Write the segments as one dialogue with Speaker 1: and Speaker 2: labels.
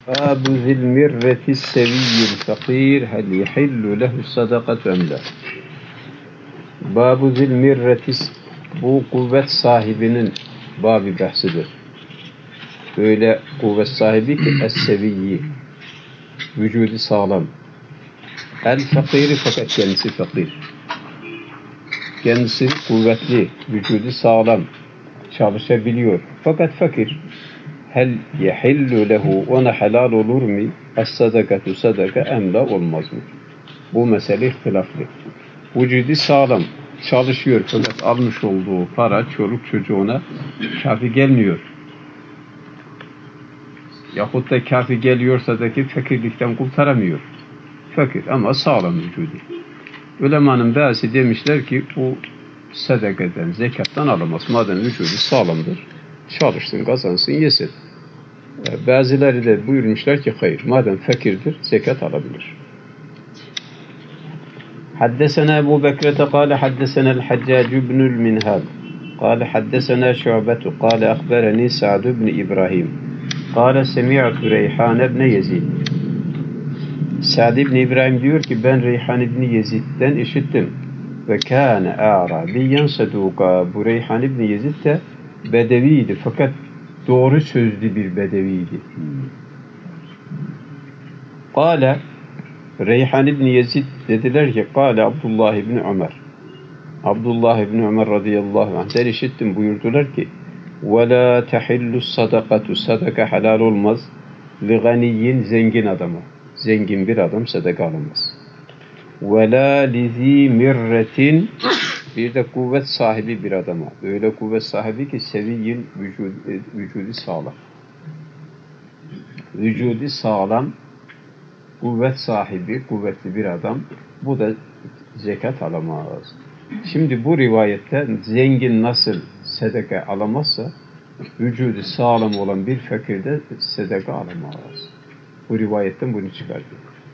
Speaker 1: باب ذي المرة السوي الفقير هل يحل له الصدقة أم لا? Babu zil mirretis, bu kuvvet sahibinin babi bahsidir. Öyle kuvvet sahibi ki es-seviyyi, vücudu sağlam. El fakiri, fakat kendisi fakir. Kendisi kuvvetli, vücudu sağlam, çalışabiliyor. Fakat fakir. Hel yehillu lehu, ona helal olur mu? Es-sadakatu, sadaka emla olmaz mı? Bu mesele ihtilaflı. Vücudu sağlam, çalışıyor fakat almış olduğu para çoluk çocuğuna kafi gelmiyor. Yahut da kafi geliyorsa da ki fakirlikten kurtaramıyor. Fakir ama sağlam vücudu. Ulemanın bazısı demişler ki bu sadakadan, zekattan alamaz. Madem vücudu sağlamdır, çalışsın, kazansın, yesin. Bazıları da buyurmuşlar ki hayır, madem fakirdir, zekat alabilir. حدثنا أبو بكرة قال حدثنا الحجاج بن المنهال قال حدثنا شعبة قال أخبرني سعد بن إبراهيم قال سمعت ريحان بن يزيد. Sa'd ibn İbrahim diyor ki ben Reyhan ibn Yezid'den işittim. Ve kâne a'rabiyyen sadûka. Bu Reyhan ibn Yezid de bedeviydi fakat doğru sözlü bir bedeviydi. Kâle Reyhan ibn Yezid dediler ki Kâle Abdullah ibn Ömer. Abdullah ibn Ömer radıyallahu anh'den işittim, buyurdular ki وَلَا تَحِلُّ الصَّدَقَةُ, sadaka helal olmaz لِغَنِيِّن, zengin adama. Zengin bir adam sadaka alamaz. وَلَا لِذ۪ي مِرَّةٍ, bir de kuvvet sahibi bir adama. Öyle kuvvet sahibi ki seviyyin, vücudu sağlam. Vücudu sağlam, kuvvet sahibi, kuvvetli bir adam, bu da zekat alamaz. Şimdi bu rivayette zengin nasıl sadaka alamazsa, vücudu sağlam olan bir fakir de sadaka alamaz. Bu rivayetten bunu çıkardı.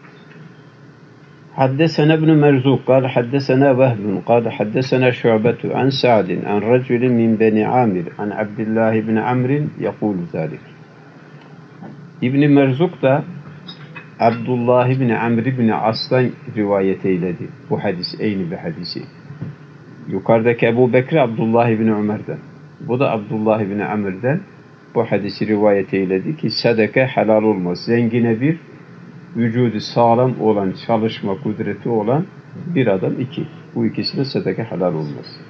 Speaker 1: حدثنا ابن مرزوق قال حدثنا وهب قال حدثنا شعبة عن سعد عن رجل من بني عامر عن عبد الله بن عمرو يقول ذلك. İbn Merzuk da Abdullah ibn Amr ibn As'tan rivayet eyledi. Bu hadis aynı bir hadisi. Yukarıdaki Ebu Bekir Abdullah ibn Ömer'den. Bu da Abdullah ibn Amr'den bu hadisi rivayet eyledi ki sadaka helal olmaz. Zengine bir, vücudu sağlam olan, çalışma kudreti olan bir adam iki. Bu ikisine sadaka helal olmaz.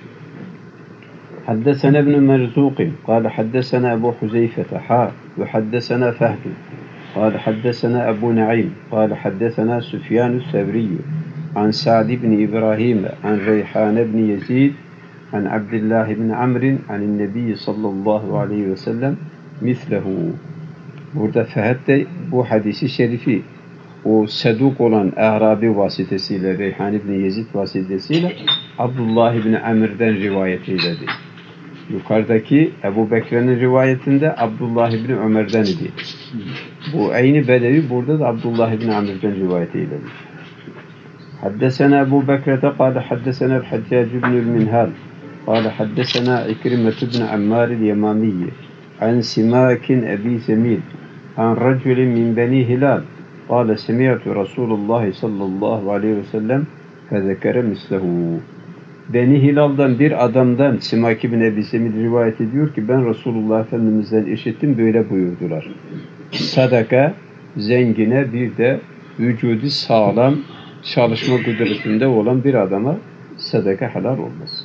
Speaker 1: حدثنا ابن مرزوق قال حدثنا أبو حذيفة وحدثنا فهد قال حدثنا أبو نعيم قال حدثنا سفيان الثوري عن سعد بن إبراهيم عن ريحان بن يزيد عن عبد الله بن عمرو عن النبي صلى الله عليه وسلم مثله. Burada Fehd de bu hadisi şerifi o seduk olan A'rabi vasıtasıyla, Reyhan ibn Yezid vasıtasıyla Abdullah ibn Amr'den rivayet eyledi. Yukarıdaki Ebu Bekir'in rivayetinde Abdullah ibn Ömer'den idi. Bu aynı bedevi burada da Abdullah ibn Amr'den rivayet eyledi. حدثنا أبو بكرة قال حدثنا الحجاج بن المنهال قال حدثنا عكرمة بن عمار اليمامي عن سماك أبي زميل عن رجل من بني هلال قال سمعت رسول الله صلى الله عليه وسلم فذكر مثله. Beni Hilal'dan bir adamdan Simak ibn Ebi Zemil rivayet ediyor ki ben Resulullah Efendimiz'den işittim, böyle buyurdular. Sadaka zengine, bir de vücudu sağlam, çalışma kudretinde olan bir adama sadaka helal olmaz.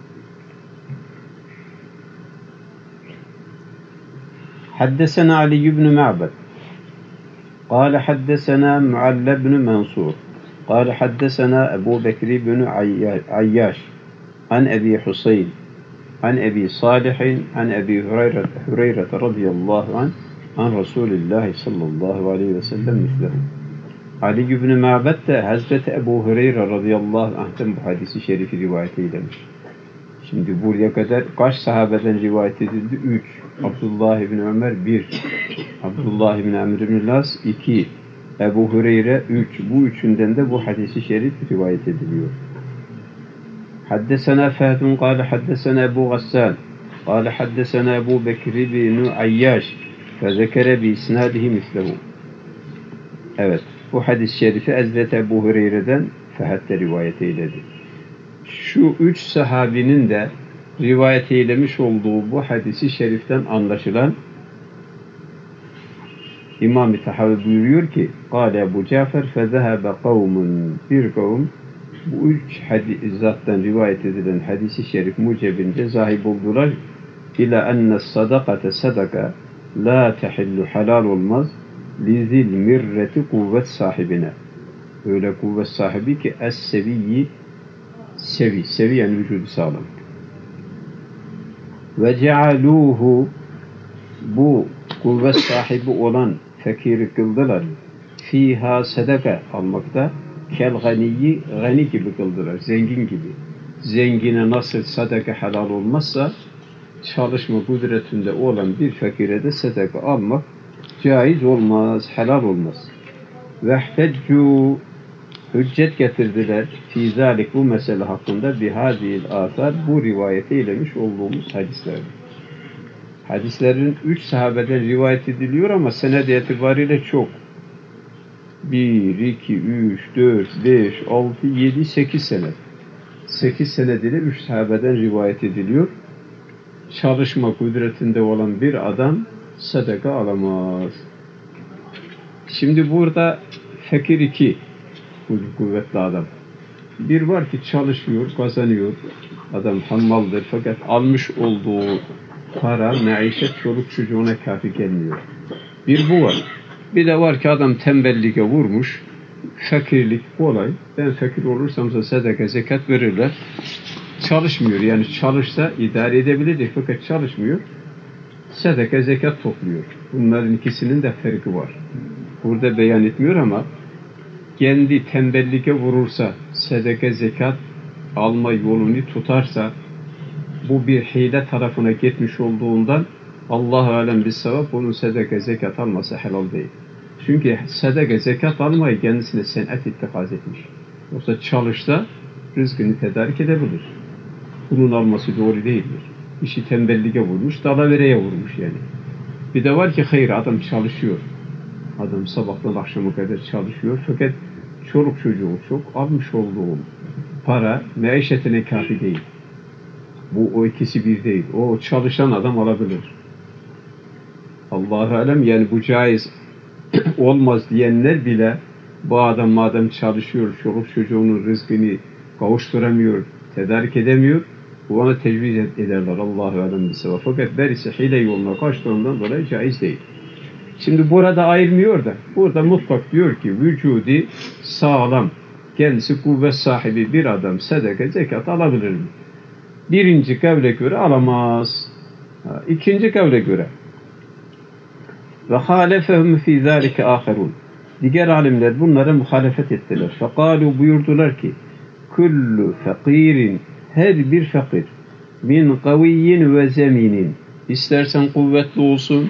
Speaker 1: حدثنا علي بن معبد قال حدثنا معل بن منصور قال حدثنا أبو بكر بن عياش عن أبي حسين عن أبي صالح عن أبي هريرة رضي الله عنه عن رسول الله صلى الله عليه وسلم مثله. Ali ibn Ma'bad de Hazreti Ebu Hureyre radıyallahu anh'ten bu hadisi şerifi rivayet eylemiş. Şimdi buraya kadar kaç sahabeden rivayet edildi? 3. Abdullah ibn Ömer 1. Abdullah ibn Amr ibn Las 2. Ebu Hureyre 3. Bu üçünden de bu hadisi şerif rivayet ediliyor. Haddesena Fehd قال حدثنا أبو غسان قال حدثنا أبو بكر بن عياش Fezekere bi isnadihi mislehu. Evet, bu hadis-i şerifi Hazreti Ebu Hureyre'den Fehad'de rivayet eyledi. Şu üç sahabinin de rivayet eylemiş olduğu bu hadisi şeriften anlaşılan İmam-ı Tahavi buyuruyor ki Kâle Ebu Cafer fezehebe kavmun, bir kavim bu üç zattan rivayet edilen hadisi şerif mucebince zahib oldular ila enne sadakate sadaka la tehillu, halal olmaz lizil mirreti, kuvvet sahibine, öyle kuvvet sahibi ki es-seviyyi, sevi yani vücudu sağlam. Ve cealuhu, bu kuvvet sahibi olan fakiri kıldılar. Fiha sadaka, almakta kel ganiyi, gani gibi kıldılar, zengin gibi. Zengine nasıl sadaka halal olmazsa çalışma kudretinde olan bir fakire de sadaka almak caiz olmaz, helal olmaz. Vehteccu, hüccet getirdiler fi zalik, bu mesele hakkında bihadil atar, bu rivayete eylemiş olduğumuz hadisler. Hadislerin 3 sahabeden rivayet ediliyor ama sened itibariyle çok. 1, 2, 3, 4, 5, 6, 7, 8 senet. 8 sened ile 3 sahabeden rivayet ediliyor. Çalışma kudretinde olan bir adam sadaka alamaz. Şimdi burada fakir 2, kuvvetli adam. Bir var ki çalışıyor, kazanıyor. Adam hammaldır fakat almış olduğu para, maişet, çoluk çocuğuna kafi gelmiyor. Bir bu var. Bir de var ki adam tembelliğe vurmuş. Fakirlik kolay. Ben fakir olursam da sadaka, zekat verirler. Çalışmıyor. Yani çalışsa idare edebilecek fakat çalışmıyor. Sadaka, zekat topluyor. Bunların ikisinin de farkı var. Burada beyan etmiyor ama kendi tembelliğe vurursa, sadaka, zekat alma yolunu tutarsa, bu bir hile tarafına gitmiş olduğundan Allah-u alem bir sevap, onun sadaka, zekat alması helal değil. Çünkü sadaka, zekat almayı kendisine senet ittikaz etmiş. Yoksa çalışsa rızkını tedarik edebilir. Bunun alması doğru değildir. İşi tembelliğe vurmuş, dalavereye vurmuş yani. Bir de var ki hayır, adam çalışıyor. Adam sabahtan akşama kadar çalışıyor fakat çoluk çocuğu çok, almış olduğu para maişetine kafi değil. O ikisi bir değil. O çalışan adam alabilir. Allah-u alem, yani bu caiz olmaz diyenler bile bu adam madem çalışıyor, çoluk çocuğunun rızkını kavuşturamıyor, tedarik edemiyor, bu ona tecviz ederler Allah-u alem bir sebep. Fakat birisi hile yoluna kaçtığından dolayı caiz değil. Şimdi burada ayırmıyor da, burada mutlak diyor ki vücudi sağlam, kendisi kuvvet sahibi bir adam sadaka, zekat alabilir mi? Birinci kavle göre alamaz. İkinci kavle göre ve halefehum fi zalike aherun, diğer alimler bunlara muhalefet ettiler. Fekalu, buyurdular ki kullu fakirin, her bir fakir, min kaviyyin ve zeminin, istersen kuvvetli olsun,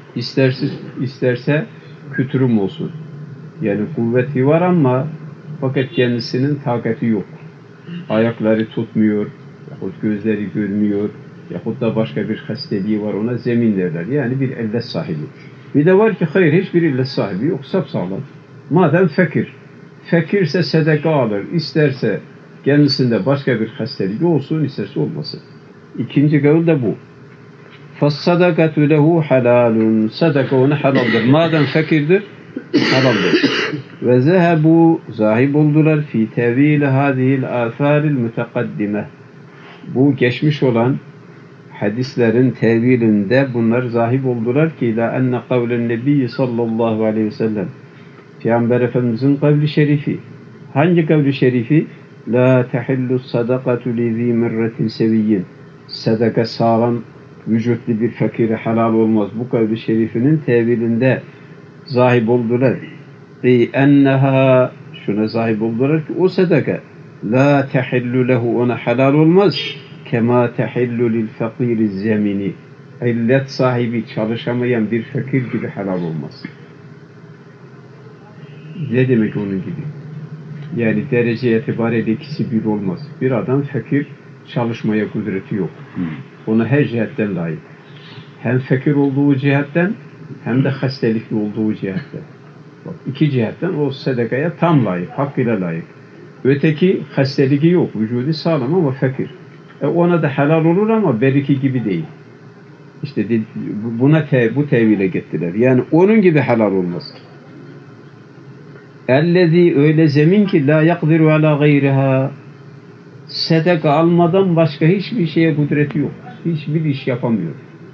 Speaker 1: isterse kütürüm olsun. Yani kuvveti var ama fakat kendisinin takati yok. Ayakları tutmuyor, yahut gözleri görmüyor, yahut da başka bir hastalığı var, ona zemin derler. Yani bir illet sahibi. Bir de var ki hayır, hiçbir illet sahibi yok, sapsağlam. Madem fakirse sadaka alır, isterse kendisinde başka bir hastalığı olsun, isterse olmasın. İkinci kavul de bu. فَالصَّدَقَةُ لَهُ حَلَالٌ, sadaka ona halaldir. Madem fakirdir, halaldir. Ve zehebu, zahib oldular fi tevil hadihil atharil mütekaddime, bu geçmiş olan hadislerin tevilinde bunlar zahib oldular ki la enne kavlen nebiyyi sallallahu aleyhi ve sellem, Peygamber Efendimizin kavli şerifi. Hangi kavli şerifi? La tehillu sadakatu li zi mirretin seviyyin, sadaka sağlam vücutlu bir fakire halal olmaz. Bu kavli şerifinin tevilinde zahib oldular. Enneha, şuna zahib oldular ki o sadaka la tehillu lehu, ona halal olmaz. Kema tehillu lil fakiri zemini, illet sahibi, çalışamayan bir fakir gibi halal olmaz. Ne demek onun gibi? Yani derece itibariyle ikisi bir olmaz. Bir adam fakir, çalışmaya kudreti yok. Ona her cihetten layık. Hem fakir olduğu cihetten hem de hastalıklı olduğu cihetle. Bak, iki cihetten o sadakaya tam layık, hakkıyla layık. Öteki hastalığı yok, vücudu sağlam ama fakir. Ona da helal olur ama beriki gibi değil. İşte bu tevhile gittiler. Yani onun gibi helal olmaz. Ellezî öyle zemin ki la yakdiru ala gayriha, sadaka almadan başka hiçbir şeye kudreti yok. Hiçbir iş yapamıyor.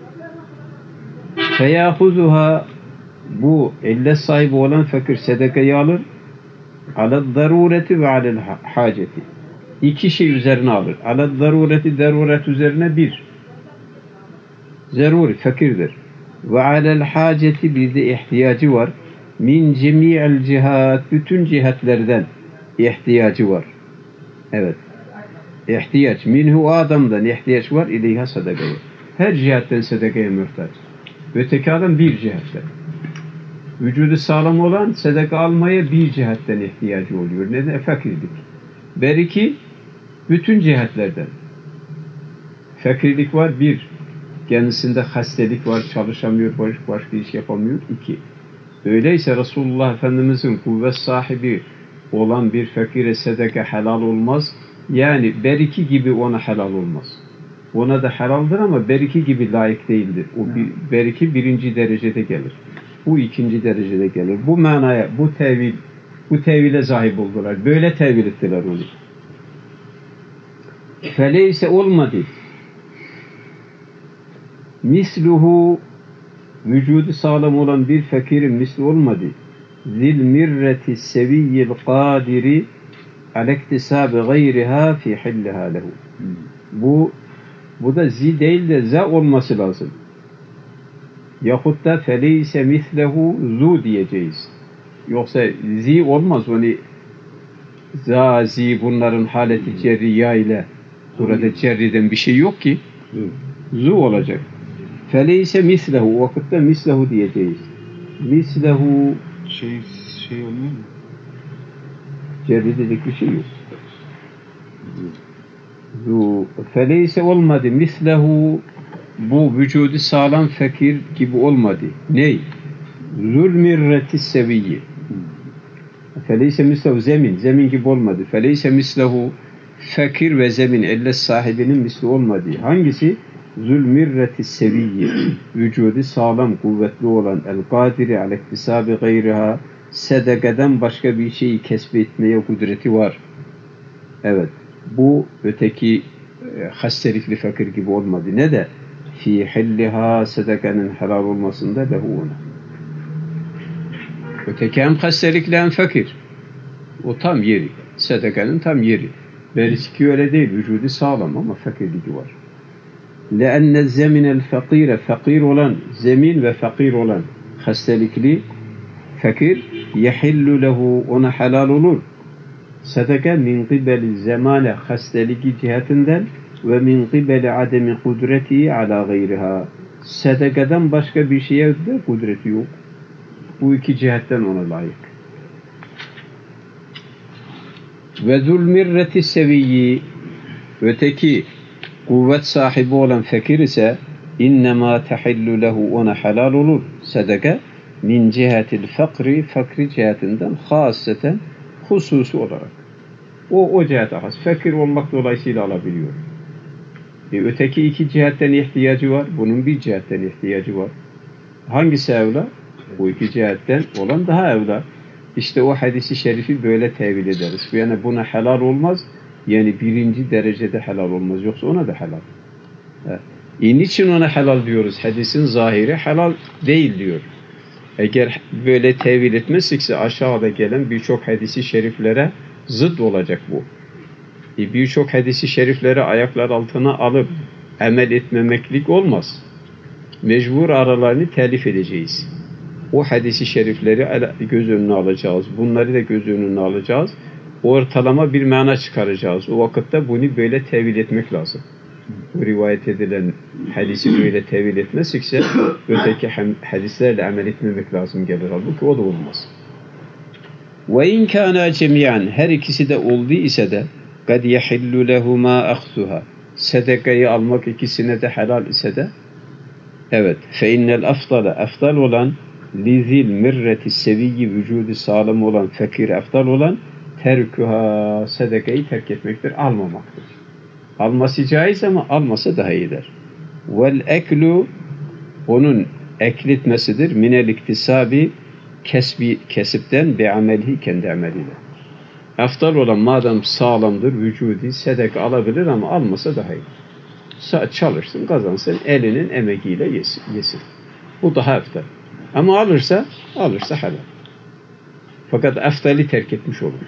Speaker 1: Feyahuzuha, bu elle sahibi olan fakir sadakayı alır. Alad darureti ve alel haceti. İki şey üzerine alır. Alad darureti, daruret üzerine bir. Zaruri, fakirdir. Ve alel haceti, bir de ihtiyacı var. Min cemi'el cihat, bütün cihatlerden ihtiyacı var. Evet. İhtiyaç. Minhu, adamdan ihtiyaç var. İleyha sadakaya. Her cihatten sadakaya muhtaç. Öteki adam bir cihatten. Vücudu sağlam olan sadaka almaya bir cihetten ihtiyacı oluyor. Neden? Fakirlik. Beriki bütün cihetlerden. Fakirlik var bir. Kendisinde hastalık var, çalışamıyor, başka iş yapamıyor. İki. Öyleyse Resulullah Efendimizin kuvvet sahibi olan bir fakire sadaka helal olmaz. Yani beriki gibi ona helal olmaz. Ona da helaldir ama beriki gibi layık değildir. O beriki birinci derecede gelir. Bu ikinci derecede gelir. Bu manaya, bu tevhile sahip oldular. Böyle tevhil ettiler onu. Feleyse olmadı. Misluhu, vücudu sağlam olan bir fakirin misli olmadı. Zil mirreti seviyyil kadiri alektisabi gayriha fi hilliha lehu. Bu da zi değil de za olması lazım. Yahut da feleyse mislehu zu diyeceğiz. Yoksa zi olmaz. Onu za, zi, bunların haleti cerriya ile burada cerriden bir şey yok ki. Zu olacak. Feleyse mislehu, o vakitte mislehu diyeceğiz. Mislehu
Speaker 2: şey olmuyor mu?
Speaker 1: Cerri dedik bir şey yok. Zu. Feleyse olmadı. Mislehu, bu vücudu sağlam fakir gibi olmadı. Ney? Zulmirreti seviyyi. Feleyse mislehu zemin. Zemin gibi olmadı. Feleyse mislehu fakir ve zemin elle sahibinin misli olmadı. Hangisi? Zulmirreti seviyyi. Vücudu sağlam, kuvvetli olan el-kadiri alektisabi gayriha, sadakadan başka bir şeyi kesbetmeye kudreti var. Evet. Bu öteki hastalıklı fakir gibi olmadı. Ne de? Fi hilliha, sadakanın helal olmasında lehu ona. Öteki hem hastalıklı hem fakir. O tam yeri. Sadakanın tam yeri. Belki öyle değil. Vücudu sağlam ama fakirliği var. لَأَنَّ الزَّمِنَ الْفَقِيرَ, fakir olan, zemin ve fakir olan hastalıklı fakir yehillu lehu, ona helal olur. Sadaka min qibeli zamane, hastalığı cihetinden ve min qibeli ademi kudreti ala gayriha, sadakadan başka bir şeye de kudreti yok. Bu iki cihetten ona layık. Ve zulmirreti seviyyi, öteki kuvvet sahibi olan fakir ise innema tehillu lehu, ona helal olur sadaka min cihetil fakri, fakri cihetinden hasreten, hususi olarak. O cihete has. Fakir olmak dolayısıyla alabiliyor. Öteki iki cihetten ihtiyacı var. Bunun bir cihetten ihtiyacı var. Hangisi evla? Bu iki cihetten olan daha evla. İşte o hadisi şerifi böyle tevil ederiz. Yani buna helal olmaz. Yani birinci derecede helal olmaz. Yoksa ona da helal. Niçin ona helal diyoruz? Hadisin zahiri helal değil diyor. Eğer böyle tevil etmezsekse aşağıda gelen birçok hadisi şeriflere zıt olacak bu. Birçok hadisi şerifleri ayaklar altına alıp amel etmemeklik olmaz. Mecbur aralarını telif edeceğiz. O hadisi şerifleri göz önüne alacağız. Bunları da göz önüne alacağız. Ortalama bir mana çıkaracağız. O vakitte bunu böyle tevil etmek lazım. Bu rivayet edilen hadisi böyle tevil etmezsekse öteki hadislerle amel etmemek lazım gelir. Halbuki o da olmaz. Ve in kana cemiyan, her ikisi de olduğu ise de kad yahillu lehuma akhzuha, sadakayı almak ikisine de helal ise de Evet. Fe innel afdal olan lizil mirreti seviyyi vücudu sağlam olan fakir afdal olan terkuha sadakayı terk etmektir, almamaktır. Alması caiz ama almasa daha iyidir. Vel eklu onun ekletmesidir. Minel iktisabi kesipten bi amelihi kendi ameliyle. Afdal olan madem sağlamdır, vücudi sadaka alabilir ama almasa daha iyi. Çalışsın, kazansın, elinin emeğiyle yesin. Bu daha afdal. Ama alırsa helal. Fakat aftali terk etmiş olur.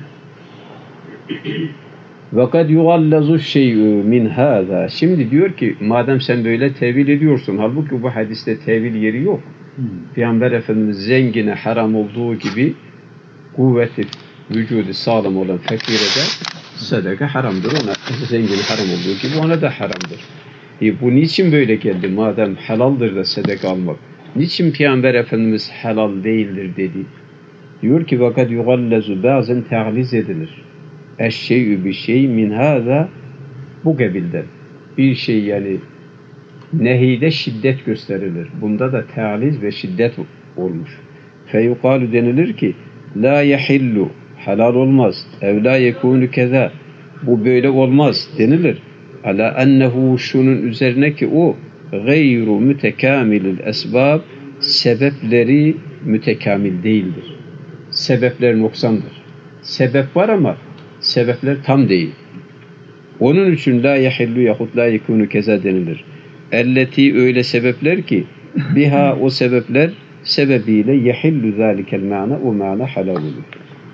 Speaker 1: وَقَدْ يُغَلَّزُ الشَّيْءُ مِنْ هَذَا. Şimdi diyor ki, madem sen böyle tevil ediyorsun, halbuki bu hadiste tevil yeri yok. Peygamber Efendimiz zengine haram olduğu gibi kuvveti, vücudu sağlam olan fakire de sadaka haramdır. Ona zengine haram olduğu gibi ona da haramdır. Bu niçin böyle geldi? Madem helaldir de sadaka almak. Niçin Peygamber Efendimiz helal değildir dedi? Diyor ki vakat yugallazu, bazen ta'liz edilir. Eşşeyü bir şey min hâzâ, bu kabilden. Bir şey yani nehide şiddet gösterilir. Bunda da ta'liz ve şiddet olmuş. Feyukalu denilir ki la yahillu, halal olmaz. Ev la yekûnü keza, bu böyle olmaz denilir. Ala ennehu, şunun üzerine ki o gayru mütekamilil esbab, sebepleri mütekamil değildir. Sebepler noksandır. Sebep var ama sebepler tam değil. Onun için la yahillu yahut la yekunu keza denilir. Elleti, öyle sebepler ki biha, o sebepler sebebiyle yahillu zalikel ma'na, o ma'na halal olur.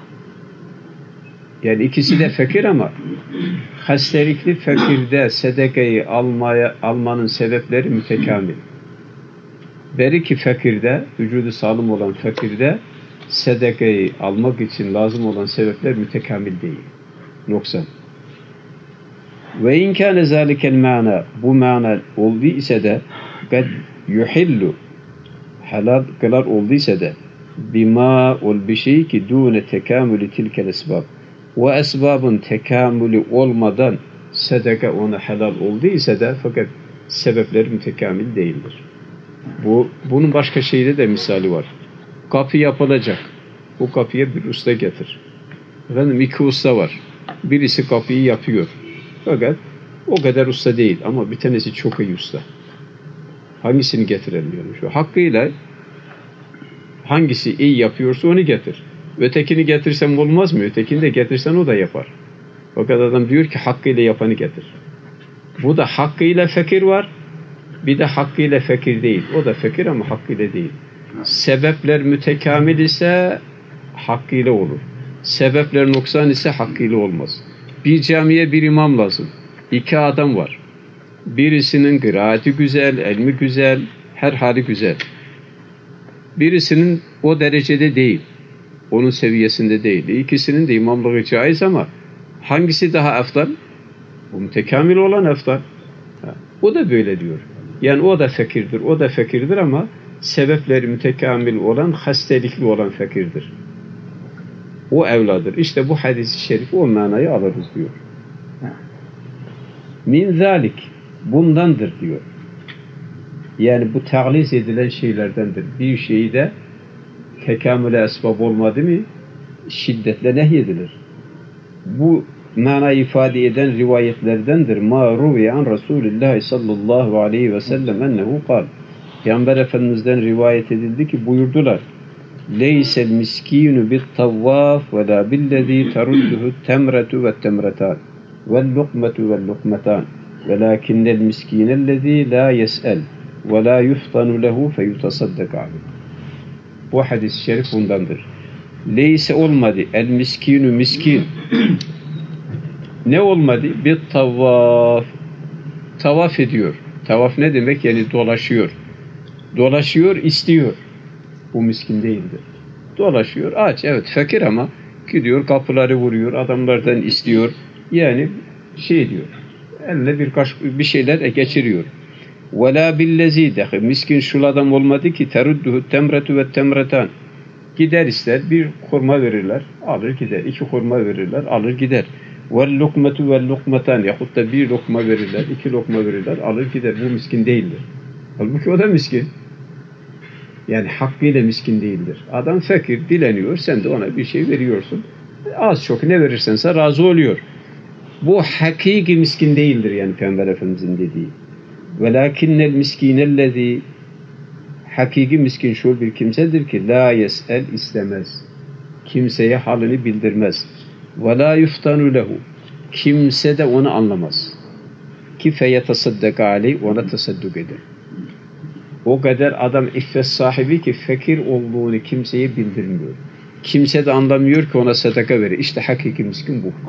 Speaker 1: Yani ikisi de fakir ama hastalıklı fakirde sadakayı almanın sebepleri mütekamil. Beri ki fakirde, vücudu sağlam olan fakirde sadakayı almak için lazım olan sebepler mütekamil değil. Noksan. Ve inkâne zâlikel mâna, bu mana olduysa da kad yuhillu, halal kılar olduysa da bima ol bir şey ki dûne tekamülü tilkel esbab, o esbabın tekamülü olmadan sadaka ona helal olduysa da fakat sebepler mütekamil değildir. Bunun başka şeyde de misali var. Kapı yapılacak. Bu kapıya bir usta getir. Efendim 2 usta var. Birisi kapıyı yapıyor. Fakat o kadar usta değil ama bir tanesi çok iyi usta. Hangisini getirelim diyorum. Şu hakkıyla hangisi iyi yapıyorsa onu getir. Ötekini getirsem olmaz mı? Ötekini de getirsen o da yapar. Fakat adam diyor ki hakkıyla yapanı getir. Bu da hakkıyla fakir var. Bir de hakkıyla fakir değil. O da fakir ama hakkıyla değil. Sebepler mütekamil ise hakkıyla olur. Sebepler noksan ise hakkıyla olmaz. Bir camiye bir imam lazım. 2 adam var. Birisinin kıraati güzel, ilmi güzel, her hali güzel. Birisinin o derecede değil. Onun seviyesinde değil. İkisinin de imamlığı caiz ama hangisi daha afdal? Bu mütekamil olan afdal. O da böyle diyor. Yani o da fakirdir, o da fakirdir ama sebepleri mütekamil olan, hastalıklı olan fakirdir. O evladır. İşte bu hadis-i şerif o manayı alırız diyor. Min zalik, bundandır diyor. Yani bu ta'liz edilen şeylerdendir. Bir şeyi de tekamüle esbab olmadı mı şiddetle nehyedilir. Bu manayı ifade eden rivayetlerdendir. Ma ruviye an Resulullah sallallahu aleyhi ve sellem ennehu kal. Peygamber Efendimiz'den rivayet edildi ki buyurdular. Leysel miskinu bit tavvaf ve la billezî terudduhu temretu ve temretan vel lukmetu vel lukmetan velakinnel miskinellezî la yes'el ve la yuftanu lehu feyutasaddek aleyh. Bu hadis-i şerif bundandır. Leyse olmadı el miskinu miskin. Ne olmadı? Bir tavaf. Tavaf ediyor. Tavaf ne demek? Yani dolaşıyor. Dolaşıyor, istiyor. Bu miskin değildir. Dolaşıyor, aç, evet fakir ama gidiyor kapıları vuruyor, adamlardan istiyor. Yani şey diyor. Eline bir şeyler geçiriyor. وَلَا بِالَّذ۪ي miskin şu adam olmadı ki terudduhu temretu ve temretan. Gider ister, bir hurma verirler, alır gider. 2 hurma verirler, alır gider. وَالْلُقْمَةُ وَالْلُقْمَتَانِ yahut da 1 lokma verirler, 2 lokma verirler, alır gider. Bu miskin değildir. Halbuki o da miskin. Yani hakkıyla miskin değildir. Adam fakir, dileniyor, sen de ona bir şey veriyorsun. Az çok ne verirsense razı oluyor. Bu hakiki miskin değildir yani Peygamber Efendimizin dediği. Velakinnel miskinellezî, hakiki miskin şu bir kimsedir ki la yes'el, istemez. Kimseye halini bildirmez. Ve la yuftanu lehu, kimse de onu anlamaz. Ki feyetasaddaka aleyh, ona tasadduk eder. O kadar adam iffet sahibi ki fakir olduğunu kimseye bildirmiyor. Kimse de anlamıyor ki ona sadaka verir. İşte hakiki miskin bu.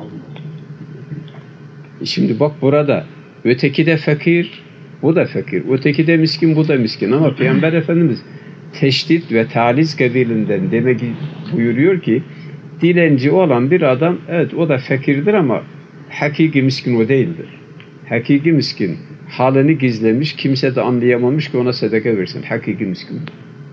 Speaker 1: Şimdi bak burada öteki de fakir, bu da fakir. Öteki de miskin, bu da miskin. Ama Peygamber Efendimiz teşdit ve taliz kabilinden demek buyuruyor ki dilenci olan bir adam, evet o da fakirdir ama hakiki miskin o değildir. Hakiki miskin halini gizlemiş, kimse de anlayamamış ki ona sadaka versin. Hakiki miskin.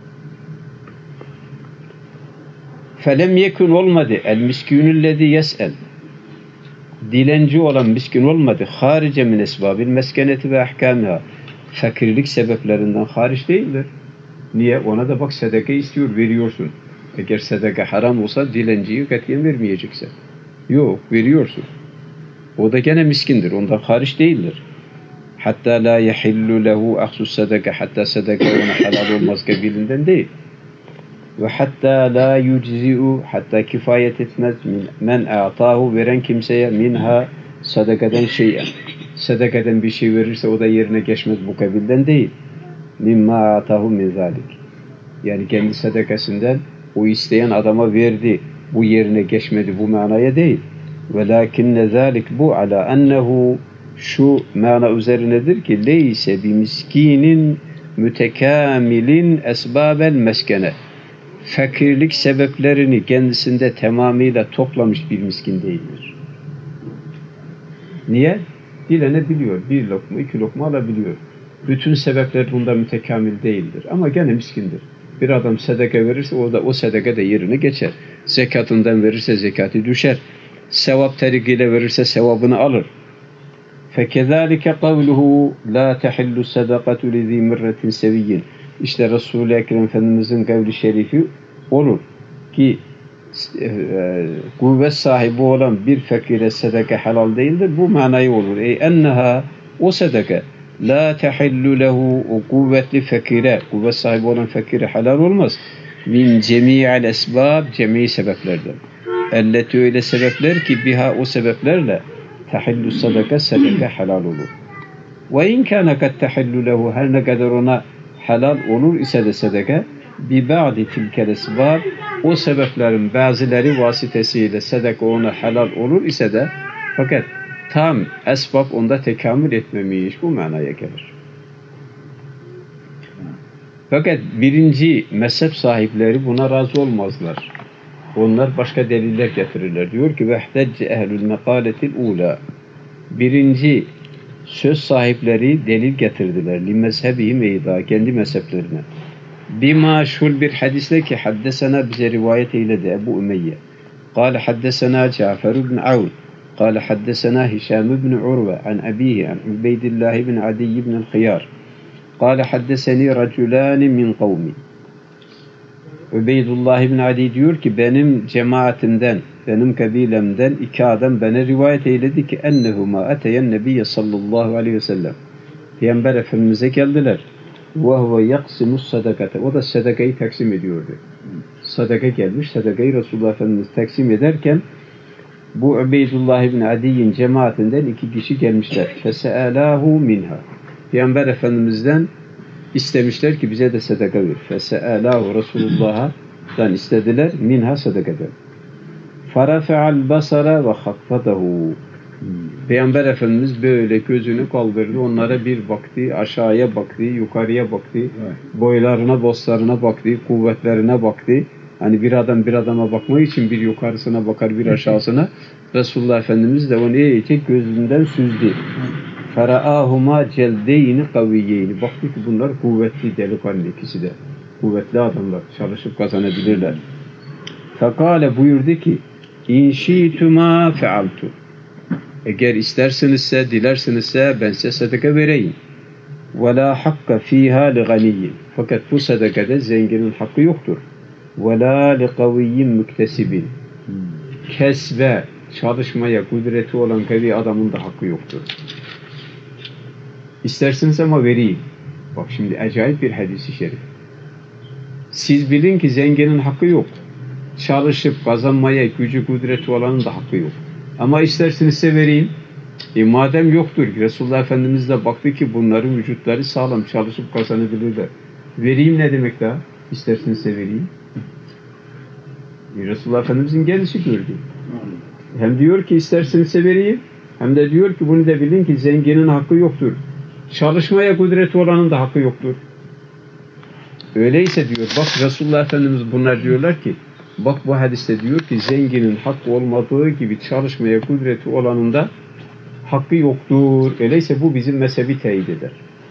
Speaker 1: Felem yekun, olmadı. El miskinüllezî yes'el, dilenci olan miskin olmadı. Harice min esbabil meskeneti ve ahkâmiha, fakirlik sebeplerinden hariç değildir. Niye? Ona da bak sadaka istiyor, veriyorsun. Eğer sadaka haram olsa dilenciyi katiyen vermeyeceksin. Yok, veriyorsun. O da gene miskindir. Ondan hariç değildir. Hatta la yahillu lehu ahsus sadaka, hatta sadaka ona halal olmaz kabilinden değil. Ve hatta la yuczi'u, hatta kifayet etmez men a'tahu, veren kimseye minha sadakadan şey'en, sadakadan bir şey verirse o da yerine geçmez, bu kabilden değil. Mimma a'tahu min zalik, yani kendi sadakasından o isteyen adama verdi, bu yerine geçmedi, bu manaya değil. Velakinne zalik, bu ala ennehu, şu mana üzerinedir ki leyse bi miskinin mütekamilin esbabel meskene, fakirlik sebeplerini kendisinde tamamıyla toplamış bir miskin değildir. Niye? Dilenebiliyor. Bir lokma, iki lokma alabiliyor. Bütün sebepler bunda mütekamil değildir. Ama gene miskindir. Bir adam sadaka verirse o da o sadaka da yerine geçer. Zekatından verirse zekatı düşer. Sevap tarikiyle verirse sevabını alır. فَكَذَٰلِكَ قَوْلُهُ لَا تَحِلُّ الصَّدَقَةُ لِذ۪ي مِرَّةٍ سَوِيٍّ. İşte Resul-i Ekrem Efendimizin kavli şerifi olur ki kuvvet sahibi olan bir fakire sadaka helal değildir. Bu manayı olur. Enneha, o sadaka la tehillu lehu, o kuvvetli fakire, kuvvet sahibi olan fakire helal olmaz. Min cemi'al esbab, cemi sebeplerden. Elleti, öyle sebepler ki biha, o sebeplerle tehillu sadaka, sadaka helal olur. Ve in kana kad tehillu lehu, her ne kadar ona helal olur ise de sadaka bi ba'di tilkel esbab, o sebeplerin bazıları vasıtasıyla sadaka ona helal olur ise de fakat tam esbab onda tekamül etmemiş, bu manaya gelir. Fakat birinci mezhep sahipleri buna razı olmazlar. Onlar başka deliller getirirler. Diyor ki vehtecce ehlül mekaletil ula, birinci söz sahipleri delil getirdiler. Li mezhebihim eyda, kendi mezheplerine. Bima, şul bir hadisle ki haddesena, bize rivayet eyledi Ebu Ümeyye. Kale haddesena Cafer ibn Avn. Kale haddesena Hişam ibn Urve an abihi an Ubeydillah ibn Adi ibn el-Khiyar. Kale haddeseni raculani min kavmi. Ubeydullah ibn Adi diyor ki benim cemaatimden, benim kabilemden iki adam bana rivayet eyledi ki ennehuma ateyen nebiyye sallallahu aleyhi ve sellem. Peygamber Efendimiz'e geldiler. Ve huve yaksimus sadakate. O da sadakayı taksim ediyordu. Sadaka gelmiş. Sadakayı Resulullah Efendimiz taksim ederken bu Ubeydullah ibn Adi'nin cemaatinden iki kişi gelmişler. Fese'alahu minha. Peygamber Efendimiz'den istemişler ki bize de sadaka ver. Fese'alahu, Resulullah'dan istediler minha, sadakadan. Farafa'al basara ve haffadahu. Peygamber Efendimiz böyle gözünü kaldırdı, onlara bir baktı, aşağıya baktı, yukarıya baktı, boylarına, boslarına baktı, kuvvetlerine baktı. Hani bir adam bir adama bakmak için bir yukarısına bakar, bir aşağısına. Resulullah Efendimiz de onu iyice gözünden süzdü. Feraahuma celdeyni kaviyeyni. Baktı ki bunlar kuvvetli delikanlı, ikisi de. Kuvvetli adamlar, çalışıp kazanabilirler. Fekale, buyurdu ki İnşituma fealtu. Eğer istersinizse, dilersinizse ben size sadaka vereyim. Ve la hakka fiha li ganiyyin. Fakat bu sadakada zenginin hakkı yoktur. Ve la li kaviyyin müktesibin. Kesbe, çalışmaya kudreti olan kavi adamın da hakkı yoktur. İsterseniz ama vereyim. Bak şimdi acayip bir hadis-i şerif. Siz bilin ki zenginin hakkı yok. Çalışıp kazanmaya gücü kudreti olanın da hakkı yok. Ama isterseniz size vereyim. Madem yoktur ki Resulullah Efendimiz de baktı ki bunların vücutları sağlam, çalışıp kazanabilirler. Vereyim ne demek daha? İsterseniz size vereyim. Resulullah Efendimiz'in kendisi gördü. Hem diyor ki isterseniz size vereyim, hem de diyor ki bunu da bilin ki zenginin hakkı yoktur. Çalışmaya kudreti olanın da hakkı yoktur. Öyleyse diyor, bak Resulullah Efendimiz bunlar diyorlar ki, bak bu hadiste diyor ki zenginin hakkı olmadığı gibi çalışmaya kudreti olanın da hakkı yoktur. Öyleyse bu bizim mezhebi teyit eder.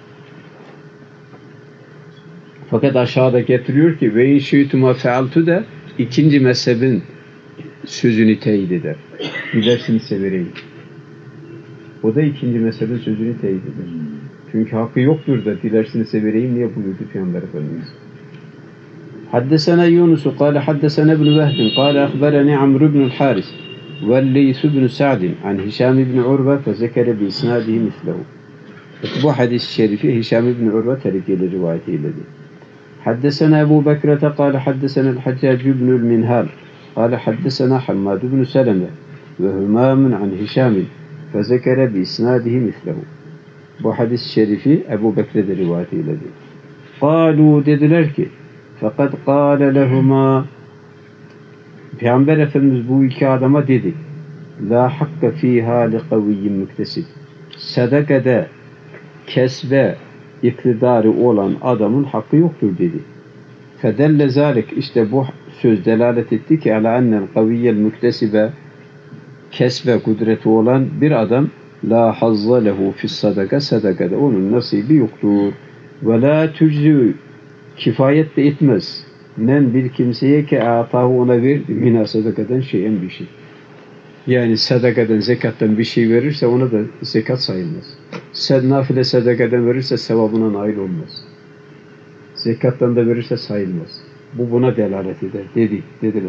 Speaker 1: Fakat aşağıda getiriyor ki ve inşi'tuma fealtu da ikinci mezhebin sözünü teyit eder. Dilerseniz vereyim. O da ikinci mezhebin sözünü teyit eder. Çünkü hakkı yoktur da dilerseniz vereyim niye buyurdu Peygamber Efendimiz? Haddesena Yunus قال حدثنا ابن وهب قال أخبرني عمرو بن الحارث والليث بن سعد عن هشام بن عروة فذكر بإسناده مثله. Bu hadis-i şerifi Hişam ibn Urve tarikiyle rivayet eyledi. Haddesena Ebu Bekrete قال حدثنا الحجاج بن المنهال قال حدثنا حماد بن سلمة وهمام عن هشام فذكر بإسناده مثله. Bu hadis-i şerifi Ebu Bekre'de rivayet eyledi. قالوا dediler ki fakat قال لهما Peygamber Efendimiz bu iki adama dedi la hakka fiha li kaviyyin müktesib. Sadakada kesbe iktidarı olan adamın hakkı yoktur dedi. Fedelle zalik işte bu söz delalet etti ki ala ennel kaviyyel müktesibe kesbe kudreti olan bir adam la hazza lehu fis sadaka sadakada onun nasibi yoktur. Ve la tüczü kifayet de etmez. Men bir kimseye ki atahu ona ver mina sadakadan şeyen bir şey. Yani sadakadan, zekattan bir şey verirse ona da zekat sayılmaz. Nafile sadakadan verirse sevabına nail olmaz. Zekattan da verirse sayılmaz. Bu buna delalet eder. Dediler.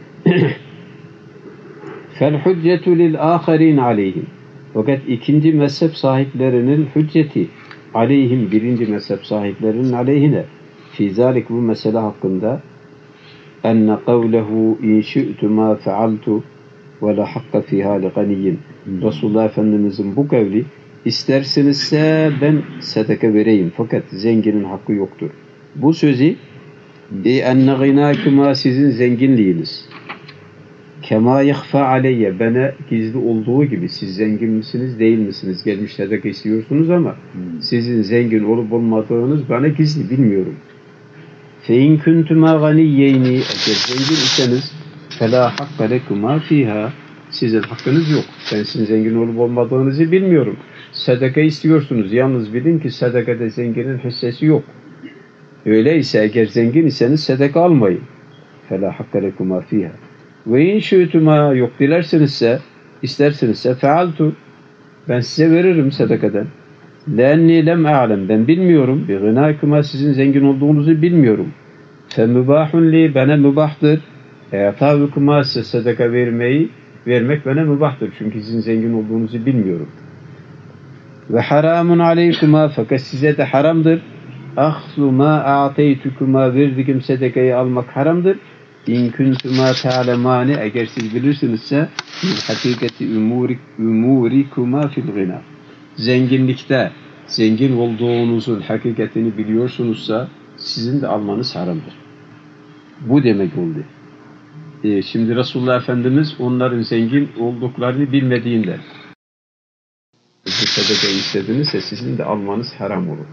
Speaker 1: Fel hüccetu lil âkharîn aleyhim. Fakat ikinci mezhep sahiplerinin hücceti aleyhim birinci mezhep sahiplerinin aleyhine fi zalik bu mesele hakkında enne kavlehu in şi'tu ma fealtu ve la hakka fiha li ganiyyin. Resulullah Efendimizin bu kavli istersenizse ben sadaka vereyim fakat zenginin hakkı yoktur. Bu sözü enne gınâkuma sizin zenginliğiniz kema yahfa aleyye bana gizli olduğu gibi siz zengin misiniz değil misiniz gelmiş sadaka istiyorsunuz ama sizin zengin olup olmadığınız bana gizli bilmiyorum. Fe in kuntuma ganiyyeyni eğer zengin iseniz fela hakka lekuma fiha sizin hakkınız yok. Ben sizin zengin olup olmadığınızı bilmiyorum. Sadaka istiyorsunuz. Yalnız bilin ki sadakada zenginin hissesi yok. Öyleyse eğer zengin iseniz sadaka almayın. Fela hakka lekuma fiha. Ve in şü'tuma yok dilersenizse istersenizse fealtu ben size veririm sadakadan. Lenni lem a'lem ben bilmiyorum. Bi gınâkuma sizin zengin olduğunuzu bilmiyorum. Fe mübahun li bana mübahtır. E'tâvükuma size sadaka vermek bana mübahtır. Çünkü sizin zengin olduğunuzu bilmiyorum. Ve haramun aleykuma fakat size de haramdır. Ahzu ma a'teytukuma verdiğim sadakayı almak haramdır. İn kuntuma ta'lemani eğer siz bilirsinizse hakikati umurikuma fil gina. Zenginlikte zengin olduğunuzun hakikatini biliyorsunuzsa sizin de almanız haramdır. Bu demek oldu. Şimdi Resulullah Efendimiz onların zengin olduklarını bilmediğinden bu sadaka istedinizse sizin de almanız haram olur.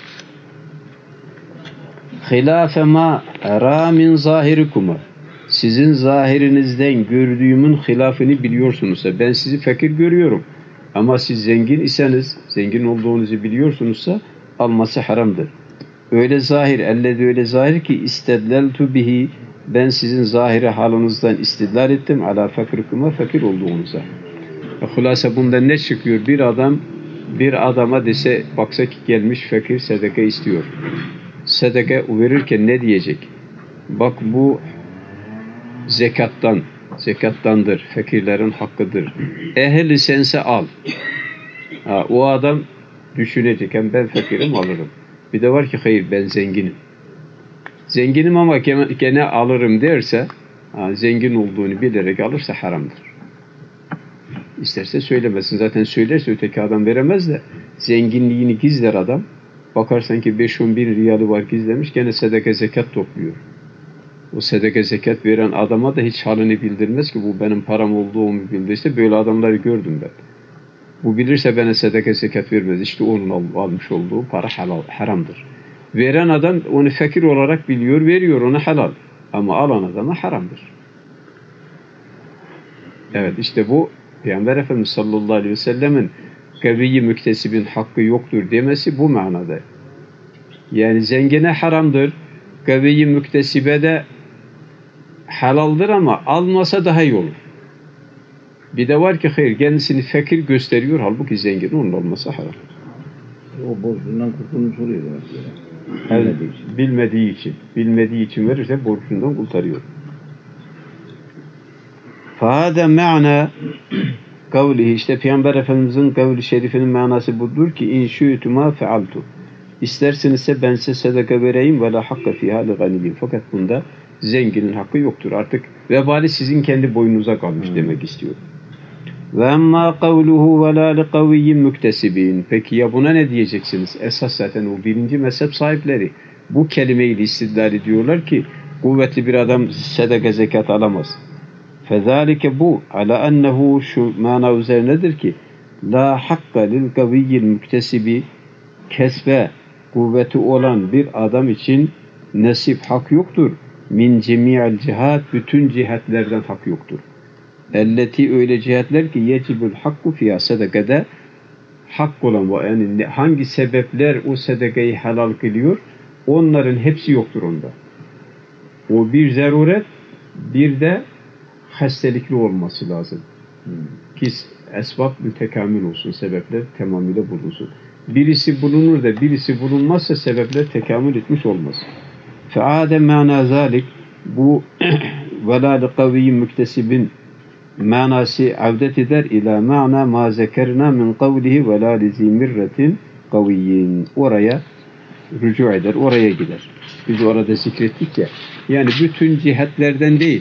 Speaker 1: Hilafe ma ara min zahirikuma sizin zahirinizden gördüğümün hilafını biliyorsunuzsa ben sizi fakir görüyorum ama siz zengin iseniz zengin olduğunuzu biliyorsunuzsa alması haramdır. Öyle zahir öyle zahir ki istedleltu bihi ben sizin zahiri halınızdan istidlal ettim ala fakirikuma fakir olduğunuza. Hulasa bundan ne çıkıyor? Bir adam bir adama dese, baksa ki gelmiş fakir sadaka istiyor. Sadaka verirken ne diyecek? Bak bu zekattandır, fakirlerin hakkıdır. Ehli sense al. O adam düşünecek, hem ben fakirim alırım. Bir de var ki hayır ben zenginim. Zenginim ama gene alırım derse, zengin olduğunu bilerek alırsa haramdır. İsterse söylemesin. Zaten söylerse öteki adam veremez de zenginliğini gizler adam. Bakarsan ki 5-10 bin riyalı var gizlemiş, gene sadaka zekat topluyor. O sadaka zekat veren adama da hiç halini bildirmez ki bu benim param olduğumu bildirse, böyle adamları gördüm ben. Bu bilirse bana sadaka zekat vermez. İşte onun almış olduğu para haramdır. Veren adam onu fakir olarak biliyor, veriyor, ona halal. Ama alan adama haramdır. Evet, işte bu Peygamber Efendimiz sallallahu aleyhi ve sellemin gaviyi müktesibin hakkı yoktur demesi bu manada. Yani zengine haramdır, gaviyi müktesibe de halaldır ama almasa daha iyi olur. Bir de var ki hayır, kendisini fakir gösteriyor, halbuki zengin, onun olması haram.
Speaker 3: O borcundan kurtulmuş oluyor demek
Speaker 1: Evet, bilmediği için verirse borcundan kurtarıyor. Fâde me'na kavlihi, işte Peygamber Efendimizin kavli şerifinin manası budur ki in şü'tü ma fealtu. İstersenizse ben size sadaka vereyim ve la hakka fîhâ li ganiyyin. Fakat bunda zenginin hakkı yoktur. Artık vebali sizin kendi boynunuza kalmış demek istiyor. Ve emmâ kavluhu ve lâ li kaviyyin müktesibîn. Peki ya buna ne diyeceksiniz? Esas zaten o birinci mezhep sahipleri bu kelimeyle istidlal ediyorlar ki kuvvetli bir adam sadaka zekat alamaz. Fezalike bu ala ennehu, şu mana üzerinedir ki la hakka lil kaviyyil müktesibi, kesbe kuvveti olan bir adam için nasip hak yoktur. Min cemi'il cihat, bütün cihatlerden hak yoktur. Elleti, öyle cihatler ki yecibul hakku fiyâ sadakada, hak olan, yani hangi sebepler o sadakayı halal kılıyor, onların hepsi yoktur onda. O bir zaruret, bir de hastalıklı olması lazım. Ki esbab mütekamil olsun, sebepler tamamıyla bulunsun. Birisi bulunur da birisi bulunmazsa sebepler tekamül etmiş olmaz. Fe'ade ma'na zalik, bu velâ kaviyyin müktesibin manası avdet eder ila ma'na ma zekerna min kavlihi velâ lizimirretin kaviyyin. Oraya rücu eder, oraya gider. Biz orada zikrettik ya. Yani bütün cihetlerden değil,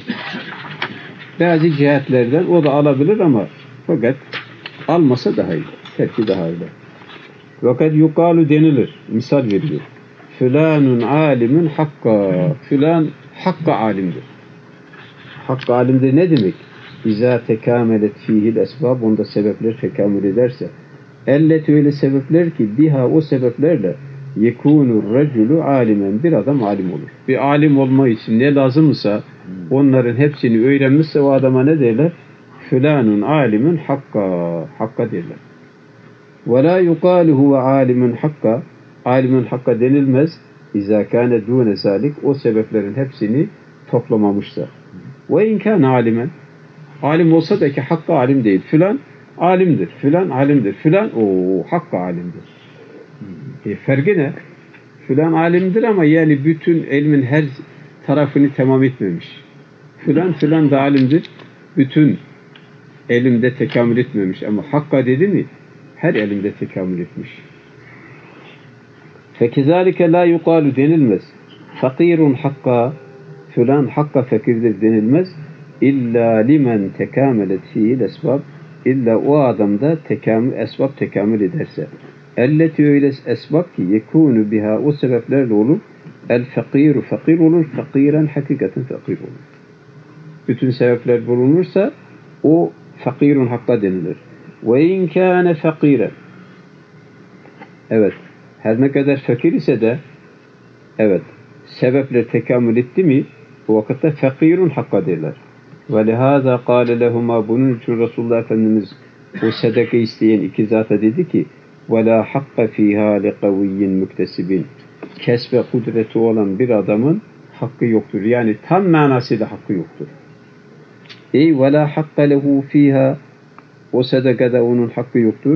Speaker 1: bazı cihetlerden o da alabilir ama fakat almasa daha iyi. Terki daha iyi. Fakat yukalu denilir. Misal veriyor. Filanun alimun hakka. Filan hakka alimdir. Hakka alimdir ne demek? İza tekamelet fihil esbab, onda sebepler tekamül ederse. Ellet, öyle sebepler ki biha, o sebeplerle yekûnur recülü alimen, bir adam alim olur. Bir alim olma için ne lazımsa onların hepsini öğrenmişse o adama ne derler? Filanun alimun hakka. Hakka derler. Ve la yuqalu ve alimun hakka. Alimun hakka denilmez. İzâ kâne dûne zâlik, o sebeplerin hepsini toplamamışsa. Ve in kâne alimen. Alim olsa da ki hakka alim değil. Filan alimdir. Filan alimdir. Filan hakka alimdir. Farkı ne? Filan alimdir ama yani bütün ilmin her tarafını tamam etmemiş. Filan da alimdir. Bütün elimde tekamül etmemiş. Ama hakka dedi mi? Her elimde tekamül etmiş. Fekizalike la yuqalu denilmez. Fakirun hakka, filan hakka fakirdir denilmez. İlla limen tekamelet fiil esbab, illa o adamda esbab tekamül ederse. Elleti, öyle esbab ki yekûnü biha, o sebeplerle olur. El fakiru, fakir olur. Fakiren, hakikaten fakir olur. Bütün sebepler bulunursa o fakirun hakka denilir. Ve in kâne fakiren. Evet. Her ne kadar fakir ise de evet, sebepler tekamül etti mi o vakitte fakirun hakka derler. Ve lihâzâ kâle lehumâ, bunun için Resulullah Efendimiz o sadaka isteyen iki zata dedi ki ve lâ hakka fîhâ li kaviyyin müktesibin, kesbe kudreti olan bir adamın hakkı yoktur. Yani tam manasıyla hakkı yoktur. Ve lâ hakka lehu fîhâ, o sadakada onun hakkı yoktur.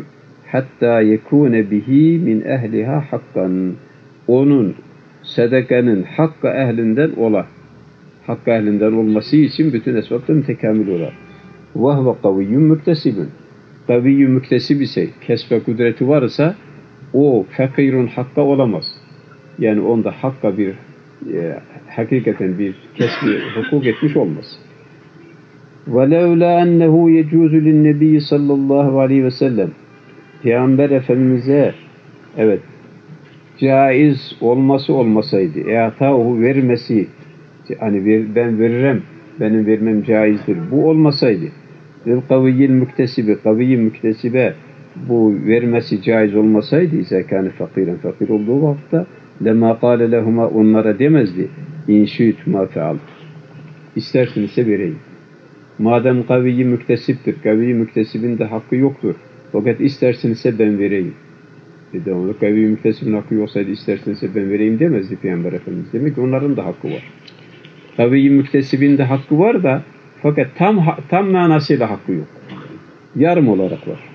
Speaker 1: hatta yekune bihi min ehliha hakkan. Onun sadakanın hakkı ehlinden ola. Hakkı ehlinden olması için bütün esbaptan tekamül ola. Ve huve kaviyyun müktesibun. Kaviyyun müktesib ise, kesbe kudreti varsa o fakirun hakka olamaz. Yani onda hakka bir hakikaten bir kesbi hukuk etmiş olmaz. وَلَوْلَا أَنَّهُ يَجُوزُ لِلنَّبِيِّ sallallahu aleyhi ve sellem Peygamber Efendimiz'e evet caiz olmasaydı e'tâhu vermesi hani ben veririm benim vermem caizdir bu olmasaydı kaviyyil müktesibi kaviyyi müktesibe bu vermesi caiz olmasaydı ise kâne fakiren fakir olduğu vakitte lemâ kâle lehuma onlara demezdi inşîtuma feal istersinizse vereyim. Madem kaviyyi müktesiptir, kaviyyi müktesibin de hakkı yoktur. Fakat istersinizse ben vereyim. Dedi onu kaviyyi müktesibin hakkı yoksaydı istersinizse ben vereyim demezdi Peygamber Efendimiz. Demek ki onların da hakkı var. Kaviyyi müktesibin de hakkı var da fakat tam manasıyla hakkı yok. Yarım olarak var.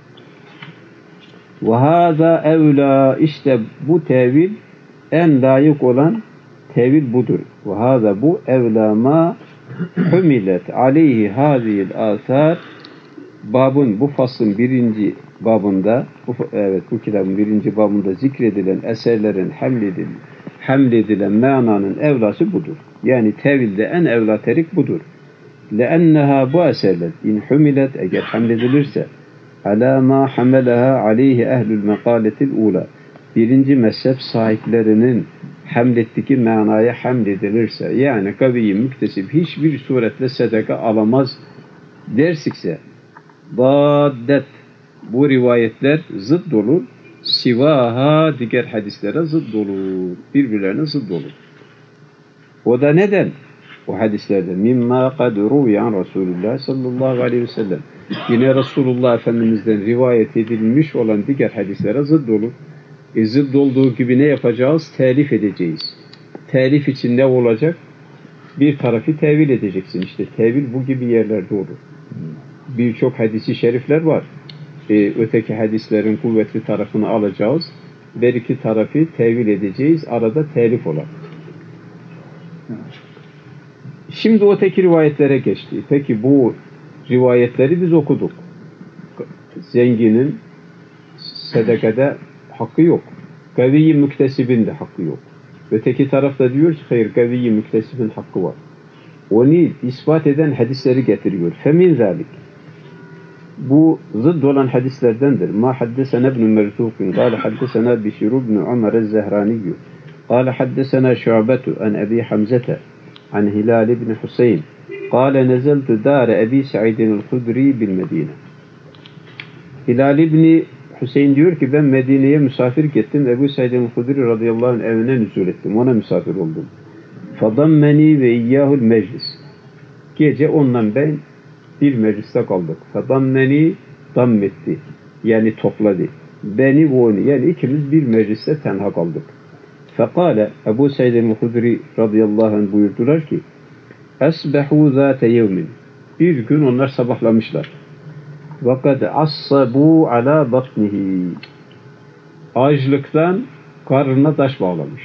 Speaker 1: Ve hâzâ evlâ işte bu tevil en layık olan tevil budur. Ve hâzâ bu evlâ ma humilet aleyhi hâzihil âsâr babın bu faslın birinci babında bu kitabın birinci babında zikredilen eserlerin hamledilen mananın evlası budur. Yani tevilde en evla terik budur. لأنها bu eserler in humilet eğer hamledilirse ala ma hamelaha aleyhi ehlül mekaletil ula birinci mezhep sahiplerinin hamlettiği manaya hamledilirse yani kaviyi müktesip hiçbir suretle sadaka alamaz dersikse baddet bu rivayetler zıt olur sivaha diğer hadislere zıt olur birbirlerine zıt olur. O da neden? O hadislerden mimma kad ruyan Resulullah sallallahu aleyhi ve sellem yine Resulullah Efendimiz'den rivayet edilmiş olan diğer hadislere zıt olur. Zıt olduğu gibi ne yapacağız? Telif edeceğiz. Telif için ne olacak? Bir tarafı tevil edeceksin. İşte tevil bu gibi yerlerde olur. Birçok hadisi şerifler var. Öteki hadislerin kuvvetli tarafını alacağız. Her iki tarafı tevil edeceğiz. Arada telif olan. Şimdi öteki rivayetlere geçti. Peki bu rivayetleri biz okuduk. Zenginin sadakada hakkı yok. Kaviyi müktesibin de hakkı yok. Öteki tarafta diyor ki hayır kaviyi müktesibin hakkı var. Onu ispat eden hadisleri getiriyor. Femin zalik. Bu zıd olan hadislerdendir. Ma haddesena ibn Merzuqin قال حدثنا بشير بن عمر الزهراني قال حدثنا شعبة عن أبي حمزة عن هلال بن حسين قال نزلت دار أبي سعيد الخدري بالمدينة. Hilal ibn Hüseyin diyor ki ben Medine'ye misafir gittim. Ebu Said el-Hudri radıyallahu anh evine nüzul ettim. Ona misafir oldum. Fadammeni ve iyyahul meclis. Gece onunla ben bir mecliste kaldık. Fadammeni dammetti. Yani topladı. Beni ve onu. Yani ikimiz bir mecliste tenha kaldık. Fekale Ebu Said el-Hudri radıyallahu anh buyurdular ki Esbehu zâte yevmin. Bir gün onlar sabahlamışlar. Vakad assabu ala batnihi. Açlıktan karnına taş bağlamış.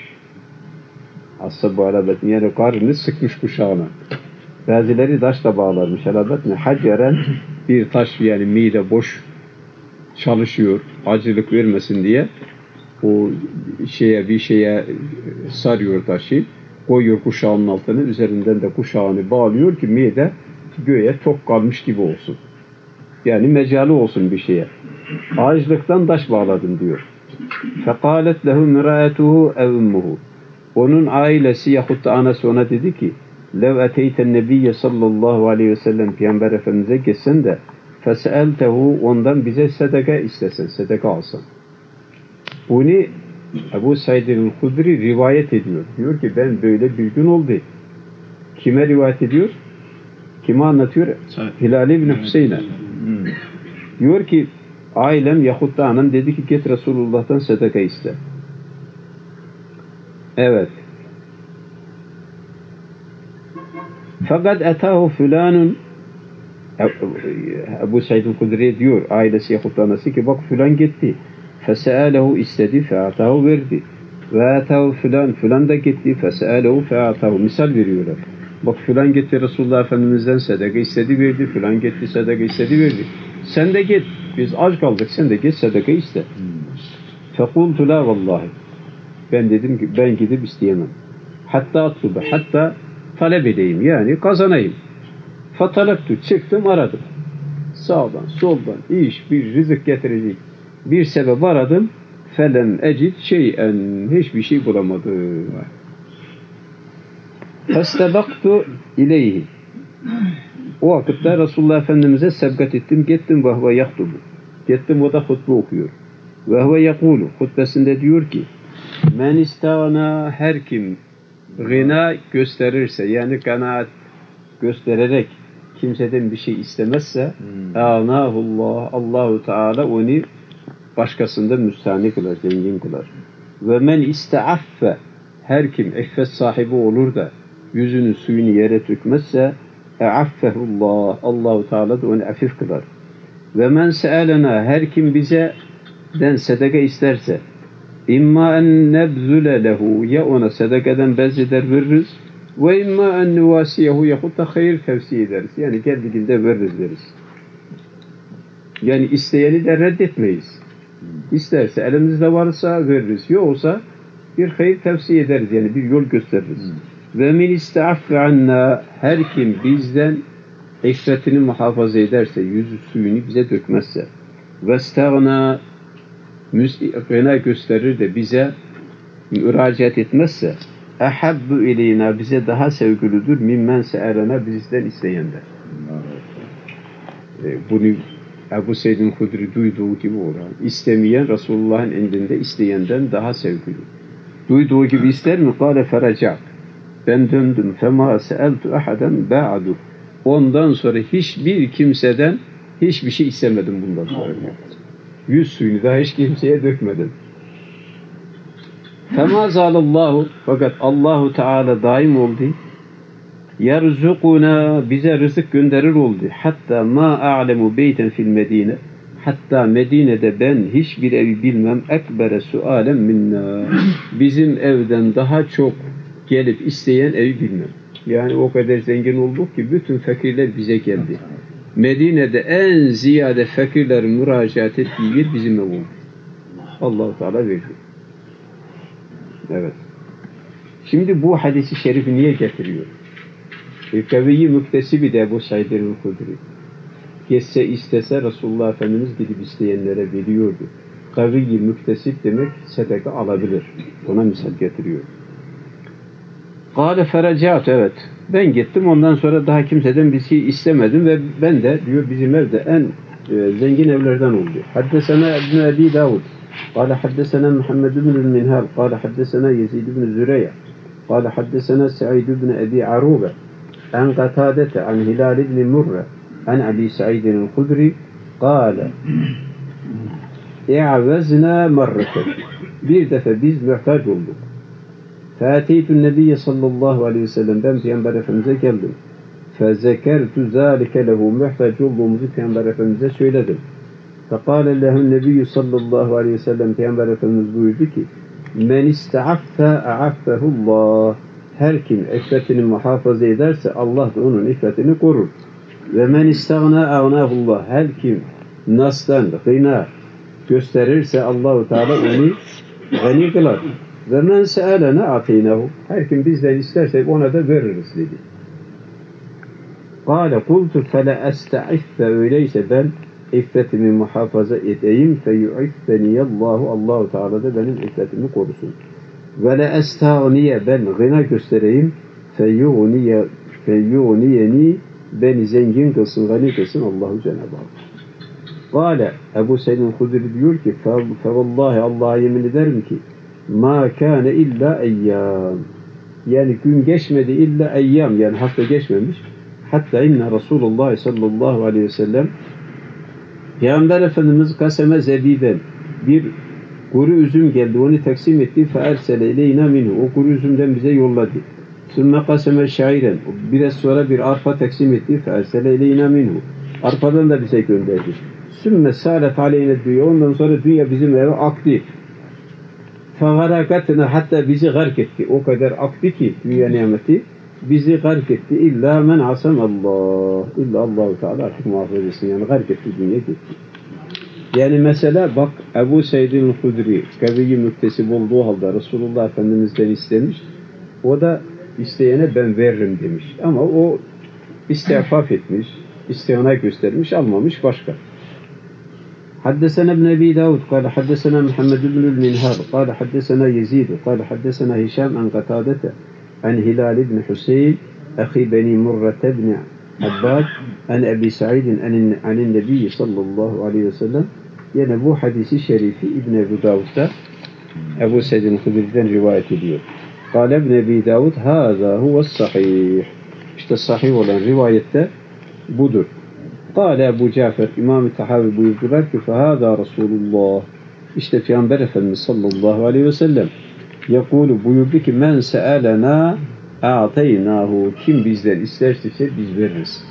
Speaker 1: Assabu ala batnihi. Yani karnını sıkmış kuşağına. Bazıları taşla bağlarmış. Ala batnihi. Haceren bir taş yani mide boş çalışıyor. Acılık vermesin diye o bir şeye sarıyor taşı. Koyuyor kuşağının altına. Üzerinden de kuşağını bağlıyor ki mide göğe tok kalmış gibi olsun. Yani mecali olsun bir şeye. Açlıktan taş bağladım diyor. Fekalet lehu miraetuhu ev ummuhu. Onun ailesi yahut da anası ona dedi ki lev eteyten nebiyye sallallahu aleyhi ve sellem Peygamber Efendimiz'e geçsen de feseeltehu ondan bize sadaka istesen, sadaka alsan. Bunu Ebu Said el-Hudri rivayet ediyor. Diyor ki ben böyle bir gün oldu. Kime rivayet ediyor? Kime anlatıyor? Hilal ibn Hüseyin'e. Diyor ki ailem yahut da anam dedi ki git Resulullah'tan sadaka iste. Evet. Fakat etahu fulanun Ebu Said el-Hudri diyor ailesi yahut anası ki bak filan gitti. Fesealehu istedi featahu verdi. Ve atahu filan da gitti. Fesealehu featahu. Misal veriyorlar. Bak filan gitti Resulullah Efendimiz'den sadaka istedi verdi. Filan gitti sadaka istedi verdi. Sen de git. Biz aç kaldık. Sen de git sadaka iste. Fekultu la vallahi. Ben dedim ki ben gidip isteyemem. Hatta atlubu. Hatta talep edeyim. Yani kazanayım. Fatalaktu. Çıktım aradım. Sağdan soldan bir rızık getirecek bir sebep aradım. Felem ecid şeyen. Hiçbir şey bulamadım. Festebaktu ileyhi. O vakitte Resulullah Efendimiz'e sebkat ettim. Gittim ve huve yaktubu. Gittim o da hutbe okuyor. Ve huve yakulu. Hutbesinde diyor ki men istağına her kim gına gösterirse yani kanaat göstererek kimseden bir şey istemezse ânâhullah Allahu Teala onu başkasında müstahni kılar, zengin kılar. Ve men isteaffe her kim iffet sahibi olur da yüzünü suyunu yere dökmezse eaffehullah Allahu Teala da onu afif kılar. Ve men se'alena her kim bize den sadaka isterse imma en nebzule lehu ya ona sadakadan bezeder veririz ve imma en nuvasiyehu yahut da hayır tavsiye ederiz. Yani geldiğinde veririz deriz. Yani isteyeni de reddetmeyiz. İsterse elimizde varsa veririz. Yoksa bir hayır tavsiye ederiz. Yani bir yol gösteririz. Ve min isteaffe anna her kim bizden iffetini muhafaza ederse, yüzü suyunu bize dökmezse ve stağna gına gösterir de bize müracaat etmezse ehabbu ileyna bize daha sevgilidir mimmen se'elena bizden isteyenden. Bunu Ebu Said'in Hudri duyduğu gibi oran. İstemeyen Resulullah'ın indinde isteyenden daha sevgili. Duyduğu gibi ister mi? Kâle feracak. Ben döndüm. Fema se'eltu ahaden ba'du. Ondan sonra hiçbir kimseden hiçbir şey istemedim bundan sonra. Yüz suyunu daha hiç kimseye dökmedim. Fema zâlallahu fakat Allahu Teala daim oldu. Yerzukuna bize rızık gönderir oldu. Hatta ma a'lemu beyten fil Medine. Hatta Medine'de ben hiçbir evi bilmem ekbere sualen minna. Bizim evden daha çok gelip isteyen evi bilmem. Yani o kadar zengin olduk ki bütün fakirler bize geldi. Medine'de en ziyade fakirlerin müracaat ettiği yer bizim ev oldu. Allah-u Teala verdi. Evet. Şimdi bu hadisi şerifi niye getiriyor? Kaviyyi müktesibi de Ebu Said el-Hudri. Geçse istese Resulullah Efendimiz gidip isteyenlere veriyordu. Kaviyyi müktesip demek sadaka alabilir. Ona misal getiriyor. Kâle feracat evet. Ben gittim ondan sonra daha kimseden bir şey istemedim ve ben de diyor bizim evde en zengin evlerden oldu. Haddesena İbn Ebi Davud. Kâle haddesena Muhammed ibn el-Minhal. Kâle haddesena Yezid ibn Züreyya. Kâle haddesena Sa'id ibn Ebi Arube. عن قتادة عن هلال بن مرة عن أبي سعيد الخدري قال اعوزنا مرة bir defa biz muhtaç olduk. Fâteytü Nebiye sallallahu aleyhi ve sellem ben Peygamber Efendimiz'e geldim. Fezekertu zâlike lehu muhtaç olduğumuzu Peygamber Efendimiz'e söyledim. Fekâle lehun Nebiyyü sallallahu aleyhi ve sellem Peygamber Efendimiz buyurdu ki men isteaffe a'affehullah her kim iffetini muhafaza ederse Allah da onun iffetini korur. Ve men istağna ağnahullah her kim nas'tan gına gösterirse Allah-u Teala onu gani kılar. Ve men se'alena atinahu her kim bizden isterse ona da veririz dedi. Kâle kultu fele esta'iffe öyleyse ben iffetimi muhafaza edeyim fe yu'iffeniyallahu Allah-u Teala da benim iffetimi korusun. Ve le estağniye ben gına göstereyim feyyûniyeni beni zengin kılsın, gani kılsın Allahu Cenab-ı Hak. Kâle Ebu Said'in Hudri diyor ki fevallahi Allah'a yemin ederim ki ma kâne illa eyyâm yani gün geçmedi illa eyyâm yani hafta geçmemiş. Hatta inne Resulullah sallallahu aleyhi ve sellem Peygamber Efendimiz kaseme zebiden bir kuru üzüm geldi, onu taksim etti. Feersele ileyna minhu. O kuru üzümden bize yolladı. Sümme kaseme şairen. Biraz sonra bir arpa taksim etti. Feersele ileyna minhu. Arkadan da bize gönderdi. Sümme sâlet aleyne diyor. Ondan sonra dünya bizim eve aktı. Fegarakatına hatta bizi gark etti. O kadar aktı ki dünya nimeti bizi gark etti. İlla men asam Allah. İlla Allah-u Teala artık muhafaza etsin. Yani gark etti dünya gitti. Yani mesela bak Ebu Seyyid-i Hudri kaviyi müktesip olduğu halde Resulullah Efendimiz'den istemiş. O da isteyene ben veririm demiş. Ama o istihfaf etmiş, istihana göstermiş, almamış başka. حدثنا ابن أبي داود قال حدثنا محمد بن المنهار قال حدثنا يزيد قال حدثنا هشام عن قتادة عن هلال بن حسين أخي بني مرة بن عباد عن أبي سعيد عن النبي صلى الله عليه وسلم. Yani bu hadisi şerifi İbn Ebu Davud'da Ebu Seyyid'in Hudri'den rivayet ediyor. Kâle İbn Ebi Davud hâzâ huves sahih. İşte sahih olan rivayette budur. Kâle Ebu Cafer İmam-ı Tahavi buyurdular ki fehâzâ Resulullah. İşte Peygamber Efendimiz sallallahu aleyhi ve sellem yekûlu buyurdu ki men se'elena a'teynâhu. Kim bizden isterse biz veririz.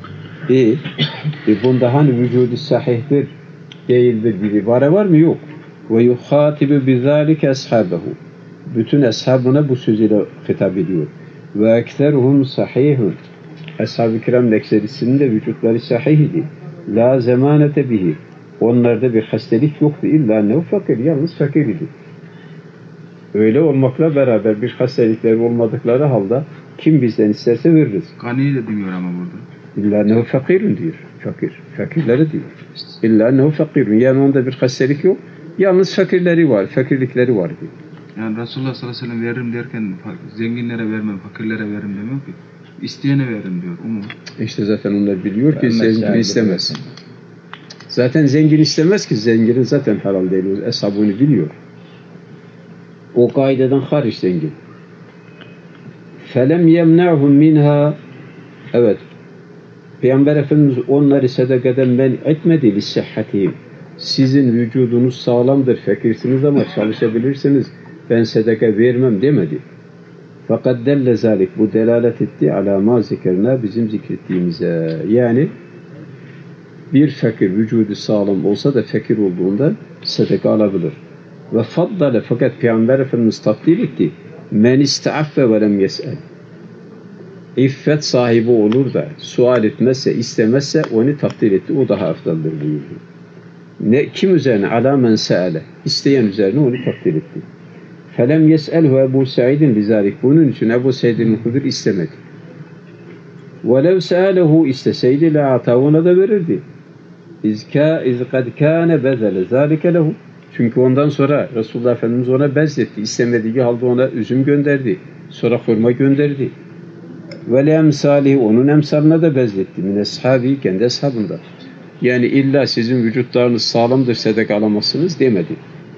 Speaker 1: Bunda hani vücudu sahihtir değildir bir ibare var mı? Yok. Ve yuhatibu bizalike ashabehu. Bütün ashabına bu sözüyle hitap ediyor. Ve ekseruhum sahihun. Ashab-ı kiramın ekserisinin de vücutları sahih idi. La zemanete bihi. Onlarda bir hastalık yoktu. İlla ne fakir. Yalnız fakir idi. Öyle olmakla beraber bir hastalıkları olmadıkları halde kim bizden isterse veririz.
Speaker 2: Kaniyi de demiyor ama burada.
Speaker 1: İlla nehu fakirun diyor. Fakir. Fakirleri diyor. İlla nehu fakirun. Yani onda bir hastalık yok. Yalnız fakirleri var. Fakirlikleri var diyor.
Speaker 2: Yani Resulullah sallallahu aleyhi ve sellem veririm derken zenginlere vermem, fakirlere veririm demiyor ki. İsteyene veririm diyor. Umum.
Speaker 1: İşte zaten onlar biliyor ki zengin istemez. Zaten zengin istemez ki. Zenginin zaten halal değil. Hesabını biliyor. O kaideden hariç zengin. فَلَمْ يَمْنَعْهُمْ minha. Evet. Peygamber Efendimiz onları sadakadan men etmedi lissihhatihim. Sizin vücudunuz sağlamdır, fakirsiniz ama çalışabilirsiniz. Ben sadaka vermem demedi. Fakat delle zalik bu delalet etti ala ma zikrna bizim zikrettiğimize. Yani bir fakir vücudu sağlam olsa da fakir olduğunda sadaka alabilir. Ve faddale fakat Peygamber Efendimiz takdir etti. Men ista'affe ve lem yes'el. İffet sahibi olur da sual etmezse, istemezse onu takdir etti. O daha afdaldır buyurdu. Kim üzerine? Ala men se'ale. İsteyen üzerine onu takdir etti. Felem yes'elhu Ebu Said'in lizalik. Bunun için Ebu Said'in Hudri istemedi. Velev se'alehu isteseydi la'ata ona da verirdi. İz kad kâne bezele zâlike lehu. Çünkü ondan sonra Resulullah Efendimiz ona bezletti. İstemediği halde ona üzüm gönderdi. Sonra hurma gönderdi. Ve le emsalihi onun emsalına da bezletti. Min eshabi kendi eshabında. Yani illa sizin vücutlarınız sağlamdır sadaka alamazsınız demedi.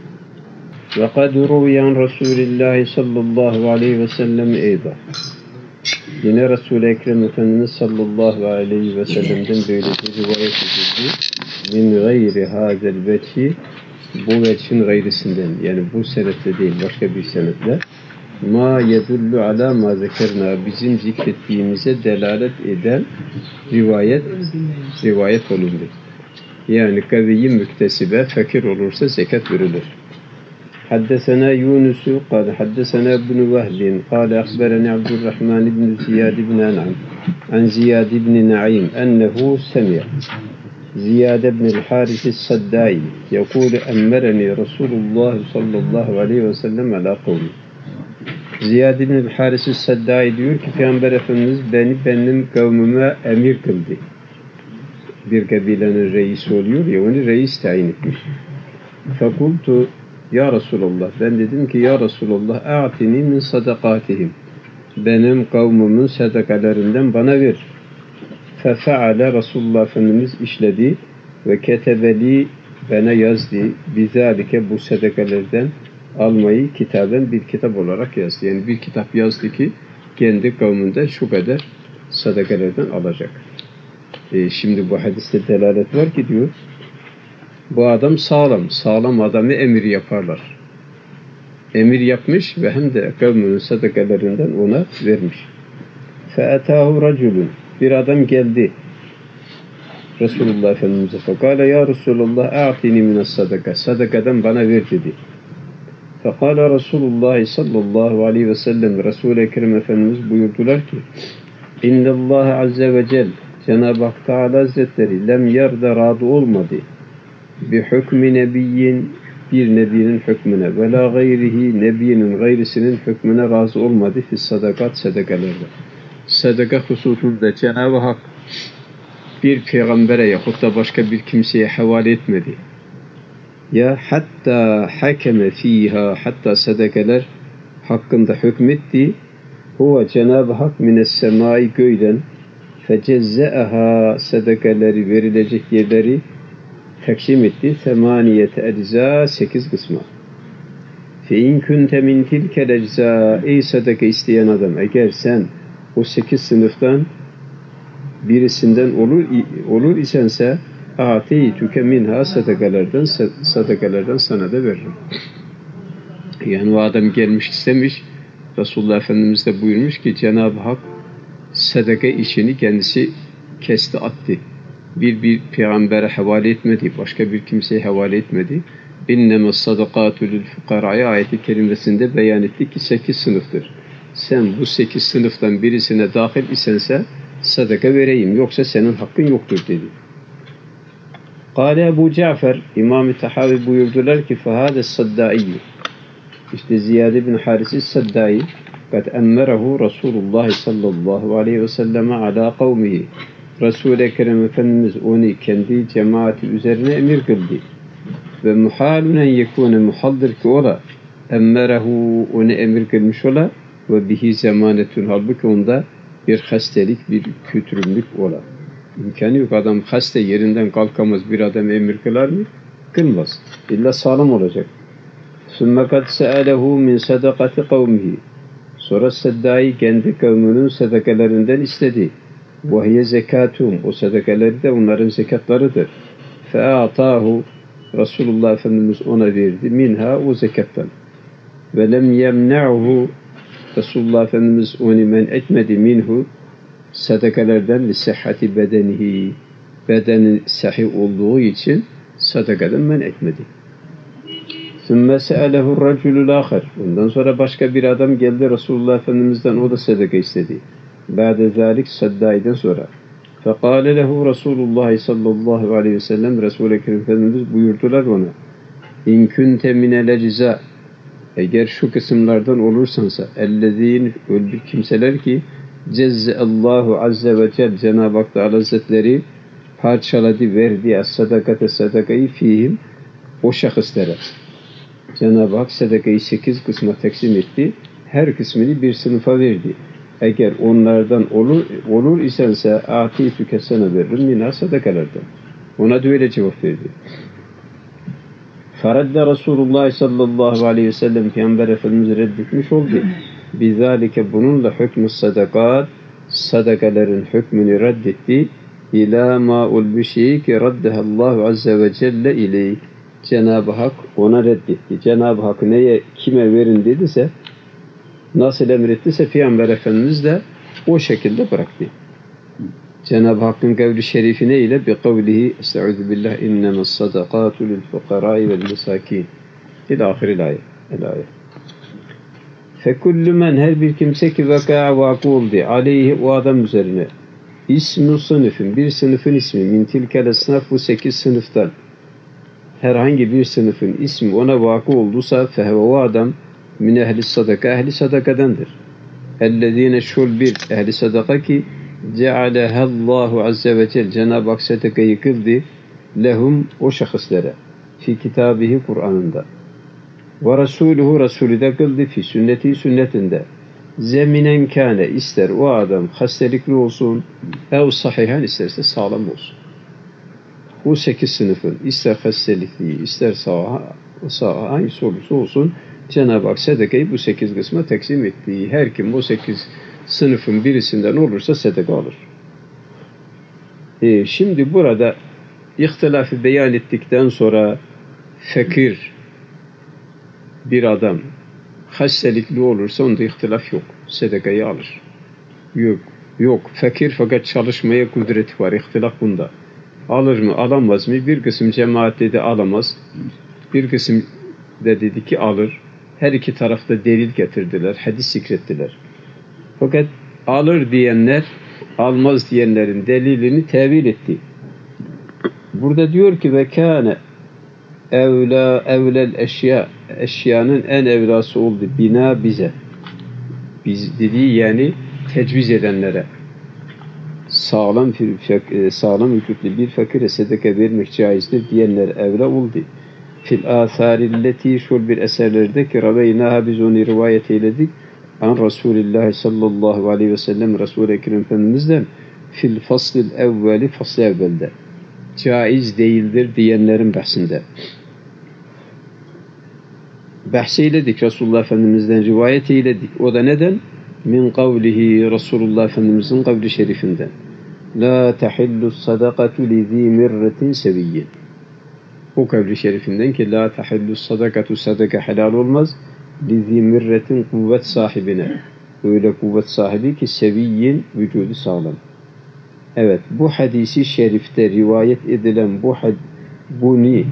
Speaker 1: Ve kad ruviyan Resulullah sallallahu aleyhi ve sellem eyda. Yine Resul-i Ekrem Efendimiz sallallahu aleyhi ve sellem'den böyle bir rivayet edildi. Min gayri hazel veçhi bu veçhin gayrisinden yani bu senetle değil başka bir senetle ma yedullu ala ma zekerna bizim zikrettiğimize delalet eden rivayet olundu. Yani kaviyi müktesibe fakir olursa zekat verilir. حدثنا يونس قال حدثنا ابن وهب قال أخبرني عبد الرحمن بن زياد بن أنعم عن زياد بن نعيم أنه سمع زياد بن الحارث الصداعي يقول أمرني رسول الله صلى الله عليه وسلم على قومي. Ziyad ibn el-Haris Saddai diyor ki Peygamber Efendimiz benim kavmime emir kıldı. Bir kabilenin reisi oluyor ya onu reis tayin etmiş. Fakultu ya Resulallah ben dedim ki ya Resulallah a'tini min sadakatihim. Benim kavmimin sadakalarından bana ver. Fefeale Resulullah Efendimiz işledi ve ketebeli bana yazdı. Bizalike bu sadakalardan almayı kitaben bir kitap olarak yazdı. Yani bir kitap yazdı ki kendi kavminden şu kadar sadakalardan alacak. Şimdi bu hadiste delalet var ki diyor bu adam sağlam. Sağlam adamı emir yaparlar. Emir yapmış ve hem de kavminin sadakalarından ona vermiş. فَاَتَاهُ رَجُلٌ bir adam geldi. Resulullah Efendimiz'e. Fekale ya Resulullah a'tini mines sadaka. Sadakadan bana ver dedi. Fekale Resulullah sallallahu aleyhi ve sellem, Resul-i Ekrem Efendimiz buyurdular ki İnnallâhe azze ve cel, Cenab-ı Hak Teala Hazretleri lem yarda razı olmadı bi hükmü nebiyyin, bir nebinin hükmüne ve la gayrihi, nebinin gayrisinin hükmüne razı olmadı fi sadakat, sadakalerde. Sadaka hususunda Cenab-ı Hak bir peygambere yahut da başka bir kimseye havale etmedi. Ya hatta hakeme fiha, hatta sadakalar hakkında hükmetti. Huve Cenab-ı Hak mines semai, göyden fecezze'aha, sadakaları verilecek yerleri taksim etti. Semaniyete ecza, 8 kısma. Fe in kunte min tilkel ecza, ey sadaka isteyen adam, eğer sen o 8 sınıftan birisinden olur isense ateytüke minha, sadakalardan sana da veririm. Yani o adam gelmiş istemiş, Resulullah Efendimiz de buyurmuş ki Cenab-ı Hak sadaka işini kendisi kesti, attı. Bir peygambere havale etmedi, başka bir kimseye havale etmedi. İnnemâ sadakâtu lil fukarâ'ya ayeti kerimesinde beyan ettik ki 8 sınıftır. Sen bu 8 sınıftan birisine dahil isense sadaka vereyim, yoksa senin hakkın yoktur dedi. Kâle Ebu Cafer, İmam-ı Tahavi buyurdular ki fehâde saddâiyyü, İşte Ziyad bin Haris Saddai kad emmerehu Resulullah sallallahu aleyhi ve sellem ala kavmihi, Resul-i Ekrem Efendimiz onu kendi cemaati üzerine emir kıldı. Ve muhalunen yekune, muhaldir ki ola, emmerehu, onu emir kılmış ola, ve bihi zemanetun, halbuki onda bir hastalık, bir kötürümlük ola. İmkanı yok, adam hasta, yerinden kalkamaz, bir adam emir kılar mı? Kılmaz. İlla sağlam olacak. ثُمَّ قَدْ سَأَلَهُ مِنْ صَدَقَةِ قَوْمِهِ, sonra Saddai kendi kavminin sadakalerinden istedi. وَهِيَ زَكَاتُهُمْ, o sadakaları da onların zekatlarıdır. فَاَعْطَاهُ, Resulullah Efendimiz ona verdi. Minha, o zekattan. وَلَمْ يَمْنَعُهُ, Resulullah Efendimiz onu men etmedi. Minhu, sadakalardan lisihhati bedenihi, bedeni sahih olduğu için sadakadan men etmedi. ثُمَّ سَأَلَهُ الرَّجُلُ الْآخَرِ, ondan sonra başka bir adam geldi Resulullah Efendimiz'den, o da sadaka istedi. Ba'de zalik, Saddai'den sonra. فَقَالَ لَهُ رَسُولُ اللّٰهِ sallallahu aleyhi ve sellem, Resul-i Ekrem Efendimiz buyurdular ona, اِنْ كُنْتَ مِنَ الْاَجْزَاءِ, eğer şu kısımlardan olursansa, اَلَّذ۪ينَ, öyle bir kimseler ki, Cezzeallahu azze ve cel, Cenab-ı Hak Teala Hazretleri parçaladı, verdi sadakate, sadakayı fihim, o şahıslara. Cenab-ı Hak sadakayı 8 kısma taksim etti. Her kısmını bir sınıfa verdi. Eğer onlardan olur isense atîtüke, sana veririm minâ, sadakalardan. Ona da öyle cevap verdi. Faradda Resulullah sallallahu aleyhi ve sellem, Peygamber Efendimiz reddetmiş oldu. Bizalike, bununla hükmü sadakat, sadakaların hükmünü reddetti. İlâ mâ ulbişi ki raddehallahu azze ve celle ileyh. Cenab-ı Hak ona reddetti. Cenab-ı Hak neye, kime verin dediyse, nasıl emrettiyse Peygamber Efendimiz de o şekilde bıraktı. Cenab-ı Hakk'ın kavli şerifi ne ile? Bi kavlihi estaizu billah innemes sadakatu lil fukarai vel mesakin. İlâ ahiril ayet. Fekullu men, her bir kimse ki vaka vakı oldu aleyhi, o adam üzerine, ismu sınıfın, bir sınıfın ismi, min tilkel esnaf, bu 8 sınıftan herhangi bir sınıfın ismi ona vakı olduysa fehve, o adam min ehli sadaka, ehli sadakadandır. Ellezine, şul bir ehli sadaka ki cealehallahu azze ve cel, Cenab-ı Hak sadakayı kıldı lehum, o şahıslara, fi kitabihi, Kur'an'ında, ve Resuluhu, Resulü de kıldı fi sünneti, sünnetinde, zeminen kâne, ister o adam hastalıklı olsun, ev sahihan, isterse sağlam olsun. Bu 8 sınıfın ister hastalıklı, ister sağ, hangisi olursa olsun Cenab-ı Hak sadakayı bu 8 kısma taksim ettiği, her kim bu 8 sınıfın birisinden olursa sadaka alır. Şimdi burada ihtilafı beyan ettikten sonra fakir bir adam hastalıklı olursa onda ihtilaf yok. Sadakayı alır. Yok. Fakir fakat çalışmaya kudreti var. İhtilaf bunda. Alır mı, alamaz mı? Bir kısım cemaat dedi alamaz. Bir kısım de dedi ki alır. Her iki tarafta delil getirdiler, hadis zikrettiler. Fakat alır diyenler, almaz diyenlerin delilini tevil etti. Burada diyor ki ve kâne evlel eşya, eşyanın en evlası oldu bina bize. Biz dediği yani tecviz edenlere. Sağlam hükümlü bir fakire sedeke vermek caizdir diyenler evla oldu. Fil âthârilleti şol bir eserlerde ki raveynaha biz onu rivayet eyledik. An Resulullah sallallahu aleyhi ve sellem Resul-i Ekrem Efendimiz'den fil faslil evveli fasl evvelde. Caiz değildir diyenlerin bahsinde. Bahseyledik Resulullah Efendimiz'den rivayet eyledik. O da neden? Min kavlihi Resulullah Efendimiz'in kavli şerifinden. La tahillu sadakatu li zi mirretin seviyyin. O kavli şerifinden ki la tahillu sadakatu sadaka helal olmaz. Li zi mirretin kuvvet sahibine. Öyle kuvvet sahibi ki seviyyin vücudu sağlam. Evet, bu hadisi şerifte rivayet edilen bunu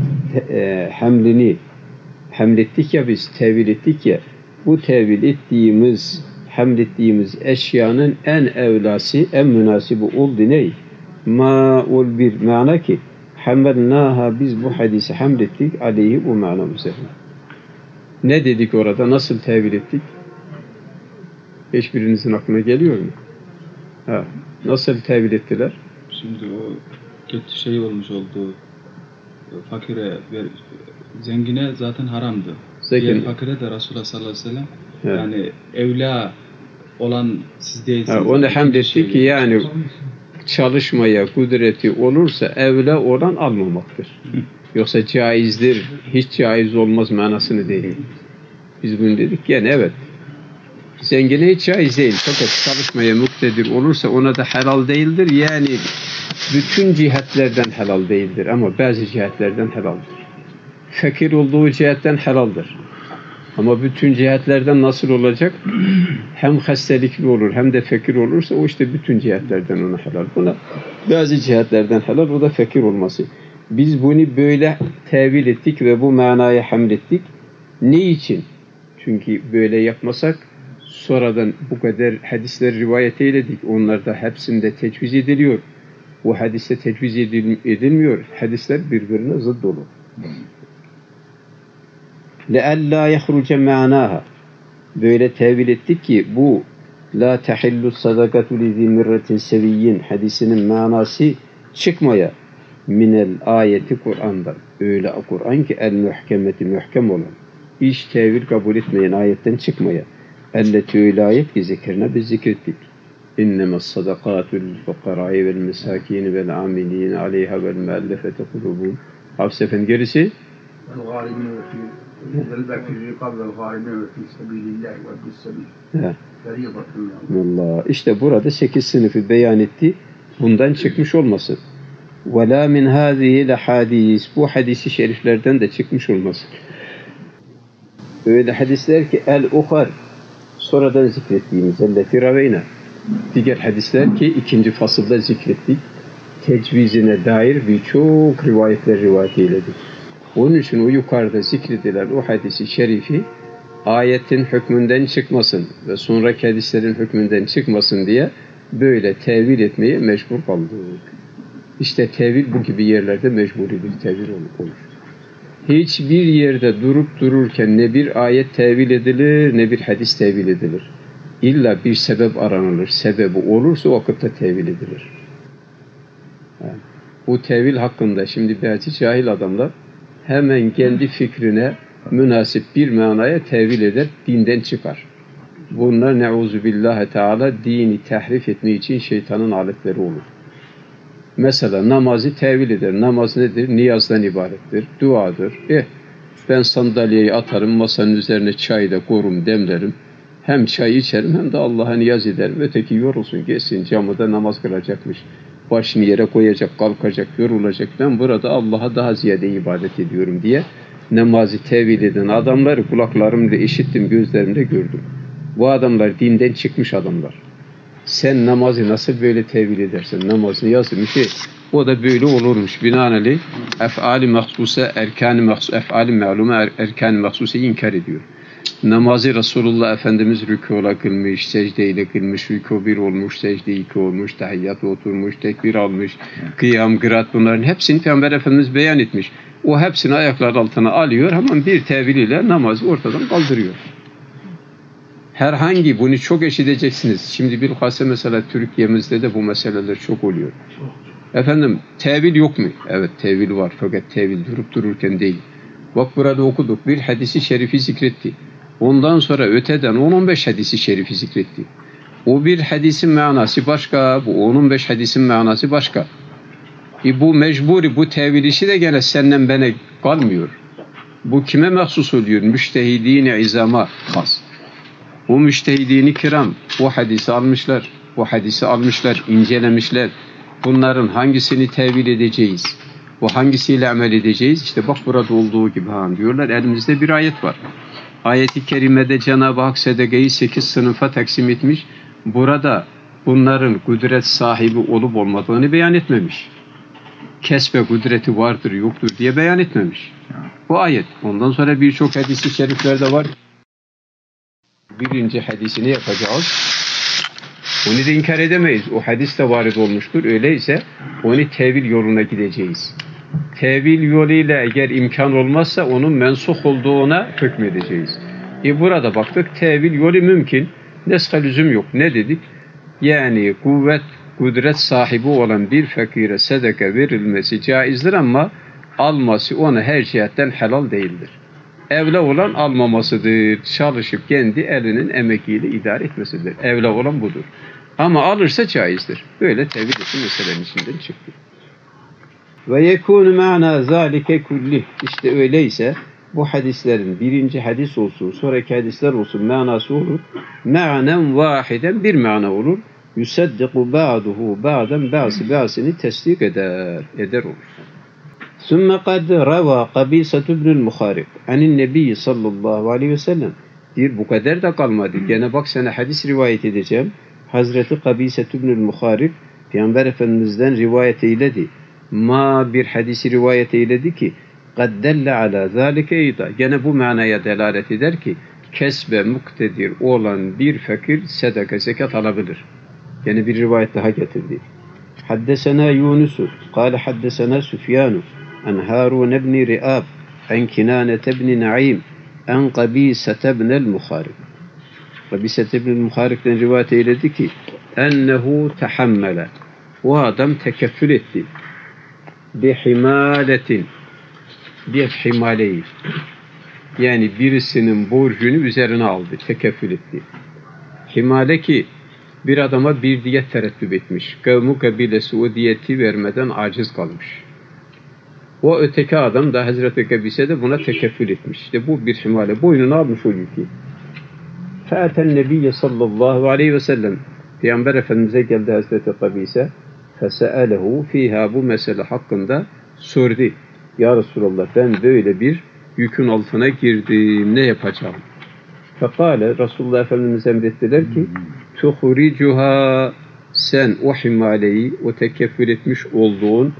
Speaker 1: hamlettik ya biz, tevil ettik ya, bu tevil ettiğimiz, hamlettiğimiz eşyanın en evlası, en münasibi oldu ne? Ma ol bir mana ki, hamelnaha biz bu hadisi hamlettik aleyhi bu mana üzerine. Ne dedik orada, nasıl tevil ettik? Hiçbirinizin aklına geliyor mu? Ha, nasıl tevil ettiler?
Speaker 2: Şimdi o kötü şey olmuş oldu. Fakire zengine zaten haramdı. Diğer fakire de Resulullah sallallahu aleyhi ve sellem yani evla olan siz değilsiniz.
Speaker 1: Onu hamlettik ki yani çalışmaya kudreti olursa evla olan almamaktır. Yoksa caizdir, hiç caiz olmaz manasını değil. Biz bunu dedik yani evet. Zengine hiç caiz değil. Fakat çalışmaya muktedir olursa ona da helal değildir. Yani bütün cihetlerden helal değildir ama bazı cihetlerden helaldir. Fakir olduğu cihetten helaldir. Ama bütün cihetlerden nasıl olacak? Hem hastalıklı olur hem de fakir olursa o işte bütün cihetlerden ona helal. Buna bazı cihetlerden helal, o da fakir olması. Biz bunu böyle tevil ettik ve bu manaya hamlettik. Ne için? Çünkü böyle yapmasak sonradan bu kadar hadisler rivayet eyledik. Onlar da hepsinde tecviz ediliyor. O hadiste tecviz edilmiyor. Hadisler birbirine zıt olur. لَأَلَّا يَخْرُجَ مَعْنَاهَا Böyle tevil ettik ki bu la tahillu sadakatu li zimirretin seviyyin hadisinin manası çıkmaya minel ayeti Kur'an'dan. Öyle Kur'an ki el muhkemeti muhkem olan. Hiç tevil kabul etmeyen ayetten çıkmaya. Elleti öyle ayet ki zikrine biz zikrettik. İnnemes sadakatul fukarai vel mesakini vel amilin aleyha vel muallefete kulubun. Hafız Efendi gerisi? Allah. İşte burada 8 sınıfı beyan etti. Bundan çıkmış olması. وَلَا مِنْ هَذِهِ لَحَادِيث Bu hadisi şeriflerden de çıkmış olması. Öyle hadisler ki el-ukhar sonradan zikrettiğimiz elleti raveyna. Diğer hadisler ki ikinci fasılda zikrettik. Tecvizine dair birçok rivayetler rivayet eyledik. Onun için o yukarıda zikredilen o hadisi şerifi ayetin hükmünden çıkmasın ve sonraki hadislerin hükmünden çıkmasın diye böyle tevil etmeye mecbur kaldık. İşte tevil bu gibi yerlerde mecburi bir tevil olur. Hiçbir yerde durup dururken ne bir ayet tevil edilir ne bir hadis tevil edilir. İlla bir sebep aranılır. Sebebi olursa o vakitte tevil edilir. Yani, bu tevil hakkında şimdi bazı cahil adamlar hemen kendi fikrine münasip bir manaya tevil eder, dinden çıkar. Bunlar neuzubillahi teala dini tahrif etmek için şeytanın aletleri olur. Mesela namazı tevil eder. Namaz nedir? Niyazdan ibarettir, duadır. Ben sandalyeyi atarım, masanın üzerine çayı da korum, demlerim. Hem çay içerim hem de Allah'a niyaz ederim. Öteki yorulsun, geçsin, camıda namaz kılacakmış. Başını yere koyacak, kalkacak, yorulacak. Ben burada Allah'a daha ziyade ibadet ediyorum diye namazı tevil eden adamları kulaklarımla işittim, gözlerimle gördüm. Bu adamlar dinden çıkmış adamlar. Sen namazı nasıl böyle tevil edersen, namazını yazın ki O da böyle olurmuş. Binaenaleyh ef'ali mahsusa, erkan-ı mahsusa, ef'ali ma'lume, erkan-ı mahsusa inkar ediyor. Namazı Resulullah Efendimiz rükûla kılmış, secdeyle kılmış, rükû 1 olmuş, secde 2 olmuş, tahiyyat oturmuş, tekbir almış, kıyam, kıraat, bunların hepsini Peygamber Efendimiz beyan etmiş. O hepsini ayaklar altına alıyor, hemen bir teviliyle namazı ortadan kaldırıyor. Herhangi, bunu çok eşiteceksiniz. Şimdi bilhassa mesela Türkiye'mizde de bu meseleler çok oluyor. Efendim tevil yok mu? Evet tevil var, fakat tevil durup dururken değil. Bak burada okuduk, bir hadisi şerifi zikretti. Ondan sonra öteden 10-15 hadisi şerifi zikretti. O bir hadisin manası başka, bu 10-15 hadisin manası başka. Bu mecburi, bu tevil işi de gene senden bana kalmıyor. Bu kime mahsus oluyor? Müştehidine izama has. O müştehidini kiram o hadisi almışlar, incelemişler. Bunların hangisini tevil edeceğiz? Bu hangisiyle amel edeceğiz? İşte bak burada olduğu gibi diyorlar. Elimizde bir ayet var. Ayet-i kerimede Cenab-ı Hak sedekayı 8 sınıfa taksim etmiş. Burada bunların kudret sahibi olup olmadığını beyan etmemiş. Kesbe kudreti vardır yoktur diye beyan etmemiş. Bu ayet. Ondan sonra birçok hadis-i şeriflerde var. Birinci hadisini yapacağız. Onu da inkar edemeyiz. O hadis de varid olmuştur. Öyleyse onu tevil yoluna gideceğiz. Tevil yoluyla eğer imkan olmazsa onun mensuh olduğuna hükmedeceğiz. Burada baktık tevil yolu mümkün. Neska lüzum yok. Ne dedik? Yani kudret sahibi olan bir fakire sadaka verilmesi caizdir ama alması ona her cihetten helal değildir. Evla olan almamasıdır. Çalışıp kendi elinin emekiyle idare etmesidir. Evla olan budur. Ama alırsa caizdir. Böyle tevil eti meselenin içinden çıktı. Ve yekûnü ma'na zâlike kulli. İşte öyleyse bu hadislerin birinci hadis olsun, sonraki hadisler olsun manası olur. Ma'nen vahiden bir mana olur. Yusaddiku ba'duhu ba'den bazısını tasdik eder olur. ثم قد روى قبيصة بن المخارق عن النبي sallallahu aleyhi ve sellem. Bu kadar da kalmadı. Gene bak sana hadis rivayet edeceğim. Hazreti Kabise ibnül Muharib Peygamber Efendimiz'den rivayet eyledi. Bir hadisi rivayet eyledi ki قَدْ دَلَّ عَلَى ذَٰلِكَ اِيْضَ. Gene bu manaya delalet eder ki kesbe muktedir olan bir fakir sadaka zekat alabilir. Gene bir rivayet daha getirdi. Haddesena Yunusu قال حدثنا سفيان عن هارون بن رئاب عن كنانة بن نعيم عن قبيسة بن المخارق. Kabise ibn Muharik'ten rivayet eyledi ki ennehu tehammele. O adam tekeffül etti. Bihimaletin. Bir himaleyi. Yani birisinin borcunu üzerine aldı. Tekeffül etti. Himale ki bir adama bir diyet tereddüt etmiş. Kavmu kabilesi o diyeti vermeden aciz kalmış. O öteki adam da Hazreti Kabise de buna tekeffül etmiş. İşte bu bir himale. Boynunu almış oluyor ki. Fa'aten Nebiye sallallahu aleyhi ve sellem. Peygamber Efendimiz'e geldi Hazreti Kabise. Fese'alehu fiha, bu mesele hakkında sordu. Ya Resulallah, ben böyle bir yükün altına girdim. Ne yapacağım? Fekale, Resulullah Efendimiz emrettiler ki tuhricuha, sen o himaleyi, o tekeffül etmiş olduğun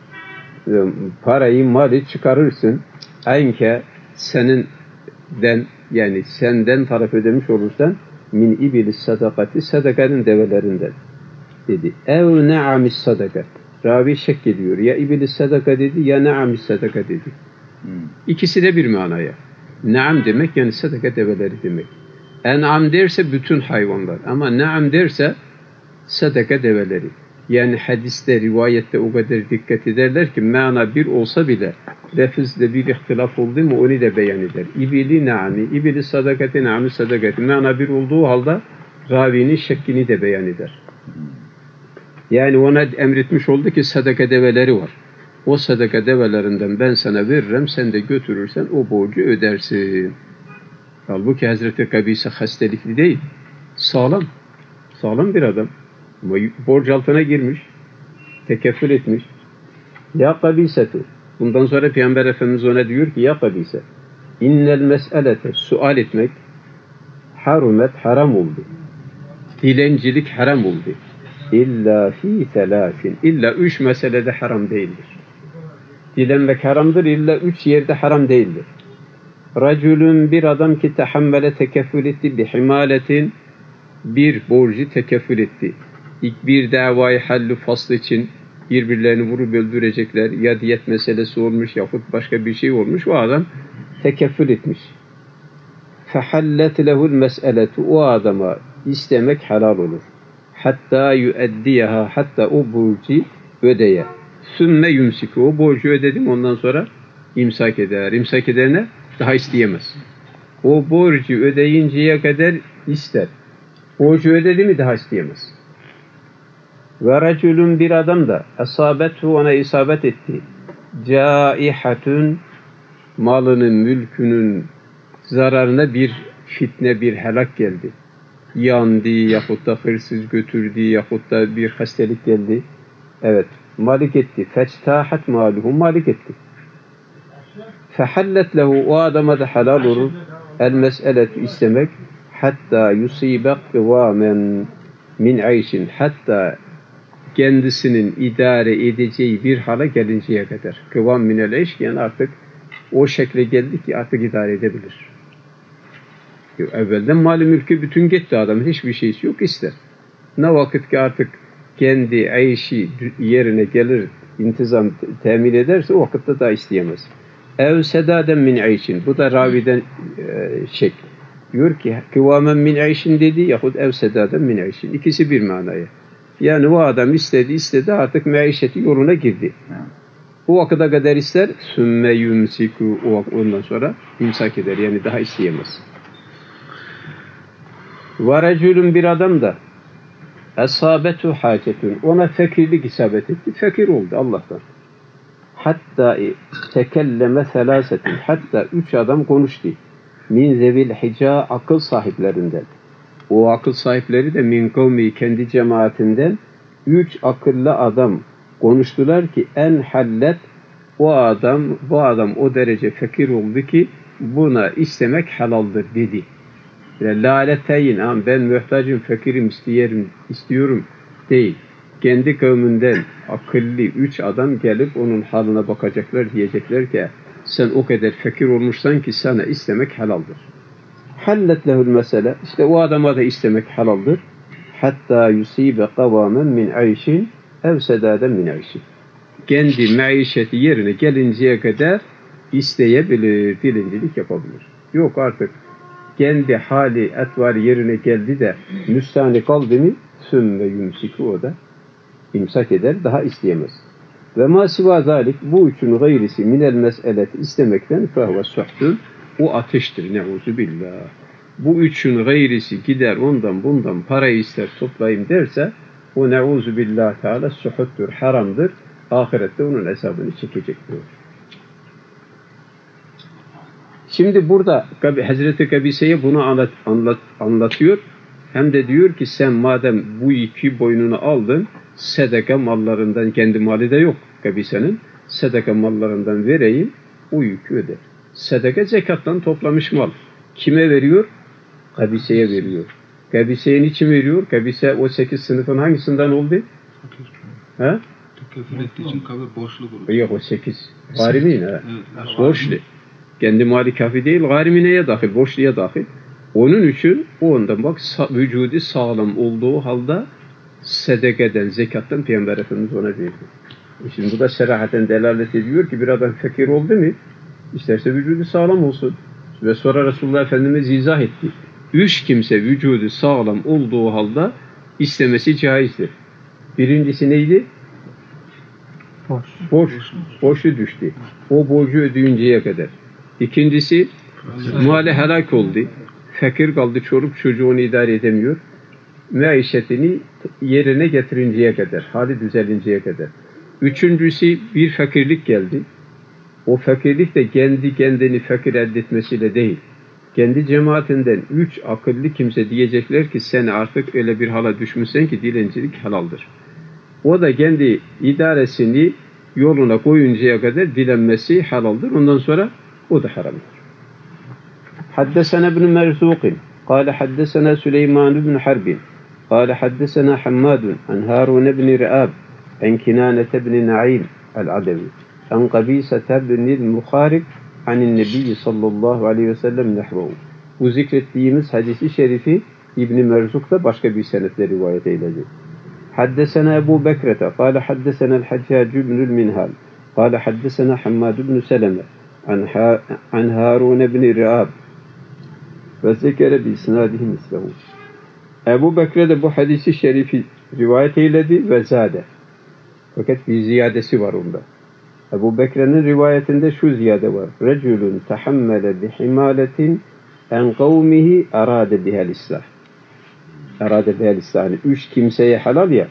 Speaker 1: parayı, mali çıkarırsın. Aynke seninden, yani senden taraf ödemiş olursan min ibilis sadakati, sadakanın develerinden dedi. Ev ne'amis sadaka. Ravi şek ediyor. Ya ibilis sadaka dedi ya ne'amis sadaka dedi. İkisi de bir manaya. Ne'am demek yani sadaka develeri demek. En'am derse bütün hayvanlar ama ne'am derse sadaka develeri. Yani hadiste, rivayette o kadar dikkat ederler ki mana bir olsa bile lafızda bir ihtilaf oldu mu onu da beyan eder. İbili na'mi, ibili sadakati, na'mi sadakati. Mana bir olduğu halde ravinin şekkini de beyan eder. Yani ona emretmiş oldu ki sadaka develeri var. O sadaka develerinden ben sana veririm, sen de götürürsen o borcu ödersin. Halbuki Hazreti Kabise hastalıklı değil. Sağlam. Sağlam bir adam. Ama borç altına girmiş. Tekeffül etmiş. Ya Kabisetu. Bundan sonra Peygamber Efendimiz ona diyor ki ya Kabise. İnnel mes'elete, sual etmek harumet, haram oldu. Dilencilik haram oldu. İlla fi telasin. İlla 3 meselede haram değildir. Dilenmek haramdır. İlla 3 yerde haram değildir. Racülün bir adam ki tehammele tekeffül etti bihimaletin bir borcu tekeffül etti. İlk bir davayı hallu faslı için birbirlerini vurup öldürecekler. Ya diyet meselesi olmuş yahut başka bir şey olmuş. O adam tekeffül etmiş. Fehallet lehul mes'eletu. O adama istemek halal olur. Hatta yüeddiyeha. Hatta o borcu ödeye. Sümme yumsiku. O borcu ödedim ondan sonra imsak eder. İmsak ederine daha isteyemez. O borcu ödeyinceye kadar ister. Borcu ödedi mi daha isteyemez. Ve racülün bir adam da esabetu ona isabet etti. Caihatun malının, mülkünün zararına bir fitne, bir helak geldi. Yandı yahut da hırsız götürdü yahut da bir hastalık geldi. Evet, malik etti. Fectahat maluhu malik etti. Fehallet lehu o adama da halal olur. El mes'eletu istemek hatta yusibe kıvamen min ayşin hatta kendisinin idare edeceği bir hala gelinceye kadar. Kıvam minel eşk yani artık o şekle geldi ki artık idare edebilir. Evvelden mali mülkü bütün gitti adamın hiçbir şeysi yok ister. Ne vakit ki artık kendi ayşi yerine gelir intizam temin ederse o vakitte daha isteyemez. Ev sedaden min ayşin bu da raviden diyor ki kıvamen min ayşin dedi yahut ev sedaden min ayşin ikisi bir manaya. Yani o adam istedi artık meişeti yoluna girdi. O vakıda kadar ister sümme yumsiku ondan sonra imsak eder yani daha isteyemez. Ve recülün bir adam da esabetu hacetun ona fakirlik isabet etti. Fakir oldu Allah'tan. Hatta tekelleme selasetun hatta 3 adam konuştu. Min zevil hica akıl sahiplerinden. O akıl sahipleri de min kavmi kendi cemaatinden 3 akıllı adam konuştular ki en hallet bu adam o derece fakir oldu ki buna istemek halaldır dedi. Laleteyin ben muhtacım, fakirim, istiyorum değil. Kendi kavminden akıllı 3 adam gelip onun haline bakacaklar diyecekler ki sen o kadar fakir olmuşsan ki sana istemek halaldır. Hallet lehul mesele işte o adama da istemek halaldır. Hatta yusibe kavamen min ayşin ev sedaden min ayşin. Kendi maişeti yerine gelinceye kadar isteyebilir, dilencilik yapabilir. Yok artık kendi hali etvar yerine geldi de müstahni kaldı mı sümme yumsiku o da imsak eder daha isteyemez. Ve ma siva zalik bu üçün gayrisi minel mes'eleti istemekten fehve suhtun o ateştir neuzu billah. Bu üçün gayrisi gider ondan bundan para ister toplayayım derse o neuzu billah teala suhuttur haramdır. Ahirette onun hesabını çekecek diyor. Şimdi burada Hazreti Kabise'ye bunu anlatıyor. Hem de diyor ki sen madem bu iki boynunu aldın sedeka mallarından kendi mali de yok Kabise'nin. Sedeka mallarından vereyim o yükü öder. Sedeka zekattan toplamış mal. Kime veriyor? Kabise'ye veriyor. Kabise'ye niçin veriyor? Kabise o 8 sınıfın hangisinden oldu? Ha?
Speaker 2: Tekeffül ettiği için borçlu grubu.
Speaker 1: Yok o 8. Garimin ha. Evet, borçlu. Kendi mali kafi değil, garimineye dahil, borçluya dahil. Onun için ondan bak vücudu sağlam olduğu halde sedekeden, zekattan Peygamber Efendimiz ona verdi. Şimdi bu da serahaten delalet ediyor ki bir adam fakir oldu mu isterse vücudu sağlam olsun. Ve sonra Resulullah Efendimiz izah etti. 3 kimse vücudu sağlam olduğu halde istemesi caizdir. Birincisi neydi? Borçlu düştü. O borcu ödeyinceye kadar. İkincisi mali helak oldu. Fakir kaldı, çoluk çocuğunu idare edemiyor. Maişetini yerine getirinceye kadar, hali düzelinceye kadar. Üçüncüsü bir fakirlik geldi. O fakirlik de kendi kendini fakir elde etmesiyle değil. Kendi cemaatinden 3 akıllı kimse diyecekler ki sen artık öyle bir hala düşmüşsen ki dilencilik halaldır. O da kendi idaresini yoluna koyuncaya kadar dilenmesi halaldır. Ondan sonra o da haramdır. Haddesena ibn Merzuqin. Kale haddesena Süleyman ibn Harbin. قال حدثنا حماد عن هارون بن رئاب عن كنانة بن نعيم العدوي عن قبيصة بن المخارق عن النبي sallallahu aleyhi ve sellem nehruhu. Bu zikrettiğimiz hadisi şerifi İbn-i Merzuk da başka bir senetle rivayet eyledi. Haddesena Ebu Bekrete kâle haddesena el-Haccâcü ibnül Minhal kâle haddesena Hammad ibn Seleme an Harun ibn Ri'ab ve zekere bi isnadihi mislehu. Ebu Bekre de bu hadisi şerifi rivayet eyledi ve zade. Fakat bir ziyadesi var onda. Ebu Bekre'nin rivayetinde şu ziyade var. Reculun tahammele bihimaletin en kavmihi arade bihel islah. Arade bihel islah. Yani 3 kimseye halal ya.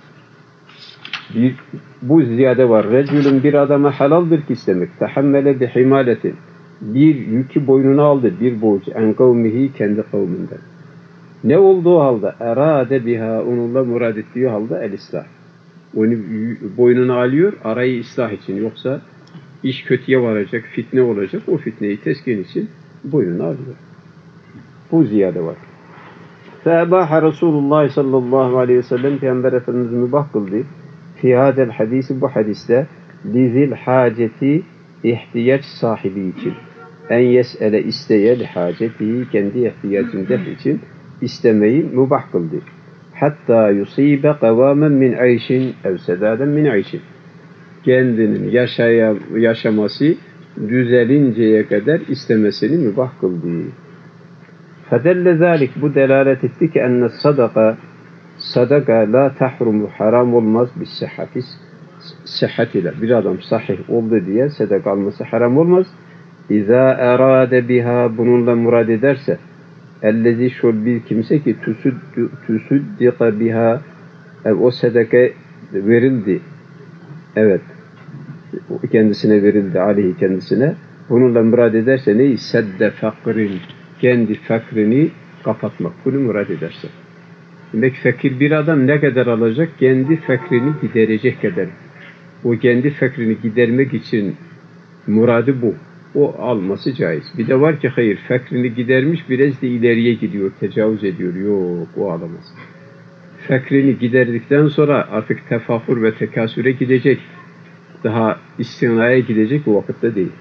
Speaker 1: Bu ziyade var. Reculun bir adama halaldır ki istemek. Tahammele bihimaletin. Bir yükü boynuna aldı. Bir borç. En kavmihi kendi kavminden. Ne olduğu halde erade biha onunla murad ettiği halde el islah. Onu boynuna alıyor arayı ıslah için. Yoksa iş kötüye varacak, fitne olacak. O fitneyi teskin için boynuna alıyor. Bu ziyade var. Feebaha Resulullah sallallahu aleyhi ve sellem Peygamber Efendimiz mübah kıldı. Fi hadel hadisi bu hadiste lizil haceti ihtiyaç sahibi için en yes'ele isteye li hacetihi kendi ihtiyacını def için istemeyi mübah kıldı. Hatta yusibe kavamen min ayşin ev sedaden min ayşin. Kendinin yaşaması düzelinceye kadar istemesini mübah kıldı. Fedelle zalik bu delalet etti ki enne sadaka la tahrumu haram olmaz bis sıhhat ile. Bir adam sahih oldu diye sadaka alması haram olmaz. İza erade biha bununla murad ederse ellezi şol bir kimse ki tüsüddika biha o sadaka verildi. Evet. Kendisine verildi. Aleyhi kendisine. Bununla murad ederse neyi? Sedde fakrin. Kendi fakrini kapatmak. Bunu murad ederse. Demek fakir bir adam ne kadar alacak? Kendi fakrini giderecek kadar. O kendi fakrini gidermek için muradı bu. O alması caiz. Bir de var ki hayır fakrini gidermiş biraz da ileriye gidiyor. Tecavüz ediyor. Yok o alamaz. Fakrini giderdikten sonra artık tefahür ve tekasüre gidecek. Daha istinaya gidecek o vakitte değil.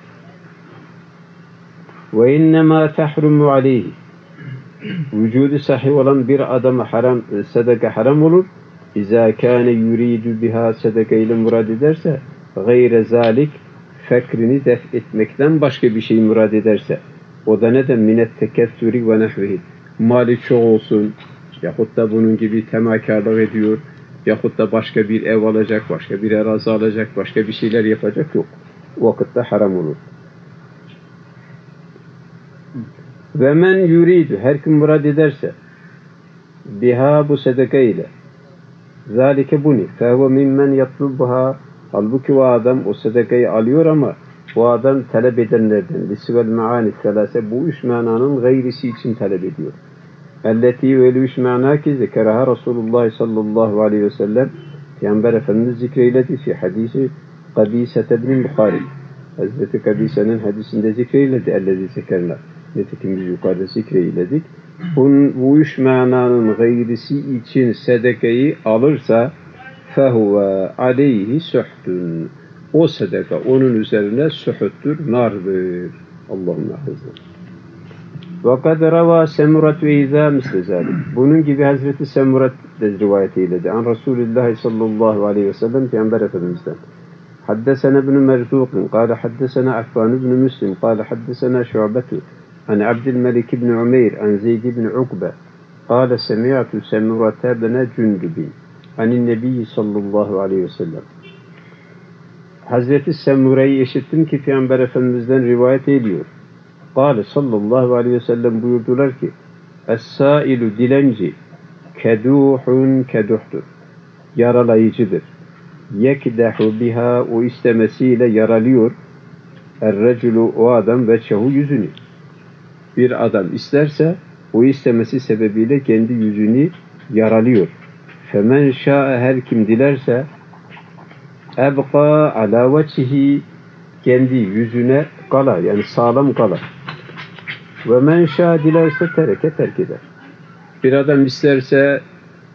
Speaker 1: Ve innemâ tehrumu aleyhi. Vücudu sahih olan bir adama haram, sadaka haram olur. İzâ kâne yuridu biha sadaka ile murad ederse gayre zalik fakrini def etmekten başka bir şey murad ederse o da neden minet tekessüri ve nehvihi mali çok olsun yahut da bunun gibi temakarlık ediyor yahut da başka bir ev alacak, başka bir arazi alacak, başka bir şeyler yapacak yok. O vakitte haram olur. Ve men yuridu her kim murad ederse biha bu sadaka ile zalike buni fehuve mimmen yatlubuha halbuki o adam o sadakayı alıyor ama o adam talep edenlerden lisvel maani selase bu üç mananın gayrisi için talep ediyor. Elleti ve üç mana ki zekeraha Resulullah sallallahu aleyhi ve sellem Peygamber Efendimiz zikreyledi fi hadisi Kabise bin Bukhari. Hazreti Kabise'nin hadisinde zikreyledi ellezi zekerler. Nitekim biz yukarıda zikreyledik. Bu üç mananın gayrisi için sadakayı alırsa fehuve aleyhi suhtun. O sadaka onun üzerine suhuttur, nardır. Allahümme hafızır. Ve kad rava Semurat ve izâ misle zâlik. Bunun gibi Hazreti Semurat de rivayet eyledi. An Resulullah sallallahu aleyhi ve sellem Peygamber Efendimiz'den. Haddesena ibn Merzuqin. Kâle haddesena Affan ibn Müslim. Kâle haddesena Şu'betu. An Abdülmelik ibn Umeyr. An Zeyd ibn Ukbe. Kâle semi'atu Semurat ibn Cündübin. Anin Nebi sallallahu aleyhi ve sellem. Hazreti Semura'yı işittim ki Peygamber Efendimiz'den rivayet ediyor. Kâle sallallahu aleyhi ve sellem buyurdular ki Es-sâilu dilenci keduhun keduhtur. Yaralayıcıdır. Yekdehu biha o istemesiyle yaralıyor. Er-reculu o adam veçehu yüzünü. Bir adam isterse o istemesi sebebiyle kendi yüzünü yaralıyor. Femen şa'e her kim dilerse ebqa ala vecihi kendi yüzüne kalar yani sağlam kalar. Ve men şa'e dilerse terk eder. Bir adam isterse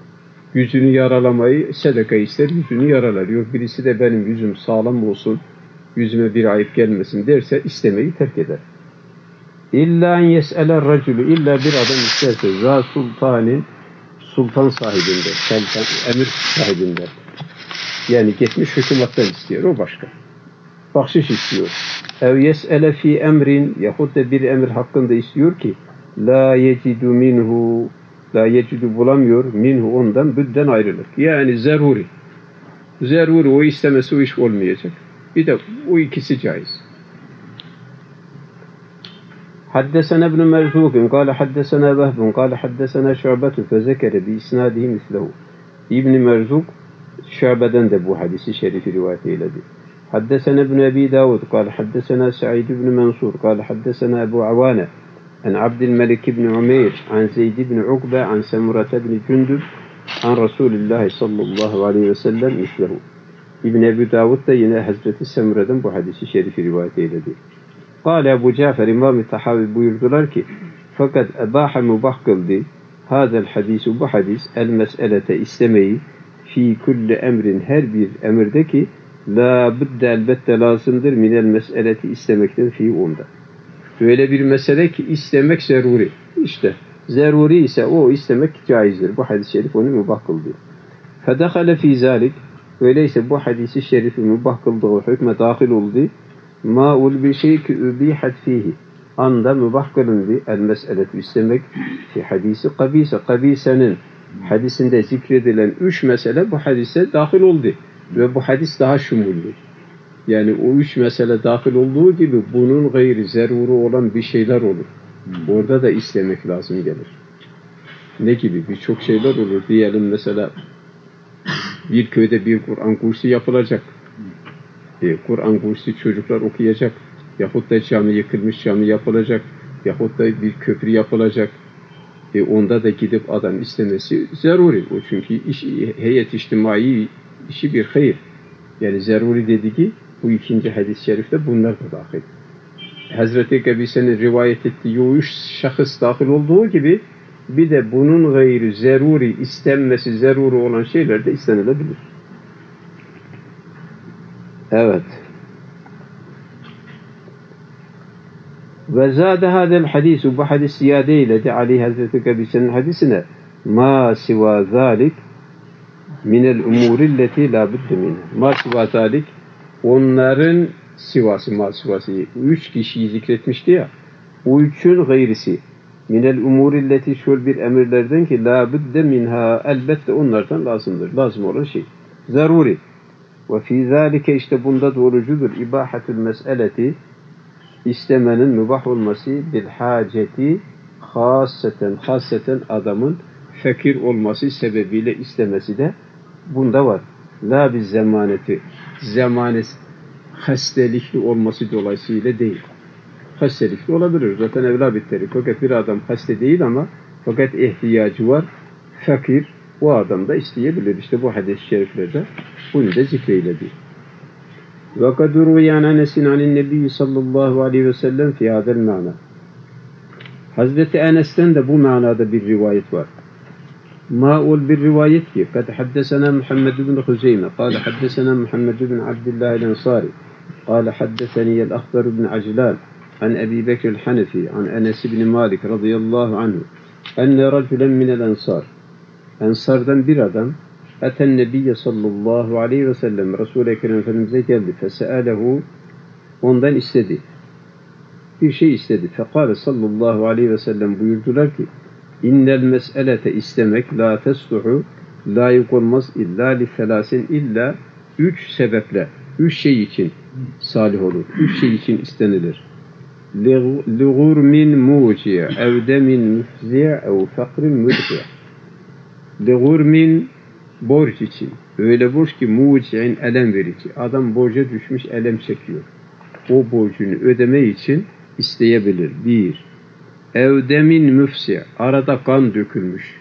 Speaker 1: yüzünü yaralamayı sadaka ister, yüzünü yaralar. Yok birisi de benim yüzüm sağlam olsun, yüzüme bir ayıp gelmesin derse istemeyi terk eder. İlla en yes'eler racülü, illa bir adam isterse za sultanin, sultan sahibinden, emir sahibinden. Yani gitmiş hükümetten istiyor, o başka. Bahşiş istiyor. Ev yes'ele fi emrin, yahut da bir emir hakkında istiyor ki la yecidu minhu, la yecidu bulamıyor minhu, ondan büdden ayrılık. Yani zeruri. Zeruri, o istemesi o iş olmayacak. Bir de o ikisi caiz. حدثنا ابن مرزوق قال حدثنا وهب قال حدثنا شعبة فذكر بإسناده مثله. İbn Merzuk Şube'den de bu hadisi şerifi rivayet eyledi. حدثنا ابن أبي داود قال حدثنا سعيد بن منصور قال حدثنا أبو عوانة عن عبد الملك بن عمير عن زيد بن عقبة عن سمرة بن جندب عن رسول الله صلى الله عليه وسلم مثله. İbn Ebi Davud da yine Hazreti Semura'dan bu hadisi şerifi rivayet eyledi. Kâle Ebu Cafer İmam-ı Tahavi buyurdular ki fakat ebâhe mubah kıldı hâzel hadisu, bu hadis el meselete istemeyi fi kulli emrin, her bir emirdeki la budde elbette lazımdır minel meseleti istemekten fi onda. Öyle bir mesele ki istemek zeruri. İşte zeruri ise o istemek caizdir. Bu hadis-i şerif onu mubah kıldı. Fedehale fi zalik, öyleyse bu hadisi şerifi mubah kıldığı hükme dahil oldu. Ma'ul bir şey ki übihat fihi, anda mübah kılındı el meseletu istemek fi hadisi kabise, kabisenin hadisinde zikredilen 3 mesele bu hadise dahil oldu ve bu hadis daha şumullü. Yani o 3 mesele dahil olduğu gibi bunun gayri zeruri olan bir şeyler olur. Orada da istemek lazım gelir. Ne gibi? Birçok şeyler olur. Diyelim mesela bir köyde bir Kur'an kursu yapılacak. Kur'an kursu çocuklar okuyacak. Yahut da cami yıkılmış, cami yapılacak. Yahut da bir köprü yapılacak. Onda da gidip adam istemesi zeruri. O çünkü heyet içtimai işi bir hayır. Yani zeruri dediği bu ikinci hadis-i şerifte bunlar da dahil. Hazreti Kabise'nin rivayet ettiği o 3 şahıs dahil olduğu gibi bir de bunun gayri zeruri, istenmesi zeruri olan şeyler de istenilebilir. Evet. Ve zâde hâdel hadîsu, bu hadis ziyade eyledi Ali Hazreti Kabise'nin hadisine mâ sivâ zâlik minel umûrilleti lâ budde minha. Mâ sivâ zâlik, onların sivası, mâ sivası, 3 kişiyi zikretmişti ya, o 3'ün gayrisi minel umûrilleti, şöyle bir emirlerden ki lâ budde minha, elbette onlardan lazımdır. Lazım olan şey. Zaruri. Ve fî zâlike, işte bunda doğrucudur. İbâhetül mes'eleti, istemenin mübah olması, bil hâceti, haseten adamın fakir olması sebebiyle istemesi de bunda var. La biz zamaneti, zamanes hastalıklı olması dolayısıyla değil. Hastalıklı olabilir. Zaten evla bitteri. Fakat bir adam hasta değil ama fakat ihtiyacı var. Fakir, o adam da isteyebilir. İşte bu hadis-i şeriflerde bunu da zikreyledi. Ve kad ruviyan Enes'in anin Nebi sallallahu aleyhi ve sellem fi hadel mana. Hazreti Enes'ten de bu manada bir rivayet var. Ma'ul bir rivayet ki kad haddesena Muhammed bin Huzeyme kâle haddesena Muhammed bin Abdillah el-Ensari kâle haddeseniyel Akhtar bin Aclan an Ebi Bekir el-Hanefi an Enes bin Malik radıyallahu anhu enne racülen minel ensar, ensardan bir adam eten Nebiye sallallahu aleyhi ve sellem, Resul-i Ekrem Efendimiz'e geldi. Fese'alehu, ondan istedi. Bir şey istedi. Fekale sallallahu aleyhi ve sellem, buyurdular ki innel mes'elete, istemek la tesluhu, layık olmaz illa li felasin, illa 3 sebeple, 3 şey için salih olur. 3 şey için istenilir. Liğurmin muciye ev demin müfziye ev fakrin müdhiye. Liğurmin, borç için. Öyle borç ki muci'in, elem verici. Adam borca düşmüş, elem çekiyor. O borcunu ödeme için isteyebilir. 1. Evdemin müfsi, arada kan dökülmüş.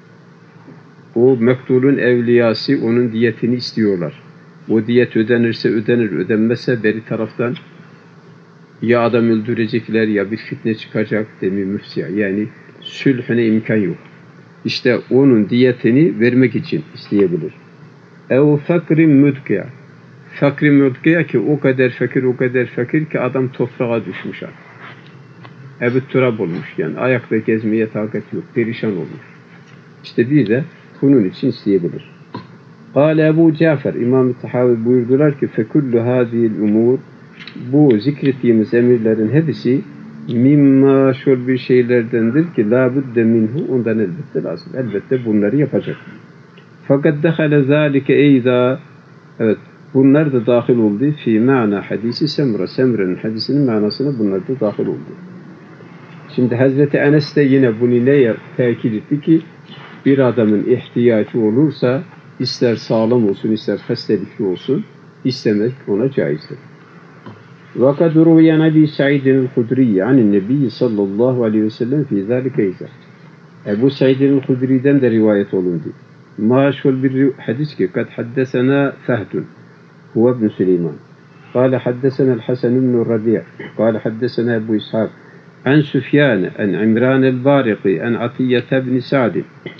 Speaker 1: O mektulun evliyası onun diyetini istiyorlar. O diyet ödenirse ödenir, ödenmezse beri taraftan ya adam öldürecekler ya bir fitne çıkacak demi müfsi. Yani sülhüne imkan yok. İşte onun diyetini vermek için isteyebilir. Ev fakrin müdkiya. Fakri müdkiya ki o kadar fakir ki adam toprağa düşmüş artık. Ebu turab olmuş yani ayakta gezmeye takat yok, perişan olmuş. İşte bir de bunun için isteyebilir. Kâle Ebu Cafer, İmam-ı Tahavi buyurdular ki fekullu hâzihil umur, bu zikrettiğimiz emirlerin hepsi mimma şöyle bir şeylerdendir ki la budde minhu, ondan elbette lazım. Elbette bunları yapacak. Fakat dehale zâlike eyda, evet bunlar da dahil oldu fi ma'na hadisi Semra. Semra'nın hadisinin manasına bunlar da dahil oldu. Şimdi Hazreti Enes de yine bunu neye tekit etti ki bir adamın ihtiyacı olursa ister sağlam olsun ister hastalıklı olsun istemek ona caizdir. وَقَدْ رُوِيَ نَبِي سَعِيدٍ الْخُدْرِيِّ عَنِ النَّبِيِّ sallallahu aleyhi ve sellem فِي ذَٰلِكَ اِذَا Ebu Said'in Hudri'den de rivayet olundu. Maşhur bir hadis ki kad haddesena Fehdun huve ibn Süleyman. Kâle haddesena el-Hasan ibn Rabi' kâle haddesena Ebu İshak an Süfyan an İmran el-Bariqi an Atiyye ibn Sa'd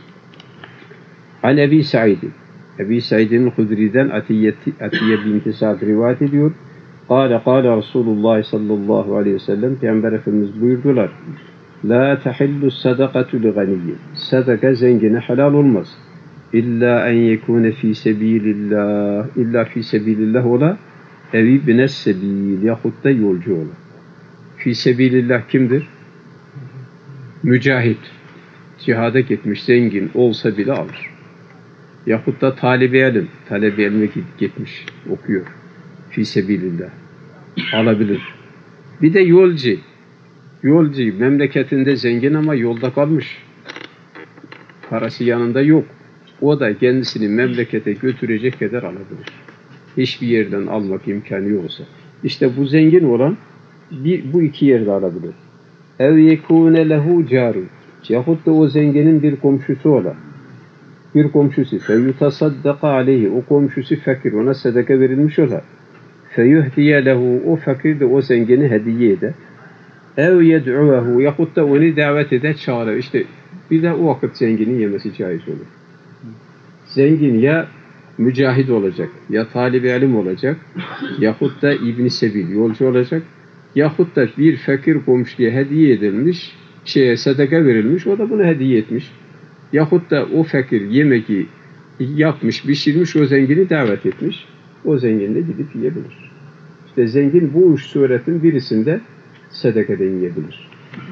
Speaker 1: an Ebi Said. Ebi Said'in Hudri'den Atiyye binti Sa'd rivayet ediyor. Kâle Resulullah sallallahu aleyhi ve sellem Peygamber Efendimiz buyurdular. La tahillu sadakatu li ganiyyin. Sadaka zengine helal olmaz. İlla en yekune fi sebilillah. İlla fi sebilillah ola. Evi bines sebil. Yahut da yolcu ola. Fi sebilillah kimdir? Mücahit. Cihada gitmiş zengin olsa bile alır. Yahut da talebe ilme gitmiş okuyor. Fi sebilillah. Alabilir. Bir de yolcu. Yolcu memleketinde zengin ama yolda kalmış. Parası yanında yok. O da kendisini memlekete götürecek kadar alabilir. Hiçbir yerden almak imkanı yoksa. İşte bu zengin olan bu iki yerde alabilir. Ev yekûne lehu câru. Yahut da o zenginin bir komşusu ola. Bir komşusu. Feyutasaddaka aleyhi. O komşusu fakir. Ona sadaka verilmiş ola. Feyuhdiye lehu. O fakir de o zengini hediye eder. Ev yed'uvehu yahut da onu davet eder, çağırır. İşte bir de o vakit zenginin yemesi caiz olur. Zengin ya mücahid olacak, ya talib-i ilim olacak, yahut da İbn-i Sebil yolcu olacak, yahut da bir fakir komşuya hediye edilmiş, sadaka verilmiş, o da bunu hediye etmiş. Yahut da o fakir yemeği yapmış, pişirmiş, o zengini davet etmiş. O zengin de gidip yiyebilir. İşte zengin bu üç suretin birisinde sadakadan yiyebilir.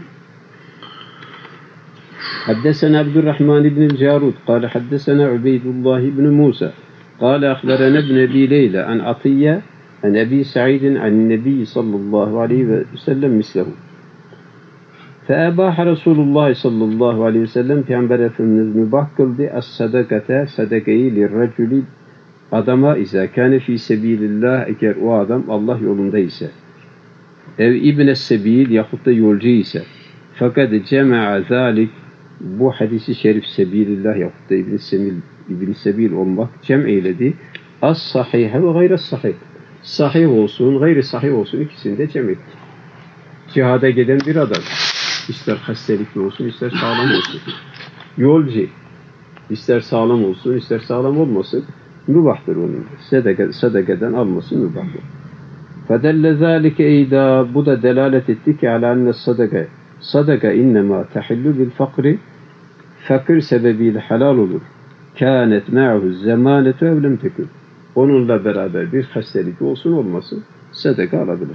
Speaker 1: Haddesena Abdurrahman ibn Carud قال حدثنا عبيد الله بن موسى قال أخبرنا ابن أبي ليلى عن عطية عن أبي سعيد عن النبي صلى الله عليه وسلم مثله فأباح رسول الله صلى الله عليه وسلم Peygamber Efendimiz mübah kıldı as-sadakate sadakayı lirraculi adama izâ kâne fî sebîlillah eğer o adam Allah yolunda ise ev ibne sebil yahut da yolcu ise fakat cema'a zalik bu hadisi şerif sebilillah yahut da ibn sebil olmak cem eyledi as sahihe ve gayre sahih sahih olsun gayri sahih olsun ikisini de cem etti. Cihada giden bir adam ister hastalıklı olsun ister sağlam olsun yolcu ister sağlam olsun ister sağlam olmasın mübahtır onun sadakadan alması mübahtır. فَدَلَّ ذَٰلِكَ اَيْدَا bu da delalet etti ki عَلَى أَنَّ sadaka innema tahillu bil fakri fakir sebebiyle helal olur. Kânet ma'hu zemanetu ev lem tekun. Onunla beraber bir hastalık olsun olmasın sadaka alabilir.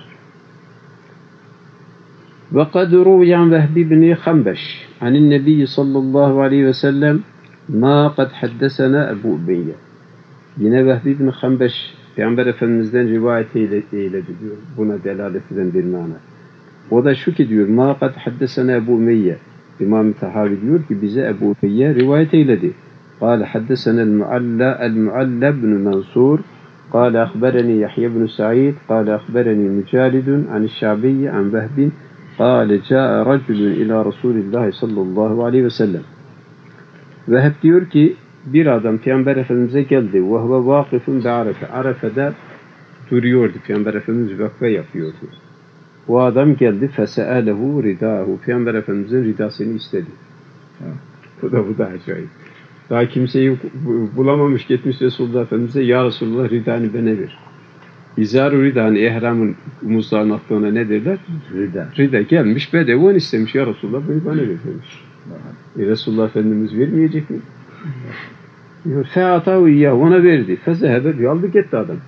Speaker 1: Ve kad ruyan Vehbi ibn Hanbeş anin Nebi sallallahu aleyhi ve sellem ma kad haddesena Ebu Ubeyye. Yine Vehbi ibn Hanbeş Peygamber Efendimiz'den rivayet eyledi diyor. Buna delalet eden bir mana. O da şu ki diyor ma kad haddesena Ebu Umeyye. İmam-ı Tahavi diyor ki bize Ebu Umeyye rivayet eyledi. قال حدثنا المعلى بن منصور قال أخبرني يحيى بن سعيد قال أخبرني مجالد عن الشعبي عن وهب قال جاء رجل إلى رسول الله صلى الله عليه وسلم. Vehb diyor ki bir adam Peygamber Efendimiz'e geldi. وَهُوَ وَاقِفٌ بِعَرَفَ Arafa'da duruyordu. Peygamber Efendimiz vakfe yapıyordu. O adam geldi. فَسَأَلَهُ رِدَاهُ Peygamber Efendimiz'in ridasını istedi. Bu da acayip. Daha kimseyi bulamamış, gitmiş Resulullah Efendimiz'e, ya Resulullah ridani bana ver. İzar-ı ridani, ihramın omuzlarının attığına ne derler? Rida gelmiş, bedevon istemiş, ya Resulullah bana ver demiş. Resulullah Efendimiz vermeyecek mi? Diyor, fe'atahu iyyâhu, ona verdi. Fezehebe, aldı gitti adam.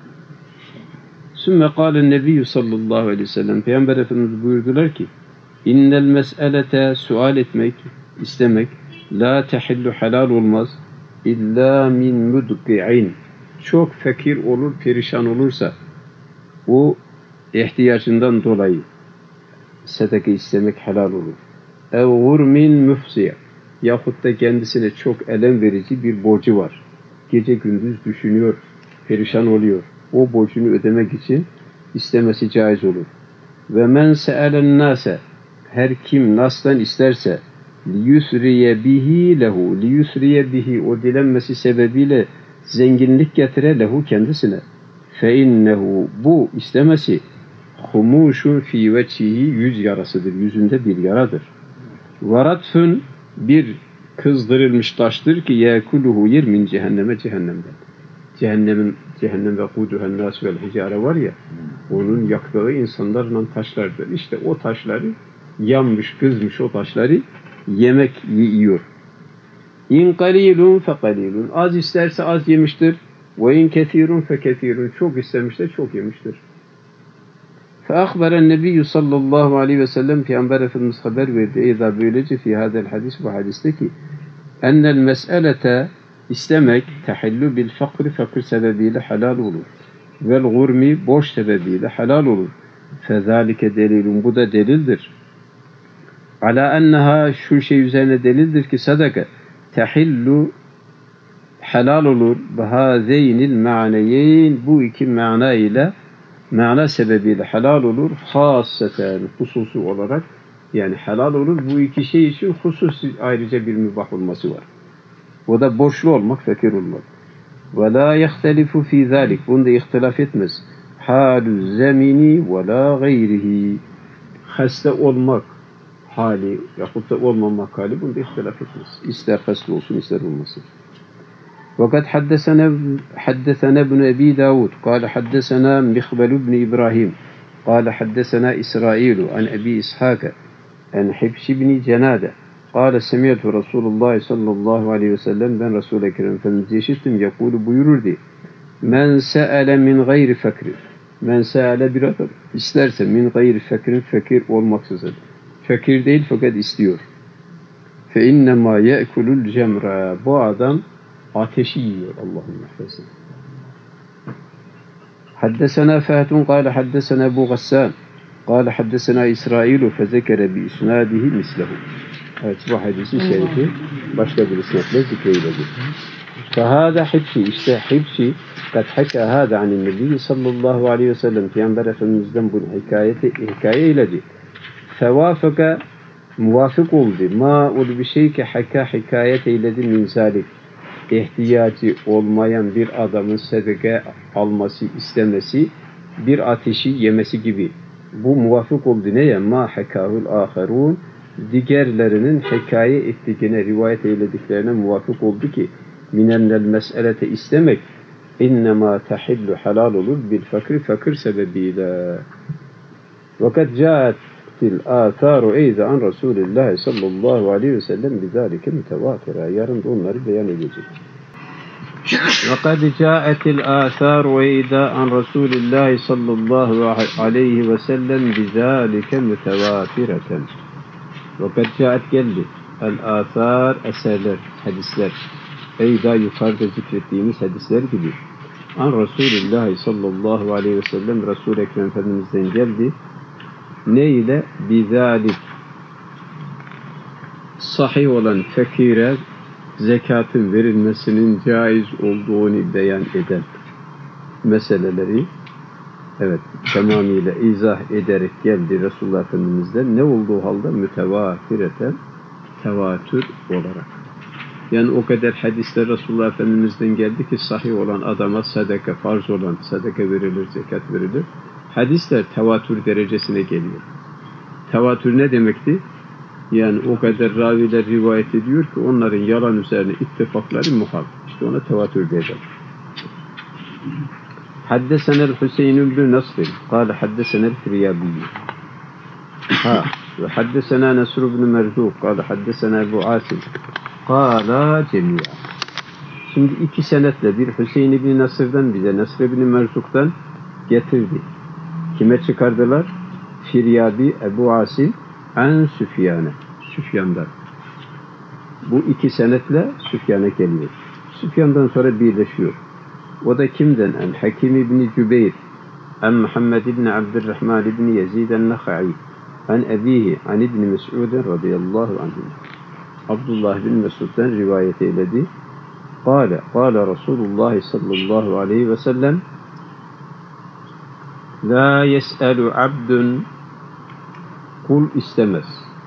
Speaker 1: Sümme kâlen nebiyyü sallallahu aleyhi ve sellem, Peygamber Efendimiz buyurdular ki, innel mes'elete, sual etmek, istemek, la tehillu helal olmaz, illa min mudki'in, çok fakir olur, perişan olursa, o ihtiyacından dolayı sadaka istemek helal olur. Ev gurmin müfsiye, yahut da kendisine çok elem verici bir borcu var. Gece gündüz düşünüyor, perişan oluyor. O borcunu ödemek için istemesi caiz olur. Ve men se'elen nase, her kim nas'tan isterse, liyusriye bihi lehu, liyusriye bihi, o dilenmesi sebebiyle zenginlik getire lehu kendisine. Fe innehu, bu istemesi, humuşun fi veçhihi, yüz yarasıdır, yüzünde bir yaradır. Varatfün, bir kızdırılmış taştır ki yekuluhu yer min cehenneme, cehennemden. Cehennem ve kuduhen nas vel hicare var ya, onun yaktığı insanlarla taşlardır. İşte o taşları yanmış, kızmış o taşları yemek yiyor. İn qalilun fe qalilun, az isterse az yemiştir. Ve in kethirun fe kethirun, çok istemiştir, çok yemiştir. Fe ahberen nebiyyü sallallahu aleyhi ve sellem, Peygamber Efendimiz haber verdi. Eyda böylece fi hadel hadis, bu hadiste ki ennel mes'elete, istemek, tehillu bil fakri, fakir sebebiyle helal olur. Vel gurmi, borç sebebiyle helal olur. Fezalike delilun, bu da delildir. Ala enneha, şu şey üzerine delildir ki sadaka tehillu, helal olur. Bahazeynil ma'neyeyn, bu iki mana ile, mana sebebiyle helal olur. Hasseten, hususi olarak, yani helal olur. Bu iki şey için hususi ayrıca bir mübah olması var. O da borçlu olmak, fakir olmak. Ve la yehtelifu fi zalik, bunda ihtilaf etmez. Halü zemini ve la gayrihi, hasta olmak hali yahut da olmamak hali, bunda ihtilaf etmez. İster hasta olsun, ister olmasın. وقد حدثنا ابن أبي داود قال حدثنا مخبل بن إبراهيم قال حدثنا إسرائيل عن أبي إسحاق عن حبش بن جنادة قال سمعت رسول الله صلى الله عليه وسلم, ben Resul-i Ekrem Efendimiz'i işittim, yakulu buyururdu, men se'ele min gayri fakir, men se'ele bir adam isterse min gayri fakirin, fakir olmaksızın, fakir değil fakat istiyor, fe innema ye'kulul cemra, bu adam ateşi yiyor. Allahümme affetsin. Haddesena Fahd kâle haddesena Ebu Gassan kâle haddesena İsrailu fezekere bi isnadihi mislehu. Evet, bu hadisi şerifi başka bir isnadle zikreyledi. Fehâdâ hibşi, işte hibşi kad hekâ hâdâ anin nebiyyü sallallahu aleyhi ve sellem, Peygamber Efendimiz'den bunu hikaye eyledi. Fevâfeka, muvafık oldu. Ma ol bir şey ki hikayet eyledi min zalik, ihtiyacı olmayan bir adamın sadaka alması, istemesi, bir ateşi yemesi gibi. Bu muvafık oldu neye? Ma hekâhul âherûn, diğerlerinin hikaye ettiklerine, rivayet eylediklerine muvafık oldu ki minennel mes'elete, istemek innemâ tehillu, helal olur bil fakri, fakir sebebiyle. Vakat câetil âthâru eyze an Resulillah sallallahu aleyhi ve sellem bizâlike mütevâtira. Yarın da onları beyan edecek. وَقَدْ جَاءَتِ الْآثَارُ وَاِذَا عَنْ رَسُولِ اللّٰهِ صَلَّى اللّٰهُ عَلَيْهِ وَسَلَّمْ بِذَٰلِكَ مُتَوَاتِرَةً. وَقَدْ جَاءَتْ geldi. El-âthâr, eserler, hadisler. Eyda, yukarıda zikrettiğimiz hadisler gibi. An Resulullah sallallahu aleyhi ve sellem, Resul-i Ekrem Efendimiz'den geldi. Ne ile? Bizalik, sahih olan fakire zekatın verilmesinin caiz olduğunu beyan eden meseleleri, evet, tamamıyla izah ederek geldi Resulullah Efendimiz'den. Ne olduğu halde mütevatireten, tevatür olarak. Yani o kadar hadisler Resulullah Efendimiz'den geldi ki sahih olan adama sadaka, farz olan sadaka verilir, zekat verilir. Hadisler tevatür derecesine geliyor. Tevatür ne demekti? Yani o kadar raviler rivayet ediyor ki onların yalan üzerine ittifakları muhal. İşte ona tevatür eder. حدثنا الحسين بن نصر قال حدثنا الفريابي وحدثنا نصر بن مرزوق قال حدثنا أبو عاصم قال جميعا. Şimdi iki senetle bir Hüseyin ibn Nasır'dan bize Nasr ibn Merzuk'tan getirdi. Kime çıkardılar? Firyabi Ebu Asim an Süfyan'a. Süfyan'dan. Bu iki senetle Süfyan'a geliyor. Süfyan'dan sonra birleşiyor. O da kimden? En Hakim ibn Cübeyr en Muhammed ibn Abdurrahman ibn Yazid el-Nakha'i en ebihi an ibn Mes'ud radıyallahu anh. Abdullah bin Mesud'dan rivayet eyledi. قال رسول الله صلى الله عليه وسلم لا يسأل عبد kul istemez.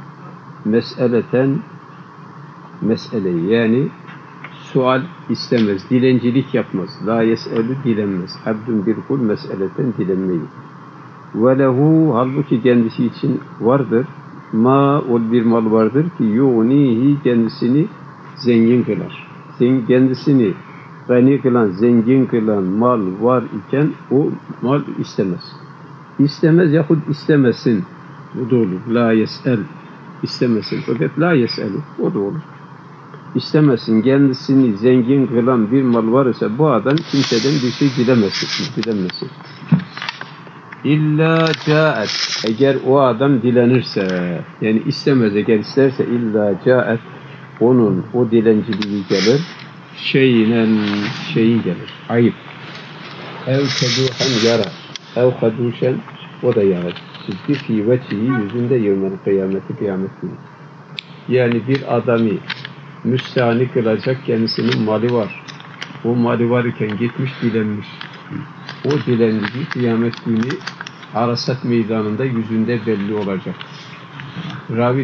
Speaker 1: Mesele yani sual istemez. Dilencilik yapmaz. La yes'elü dilenmez. Abdun bir kul meseleten dilenmeyi. Ve lehu halbuki kendisi için vardır. Bir mal vardır ki yugnihi kendisini zengin kılar. Kendisini gani kılan, zengin kılan mal var iken o mal istemez. İstemez yahut istemesin. O da olur. La yes'el. İstemesin. Fakat la yes'el. O da olur. İstemesin. Kendisini zengin kılan bir mal var ise bu adam kimseden bir şey dilemesin. İlla caet. Eğer o adam dilenirse, yani istemez, eğer isterse illa caet, onun o dilenciliği gelir, şeyi gelir, ayıp. Ev keduhen yara, ev kaduşen, o da yara. Sizdi fi vecihi yüzünde yevmen kıyamet günü. Yani bir adamı müstahni kılacak, kendisinin mali var. O mali var iken gitmiş dilenmiş. O dilenciliği kıyamet günü Arasat meydanında yüzünde belli olacak. Ravi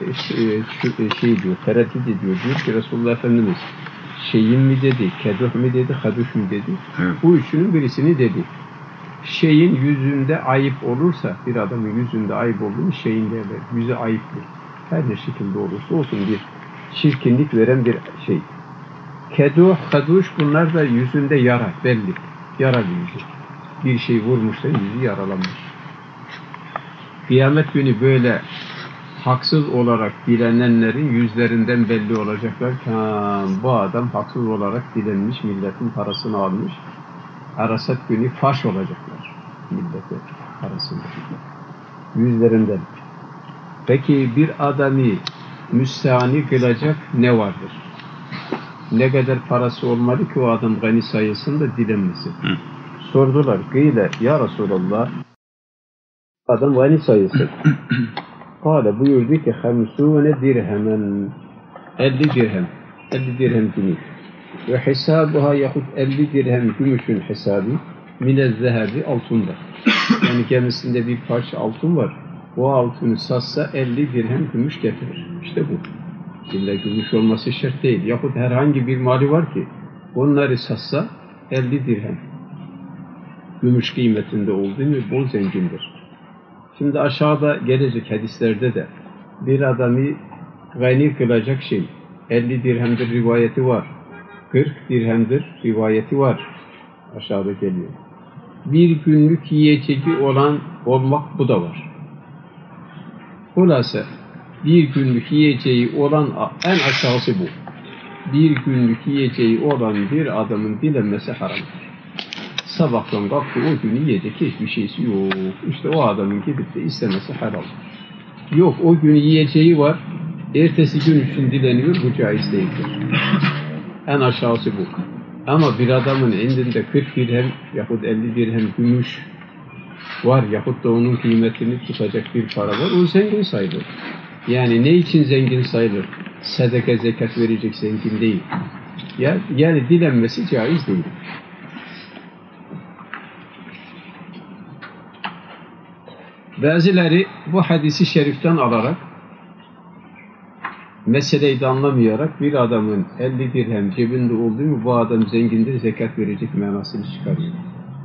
Speaker 1: diyor, tereddüt ediyor. Diyor ki Resulullah Efendimiz şeyin mi dedi, keduh mi dedi, haduş mu dedi? Evet. Bu üçünün birisini dedi. Şeyin yüzünde ayıp olursa, bir adamın yüzünde ayıp olduğunu şeyin derler. Yüzü ayıplı. Her ne şekilde olursa olsun bir çirkinlik veren bir şey. Keduh, haduş bunlar da yüzünde yara, belli. Yara yüzü. Bir şey vurmuşsa yüzü yaralanmış. Kıyamet günü böyle haksız olarak dilenenlerin yüzlerinden belli olacaklar ki bu adam haksız olarak dilenmiş, milletin parasını almış. Arasat günü faş olacaklar milletin parasını. Yüzlerinden. Peki bir adamı müstahni kılacak ne vardır? Ne kadar parası olmalı ki o adam gani sayılsın da dilenmesin? Sordular. Gıyle ya Resulallah adam gani sayılsın. Kale buyurdu ki 50 dirhemen 50 dirhem 50 dirhem gümüş ve hesabuha yahut 50 dirhem gümüşün hesabı minezzehebi altında. Yani kendisinde bir parça altın var. O altını satsa 50 dirhem gümüş getirir. İşte bu. İlla gümüş olması şart değil. Yahut herhangi bir mali var ki onları satsa 50 dirhem. Gümüş kıymetinde olduğu mu bol zengindir. Şimdi aşağıda gelecek hadislerde de bir adamı gani kılacak şey 50 dirhemdir rivayeti var. 40 dirhemdir rivayeti var. Aşağıda geliyor. Bir günlük yiyeceği olmak bu da var. Hulasa bir günlük yiyeceği olan en aşağısı bu. Bir günlük yiyeceği olan bir adamın dilenmesi haramdır. Sabahtan kalktı o günü yiyecek hiçbir şeysi yok. İşte o adamın gidip de istemesi haram. Yok o günü yiyeceği var. Ertesi gün için dileniyor. Bu caiz değildir. En aşağısı bu. Ama bir adamın elinde 40 dirhem yahut 50 dirhem gümüş var yahut da onun kıymetini tutacak bir para var. O zengin sayılır. Yani ne için zengin sayılır? Sadaka zekat verecek zengin değil. Yani dilenmesi caiz değil. Bazıları bu hadisi şeriften alarak meseleyi de anlamayarak bir adamın 50 dirhem cebinde olduğu mu bu adam zengindir zekat verecek manasını çıkarıyor.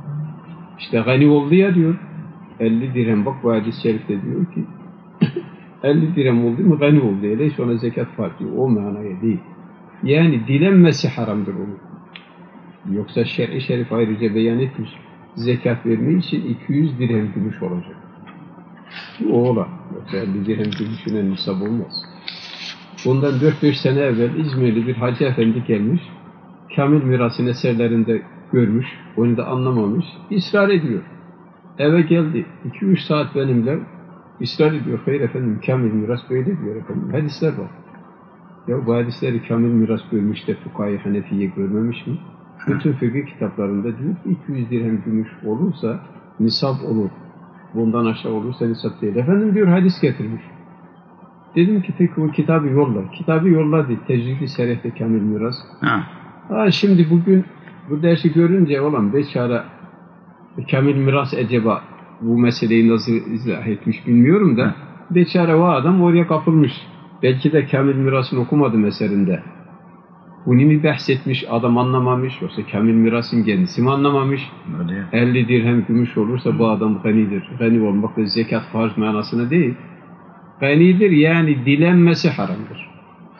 Speaker 1: İşte gani oldu ya diyor 50 dirhem bak bu hadis-i şerifte diyor ki 50 dirhem oldu mu gani oldu. Öyleyse ona zekat farkı o manaya değil. Yani dilenmesi haramdır onun. Yoksa şer'i şerif ayrıca beyan etmiş. Zekat vermek için 200 dirhem gümüş olacak. O ola. Yoksa 50 dirhem gümüşüne nisab olmaz. Bundan 4-5 sene evvel İzmirli bir hacı efendi gelmiş. Kamil Miras'ın eserlerinde görmüş. Onu da anlamamış. İsrar ediyor. Eve geldi. 2-3 saat benimle ısrar ediyor. Hayır efendim, kamil miras böyle diyor efendim. Hadisler var. Ya bu hadisleri kamil miras görmüş de Fukahi Hanefiye görmemiş mi? Bütün fıkıh kitaplarında diyor ki 200 dirhem gümüş olursa nisap olur. Bundan aşağı olursa nisap değil. Efendim diyor hadis getirmiş. Dedim ki peki o kitabı yolla. Kitabı yolladı. Tecrid-i Sereh'te kamil miras. Şimdi bugün bu dersi görünce olan beçara kamil miras acaba bu meseleyi nasıl izah etmiş bilmiyorum da beçare o adam oraya kapılmış. Belki de kamil mirasını okumadı eserinde. Bunu mi bahsetmiş, adam anlamamış, yoksa kamil mirasın kendisi mi anlamamış? 50 dirhem gümüş olursa bu adam ganidir. Gani olmak da zekat farz manasına değil. Ganidir yani dilenmesi haramdır.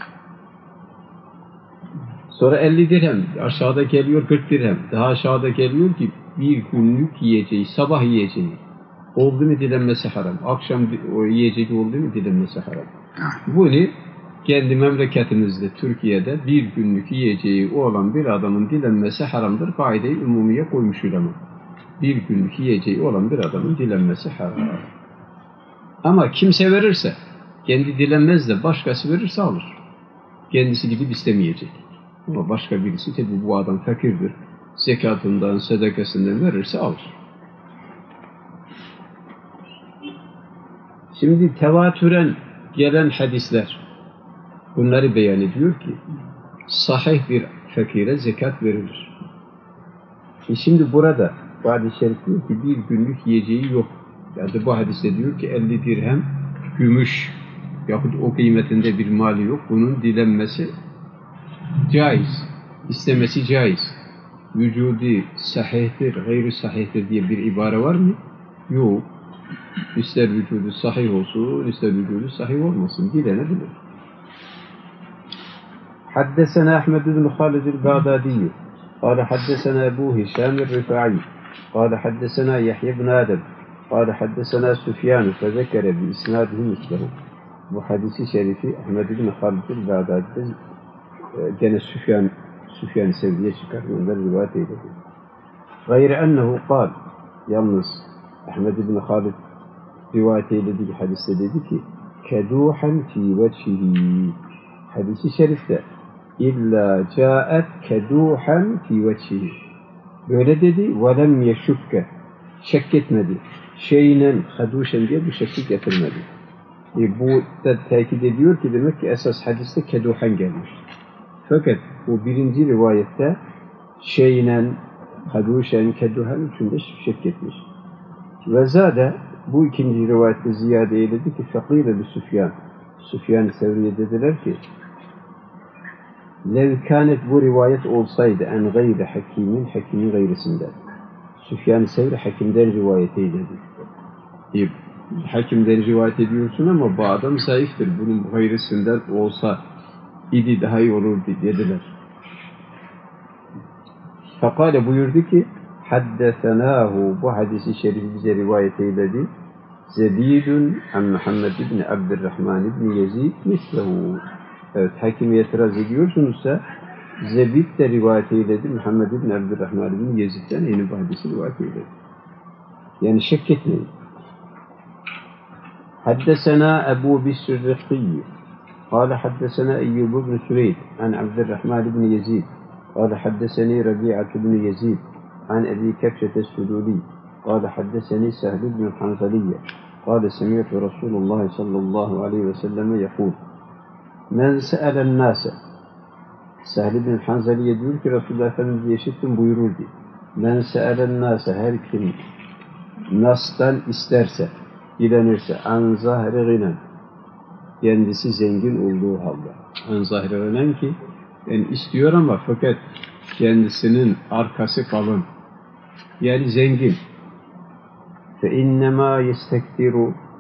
Speaker 1: Sonra 50 dirhem, aşağıda geliyor 40 dirhem. Daha aşağıda geliyor ki bir günlük yiyeceği, sabah yiyeceği. Oldu mu dilenmesi haram. Akşam o yiyecek oldu mu dilenmesi haram. Bunu kendi memleketimizde, Türkiye'de bir günlük yiyeceği olan bir adamın dilenmesi haramdır. Kaide-i umumiye koymuş ulema. Bir günlük yiyeceği olan bir adamın dilenmesi haram. Ama kimse verirse, kendi dilenmez de başkası verirse alır. Kendisi gidip istemeyecek. Ama başka birisi tabi bu adam fakirdir. Zekatından, sadakasından verirse alır. Şimdi tevatüren gelen hadisler bunları beyan ediyor ki sahih bir fakire zekat verilir. Şimdi burada bu hadis-i şerif diyor ki bir günlük yiyeceği yok. Yani bu hadiste diyor ki 50 dirhem gümüş yahut o kıymetinde bir mali yok. Bunun dilenmesi caiz. İstemesi caiz. Vücudi sahihtir, gayri sahihtir diye bir ibare var mı? Yok. İster vücudu sahih olsun, ister vücudu sahih olmasın. Dilenebilir. حدثنا أحمد بن خالد البغدادي قال حدثنا أبو هشام الرفاعي قال حدثنا يحيى بن آدم قال حدثنا سفيان فذكر بإسناده مثله. Bu hadisi şerifi Ahmed bin Halid el-Bağdadi'de gene Süfyan Sevri'ye çıkartmanlar rivayet eyledi. Gayri ennehu kal, yalnız Ahmed bin Halid rivayet eylediği hadiste dedi ki keduhan fi vecihi. Hadisi şerifte illa caet keduhan fi vecihi. Böyle dedi ve lem yeşukke. Şek etmedi. Şeyinen keduşen diye bir şekil getirmedi. Bu da tekit ediyor ki demek ki esas hadiste keduhan gelmiş. Fakat bu birinci rivayette şeyinen, keduşen, keduhan üçünde şek etmiş. Ve zade bu ikinci rivayette ziyade eyledi ki fakire bi Süfyan. Süfyan-ı Sevriye dediler ki lev kânet bu rivayet olsaydı en gayri hakimin gayrisinden. Süfyan-ı Sevri hakimden rivayet eyledi. Hakimden rivayet ediyorsun ama bu adam zayıftır. Bunun gayrisinden olsa idi daha iyi olurdu dediler. Fakale buyurdu ki haddesenâhu bu hadisi şerif bize rivayet eyledi. Zebidun an Muhammed ibn Abdurrahman ibn Yezid mislehu. Evet, hakime itiraz ediyorsunuzsa Zebid de rivayet eyledi. Muhammed ibn Abdurrahman ibn Yezid'den aynı bu hadisi rivayet eyledi. Yani şek etmeyin. حدثنا أبو بشر الرقي قال حدثنا أيوب بن سويد عن عبد الرحمن بن يزيد قال حدثني ربيعة بن يزيد عن أبي كبشة السدولي قال حدثني سهل بن الحنظلية قال سمعت رسول الله صلى الله عليه وسلم يقول من سأل الناس Sahil bin Hanzaliye diyor ki Resulullah Efendimiz'i işittim buyururdu. Men se'elen nâse her kim nas'tan isterse, dilenirse an zahri ginen kendisi zengin olduğu halde. An zahri ginen ki yani istiyor ama fakat kendisinin arkası kalın. Yani zengin. Fe innemâ yestektiru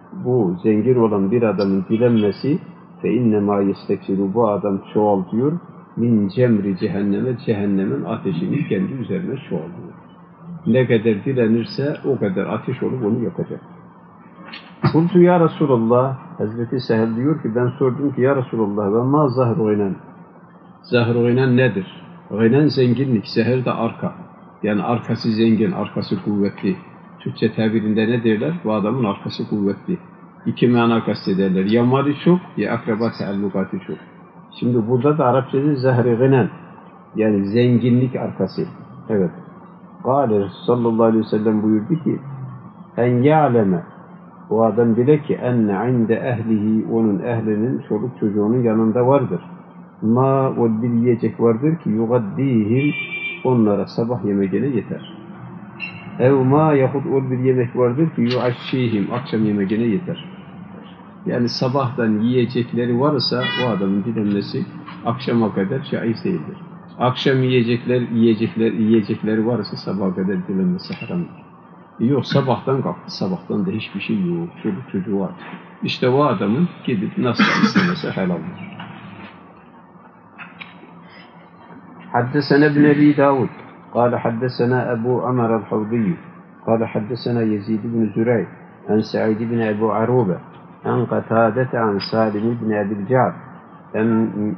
Speaker 1: bu zengin olan bir adamın dilenmesi فَاِنَّمَا يَسْتَكْسِرُ bu adam çoğaltıyor min cemri cehenneme cehennemin ateşini kendi üzerine çoğaltıyor. Ne kadar dilenirse o kadar ateş olup onu yakacak. Kultu ya Resulallah, Hazreti Sehel diyor ki ben sordum ki ya Resulallah ve ma zahru ginen. Zahru ginen nedir? Ginen zenginlik, seher de arka. Yani arkası zengin, arkası kuvvetli. Türkçe tabirinde ne derler? Bu adamın arkası kuvvetli. İki mana kastederler. Ya mali çok, ya akraba teallukatı çok. Şimdi burada da Arapçada zahri ginen, yani zenginlik arkası. Evet. Kâle sallallahu aleyhi ve sellem buyurdu ki en ya'leme o adam bile ki enne inde ehlihi onun ehlinin çoluk çocuğunun yanında vardır. Ma o bir yiyecek vardır ki yugaddihim onlara sabah yemeğine yeter. Ev ma yahut o bir yemek vardır ki yuaşşihim akşam yemeğine yeter. Yani sabahtan yiyecekleri varsa o adamın dilenmesi akşama kadar caiz değildir. Akşam yiyecekleri varsa sabaha kadar dilenmesi haramdır. Yok sabahtan kalktı, sabahtan da hiçbir şey yok, çocuk çocuğu var. İşte o adamın gidip nasıl istemesi helaldir. حدثنا ابن أبي داود قال حدثنا أبو عمر الحوضي قال حدثنا يزيد بن زريع عن سعيد بن أبو عروبة عن قتادة عن سالم بن أبي الجعد عن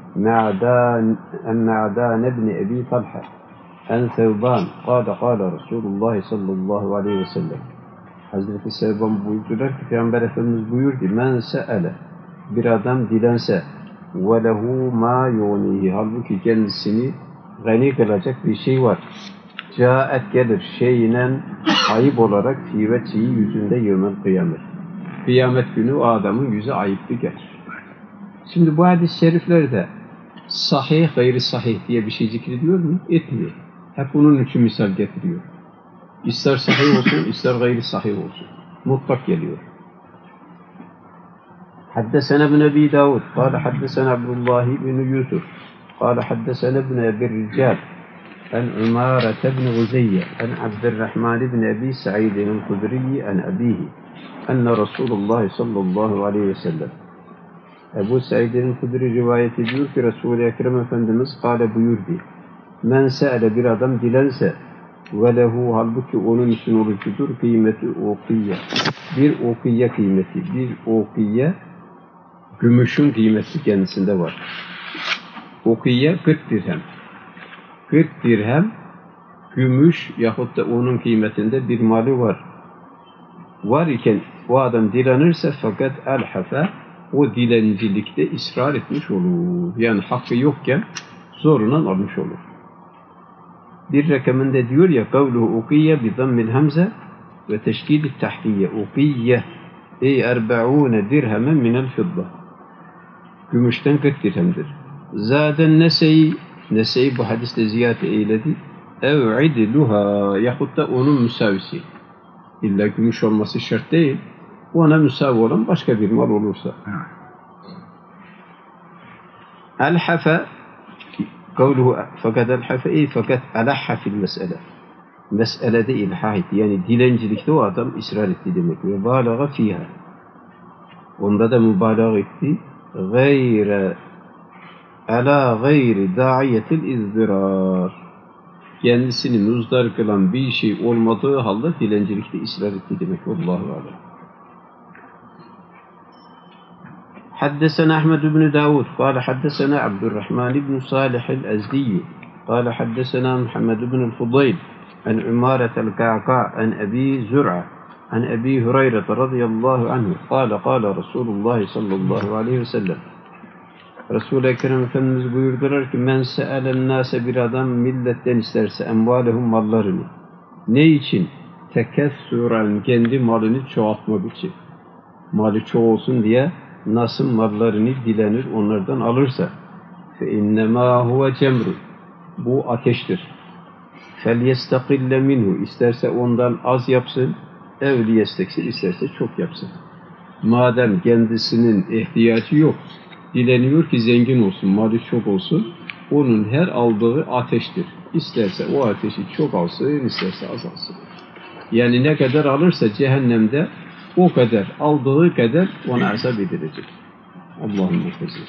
Speaker 1: معدان بن أبي طلحة عن ثوبان قال رسول الله sallallahu aleyhi ve sellem. Hazreti Sevban buyurdular ki Peygamber Efendimiz buyurdu men se'ele bir adam dilense ve lehu ma yunihi halbuki kendisini gani kılacak bir şey var. Caet gelir şeyinen ayıp olarak fivetihi yüzünde yevmel kıyamet. Kıyamet günü o adamın yüzü ayıplı gelir. Şimdi bu hadis-i şeriflerde sahih, gayri sahih diye bir şey zikrediyor mu? Etmiyor. Hep bunun için misal getiriyor. İster sahih olsun, ister gayri sahih olsun. Mutlak geliyor. حدثنا ابن أبي داود قال حدثنا عبد الله بن يوسف قال حدثنا ابن أبي الرجال عن عمارة بن غزية عن عبد الرحمن بن أبي سعيد الخدري عن أبيه أن رسول الله صلى الله عليه وسلم Ebu Said'in Hudri rivayet ediyor ki Resul-i Ekrem Efendimiz kâle buyurdu. Men se'ele bir adam dilense ve lehu halbuki onun için orucudur kıymeti ukiye. Bir ukiye kıymeti. Bir ukiye gümüşün kıymeti kendisinde var. Ukiye 40 dirhem. 40 dirhem gümüş yahut da onun kıymetinde bir mali var. Var iken o adam dilenirse fakat el-hafe o dilencilikte ısrar etmiş olur. Yani hakkı yokken zorundan almış olur. Bir rakamında diyor ya kavluhu ukiye bi zammil hamze ve teşkil-i tahtiye ukiye ey 40 dirhemen minel fidda. Gümüşten 40 dirhemdir. Zaten neseyi bu hadiste ziyade eyledi. Ev idluha yahut da onun müsavisi. İlla gümüş olması şart değil. Ona müsavi olan başka bir mal olursa. El-hafe kavluhu fakat el-hafe fakat elahha fil mesele. Meselede ilhah etti. Yani dilencilikte o adam ısrar etti demek. Ve balaga fiha. Onda da mübalağa etti. Gayri da'iyetil izdirar. Kendisini muzdar kılan bir şey olmadığı halde dilencilikte ısrar etti demek. Allahu alem. حدثنا أحمد بن داود قال حدثنا عبد الرحمن بن صالح الأزدي قال حدثنا محمد بن الفضيل عن عمارة الكعكاء عن أبي زرعة عن أبي هريرة رضي الله عنه قال رسول الله صلى الله عليه وسلم Resul-i Ekrem Efendimiz buyurdular ki men se'elen nase bir adam milletten isterse emvalehum mallarını. Ne için? Tekessuren kendi malını çoğaltmak için. Mali çoğ olsun diye nasıl mallarını dilenir onlardan alırsa fe innemâ huve cemru bu ateştir. Fel yestakille minhu isterse ondan az yapsın ev liyesteksir isterse çok yapsın. Madem kendisinin ihtiyacı yok dileniyor ki zengin olsun, mali çok olsun onun her aldığı ateştir. İsterse o ateşi çok alsın, isterse az alsın. Yani ne kadar alırsa cehennemde o kadar, aldığı kadar ona azap edilecek. Allah'ın muhafaza.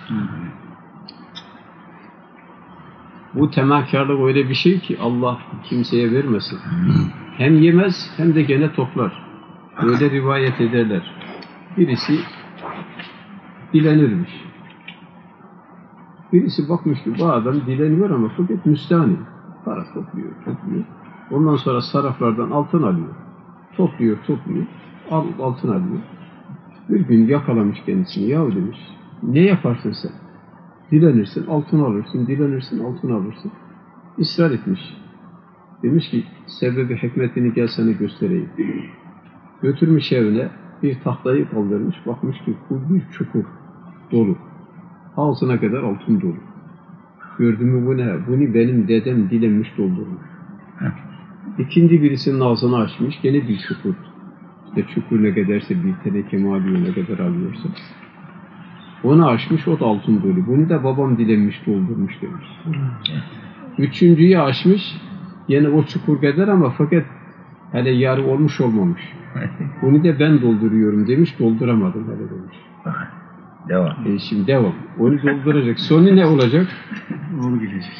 Speaker 1: Bu temelkarlık öyle bir şey ki Allah kimseye vermesin. Hem yemez hem de gene toplar. Böyle rivayet ederler. Birisi dilenirmiş. Birisi bakmış ki bu adam dileniyor ama fakat müstahni. Para topluyor. Ondan sonra sarraflardan altın alıyor. Topluyor. Altın alıyor. Bir gün yakalamış kendisini. Yahu demiş, ne yaparsın sen? Dilenirsin, altın alırsın, dilenirsin, altın alırsın. İsrar etmiş. Demiş ki, sebebi hikmetini gel sana göstereyim. Götürmüş evine, bir tahtayı kaldırmış, bakmış ki bu bir çukur dolu. Ağzına kadar altın dolu. Gördün mü bu ne? Bunu benim dedem dilenmiş doldurmuş. İkinci birisinin ağzını açmış, gene bir çukur. İşte çukur ne kadarsa bir teneke alıyor, ne kadar alıyorsa. Onu açmış, o da altın dolu. Bunu da babam dilenmiş doldurmuş demiş. Üçüncüyü açmış, yine o çukur kadar ama fakat hele yarı olmuş olmamış. Bunu da ben dolduruyorum demiş, dolduramadım hele demiş.
Speaker 3: Devam.
Speaker 1: Şimdi devam. Onu dolduracak. Sonu ne olacak?
Speaker 3: Oğlu gelecek.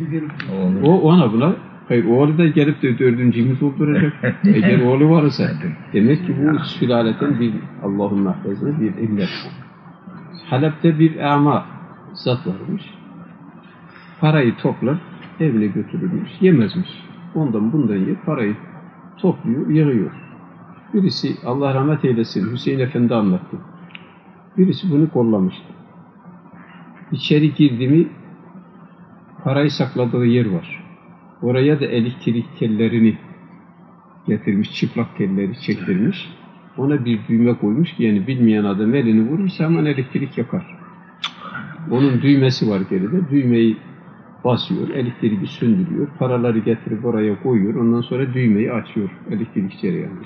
Speaker 1: O ona buna. Hayır, oğlu da gelip de dördüncüyü dolduracak. Eğer oğlu varsa. Demek ki bu sülaletin bir Allah'ın mahfazına bir illet. Halep'te bir ama zat varmış. Parayı toplar, evine götürürmüş. Yemezmiş. Ondan bundan yer, parayı topluyor, yığıyor. Birisi, Allah rahmet eylesin, Hüseyin Efendi anlattı. Birisi bunu kollamıştı. İçeri girdi mi parayı sakladığı yer var. Oraya da elektrik tellerini getirmiş, çıplak telleri çektirmiş. Ona bir düğme koymuş ki yani bilmeyen adam elini vurursa hemen elektrik yakar. Onun düğmesi var geride. Düğmeyi basıyor, elektriği söndürüyor. Paraları getirip oraya koyuyor. Ondan sonra düğmeyi açıyor. Elektrik cereyanı.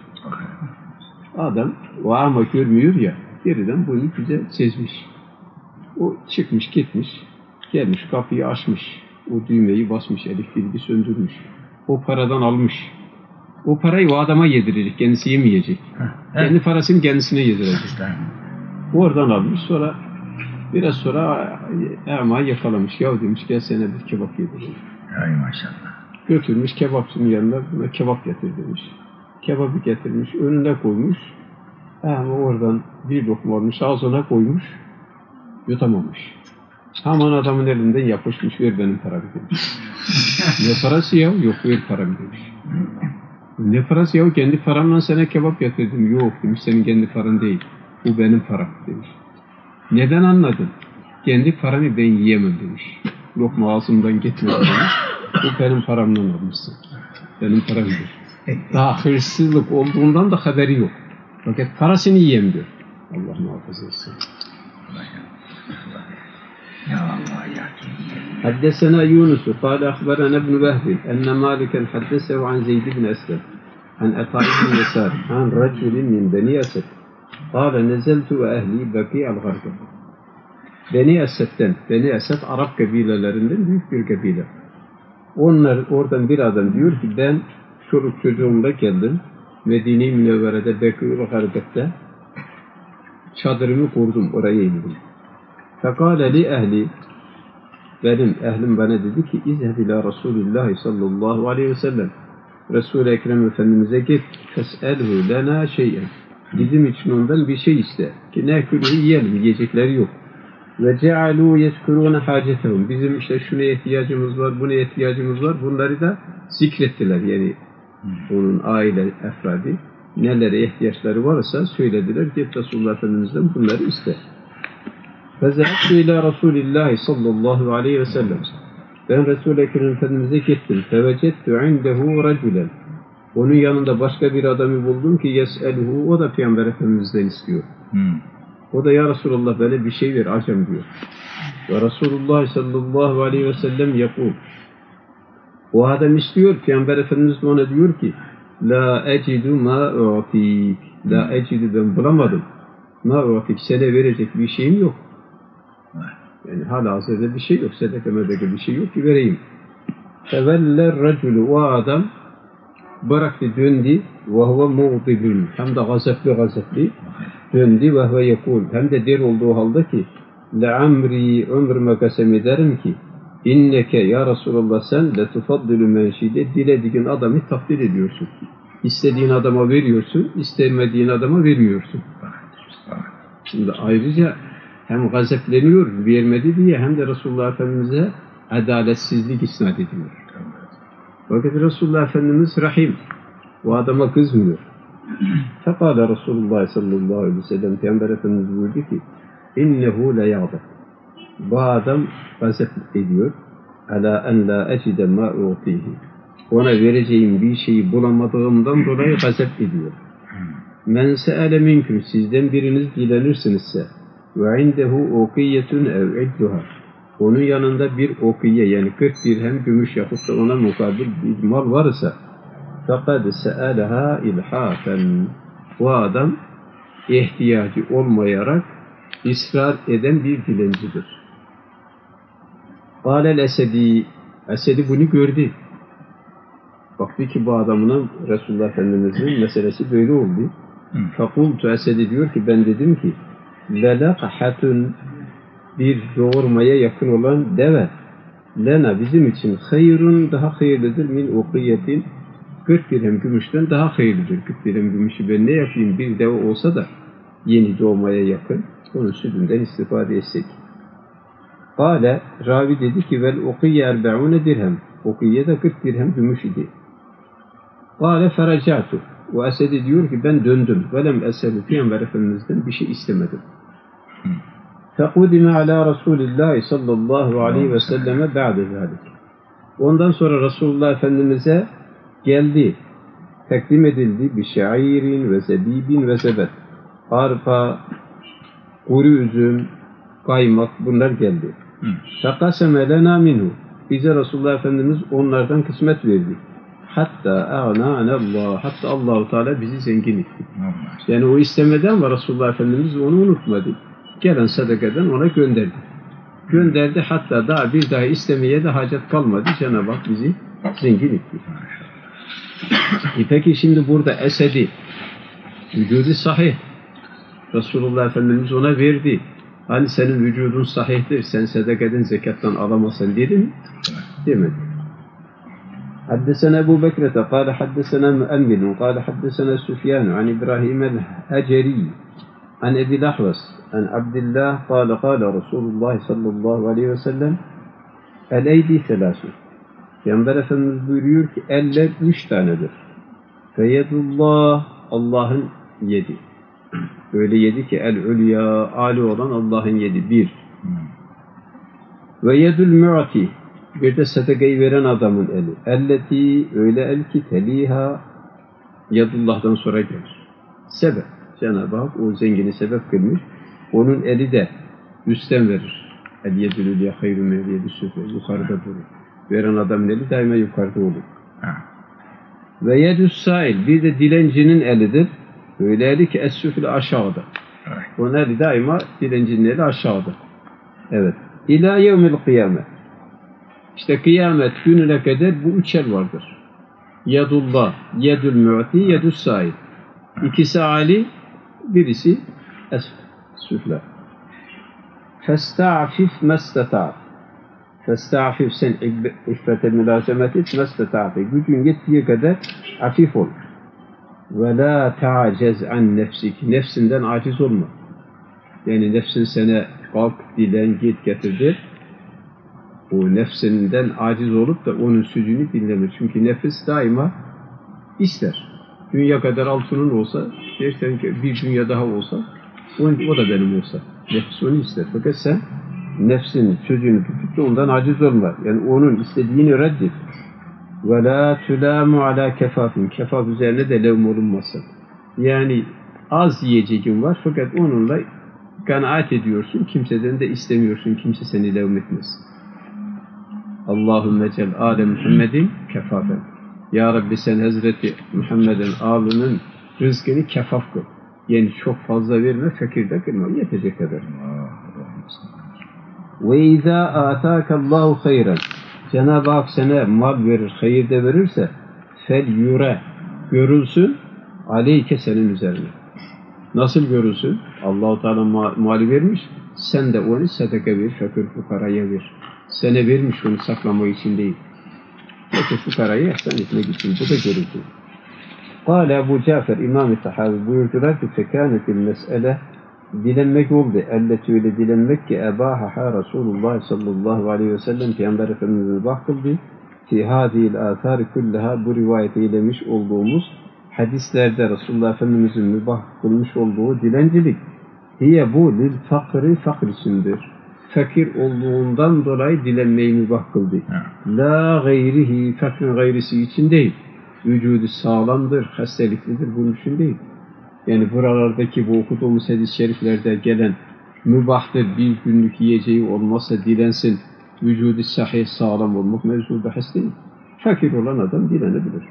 Speaker 1: Adam o ama görmüyor ya. Geriden bunu güzel sezmiş. O çıkmış gitmiş. Gelmiş kapıyı açmış. O düğmeyi basmış. Elektriği söndürmüş. O paradan almış. O parayı o adama yedirecek. Kendisi yemeyecek. Kendi parasını kendisine yedirecek. Oradan almış. Sonra biraz sonra Erma'yı yakalamış. Ya demiş gel sana bir kebap yedireyim.
Speaker 3: Ay maşallah.
Speaker 1: Götürmüş kebapçının yanına buna kebap getir demiş. Kebabı getirmiş. Önüne koymuş. Ama oradan bir lokma almış. Ağzına koymuş. Yutamamış. Hemen adamın elinden yapışmış. Ver benim paramı demiş. Ne parası ya? Yok ver paramı demiş. Ne parası ya? Kendi paramla sana kebap getirdim. Yok demiş. Senin kendi paran değil. Bu benim param demiş. Neden anladın? Kendi paramı ben yiyemem demiş. Lokma ağzımdan gitmedi demiş. Bu benim paramdan almışsın. Benim paramdır. Daha hırsızlık olduğundan da haberi yok. Fakat parasını yiyemiyor. Allah muhafaza etsin. حدثنا يونس قال أخبرنا ابن وهب أن مالكا حدثه عن زيد بن أسلم عن عطاء بن يسار عن رجل من بني أسد قال نزلت وأهلي بقيع الغرب. Beni Esed'den, Beni Esed Arap kabilelerinden büyük bir kabile. Oradan bir adam diyor ki ben çoluk çocuğumla geldim. Medine-i Münevvere'de Bekir-i Garbet'te çadırımı kurdum, oraya indim. Fekale li ehli, benim ehlim bana dedi ki İzheb ila Resulullah sallallahu aleyhi ve sellem. Resul-i Ekrem Efendimiz'e git, fes'elhu lena şey'en. Bizim için ondan bir şey iste. Ki ne külü yiyelim, yiyecekleri yok. Ve cealû yezkurûne hâcetehum. Bizim işte şuna ihtiyacımız var, buna ihtiyacımız var. Bunları da zikrettiler. Yani onun aile efradi nelere ihtiyaçları varsa söylediler. Git Resulullah Efendimiz'den bunları iste. Fezehebtu ila Resulillahi sallallahu aleyhi ve sellem. Ben Resul-i Ekrem Efendimiz'e gittim. Fevecettu indehu raculen. Onun yanında başka bir adamı buldum ki yes'eluhu, o da Peygamber Efendimiz'den istiyor. O da ya Resulullah böyle bir şey ver acem diyor. Ve Resulullah sallallahu aleyhi ve sellem yapıyor. O adam istiyor. Peygamber Efendimiz de ona diyor ki la ecidu ma u'tik. La ecidu, ben bulamadım. Ma u'tik, sana verecek bir şeyim yok. Yani hala hazırda bir şey yok. Sedekemedeki bir şey yok ki vereyim. Feveller raculu, o adam bıraktı döndü ve huve muğdibun hem de gazaplı döndü ve huve yekul hem de der olduğu halde ki le'amri ömrüme kasem ederim ki inneke ya Resulallah sen de tufaddülü menşide dilediğin adamı takdir ediyorsun. İstediğin adama veriyorsun, istemediğin adama vermiyorsun. Şimdi ayrıca hem gazepleniyor, vermedi diye hem de Resulullah Efendimiz'e adaletsizlik isnat ediyor. Fakat Resulullah Efendimiz rahim, o adama kızmıyor. Fekala Resulullah sallallahu aleyhi ve sellem Peygamber Efendimiz buyurdu ki innehu le yağda. Bu adam gazep ediyor. Ala en la ecide ma u'tihi. Ona vereceğim bir şeyi bulamadığımdan dolayı gazep ediyor. Men se'ele minküm sizden biriniz dilenirsinizse ve indehu ukiyetun ev idduha. Onun yanında bir ukiye yani 40 dirhem gümüş yahut da ona mukabil bir mal varsa fakat se'eleha ilhafen. O adam ihtiyacı olmayarak ısrar eden bir dilencidir. Kâlel Esedi. Esedi bunu gördü. Baktı ki bu adamın Resulullah Efendimiz'in meselesi böyle oldu. Fakultu Esedi diyor ki ben dedim ki lelaqhatun bir doğurmaya yakın olan deve lena bizim için hayrun daha hayırlıdır min ukiyetin 40 dirhem gümüşten daha hayırlıdır. 40 dirhem gümüşü ben ne yapayım bir deve olsa da yeni doğmaya yakın onun sütünden istifade etsek. Kale ravi dedi ki vel ukiye 40 dirhem ukiye de 40 dirhem gümüş idi. Kale feracatu. O Esedi diyor ki ben döndüm. Velem eselu Peygamber Efendimiz'den bir şey istemedim. Fekudime ala Resulillahi sallallahu aleyhi ve selleme ba'de zalik. Ondan sonra Resulullah Efendimiz'e geldi. Tekdim edildi. Bir şairin ve zebibin ve zebet. Arpa, kuru üzüm, kaymak bunlar geldi. Fekaseme lena minhu. Bize Resulullah Efendimiz onlardan kısmet verdi. Hatta Allah, hatta Allahu Teala bizi zengin etti. Yani o istemedi ama Resulullah Efendimiz onu unutmadı. Gelen sadakadan ona gönderdi. Gönderdi hatta bir daha istemeye de hacet kalmadı. Cenab-ı Hak bizi zengin etti. Peki şimdi burada Esedi vücudu sahih. Resulullah Efendimiz ona verdi. Hani senin vücudun sahihtir, sen sadakadan zekattan alamazsın dedi mi? Demedi. حدثنا أبو بكرة قال حدثنا مؤمل قال حدثنا سفيان عن إبراهيم الهجري عن أبي الأحوص عن عبد الله قال رسول الله صلى الله عليه وسلم الأيدي ثلاث. Peygamber Efendimiz buyuruyor ki eller 3 tanedir. Feyedullah Allah'ın yedi. Öyle yedi ki el-ulya âli olan Allah'ın yedi. Bir. Ve yedül mu'ti. Bir de sadakayı veren adamın eli. Elleti öyle el ki teliha yadullah'tan sonra gelir. Sebep. Cenab-ı Hak o zengini sebep kılmış. Onun eli de üstten verir. El yedülü liye hayrü mevliyedü süfre. Yukarıda durur. Veren adamın eli daima yukarıda olur. Ve yedüs sail. Bir de dilencinin elidir. Öyle eli ki es-süfle aşağıda. Onun eli daima dilencinin eli aşağıda. Evet. İlâ yevmil kıyamet. İşte kıyamet gününe kadar bu 3 el vardır. Yedullah, yedül mu'ti, yedüs sail. İkisi âli, birisi süfle. Festa'fif mesteta'f. Festa'fif sen iffete mülazemet et mesteta'fi. Gücün yettiği kadar afif ol. Ve la ta'cez an nefsik. Nefsinden aciz olma. Yani nefsin sana kalk, dilen, git getirdi. O nefsinden aciz olup da onun sözünü dinlemir. Çünkü nefis daima ister. Dünya kadar altının olsa, dersen ki bir dünya daha olsa, o da benim olsa. Nefis onu ister. Fakat sen nefsin sözünü tutup da ondan aciz olma. Yani onun istediğini reddit. وَلَا تُلَامُ عَلَى kefafin. Kefaf üzerine de levm olunmasın. Yani az yiyeceğin var fakat onunla kanaat ediyorsun. Kimseden de istemiyorsun. Kimse seni levm etmez. Allahümme cel âle Muhammedin kefafen. Ya Rabbi sen Hazreti Muhammed'in ağlının rızkını kefaf kıl. Yani çok fazla verme, fakir de kılma. Yetecek kadar. Ve izâ âtâkallâhu hayran. Cenab-ı Hak sana mal verir, hayır de verirse fel yure. görülsün aleyke senin üzerine. Nasıl görülsün? Allah-u Teala mali vermiş, sen de onu sadaka ver, fakir fukaraya ver. Sana vermiş onu saklama için değil. Fakir fukaraya ihsan etmek için. Bu da görülsün. Kâle Ebu Cafer İmam-ı Tahavi buyurdular ki fekânetil mes'ele dilenmek oldu. Elleti öyle dilenmek ki ebâhaha Resulullah sallallahu aleyhi ve sellem Peygamber Efendimiz'e mübah kıldı. Fi hâzîl âthâri kullaha bu rivayet eylemiş olduğumuz hadislerde Resulullah Efendimiz'in mübah kılmış olduğu dilencilik. Hiye bu lil fakri fakr içindir. Fakir olduğundan dolayı dilenmeyi mübah kıldı. La gayrihi fakrin gayrisi için değil. Vücudu sağlamdır, hastalıklıdır bunun için değil. Yani buralardaki bu okuduğumuz hadis-i şeriflerde gelen mübahtır bir günlük yiyeceği olmazsa dilensin, vücudu sahih sağlam olmak mevzu bahis değil. Fakir olan adam dilenebilir.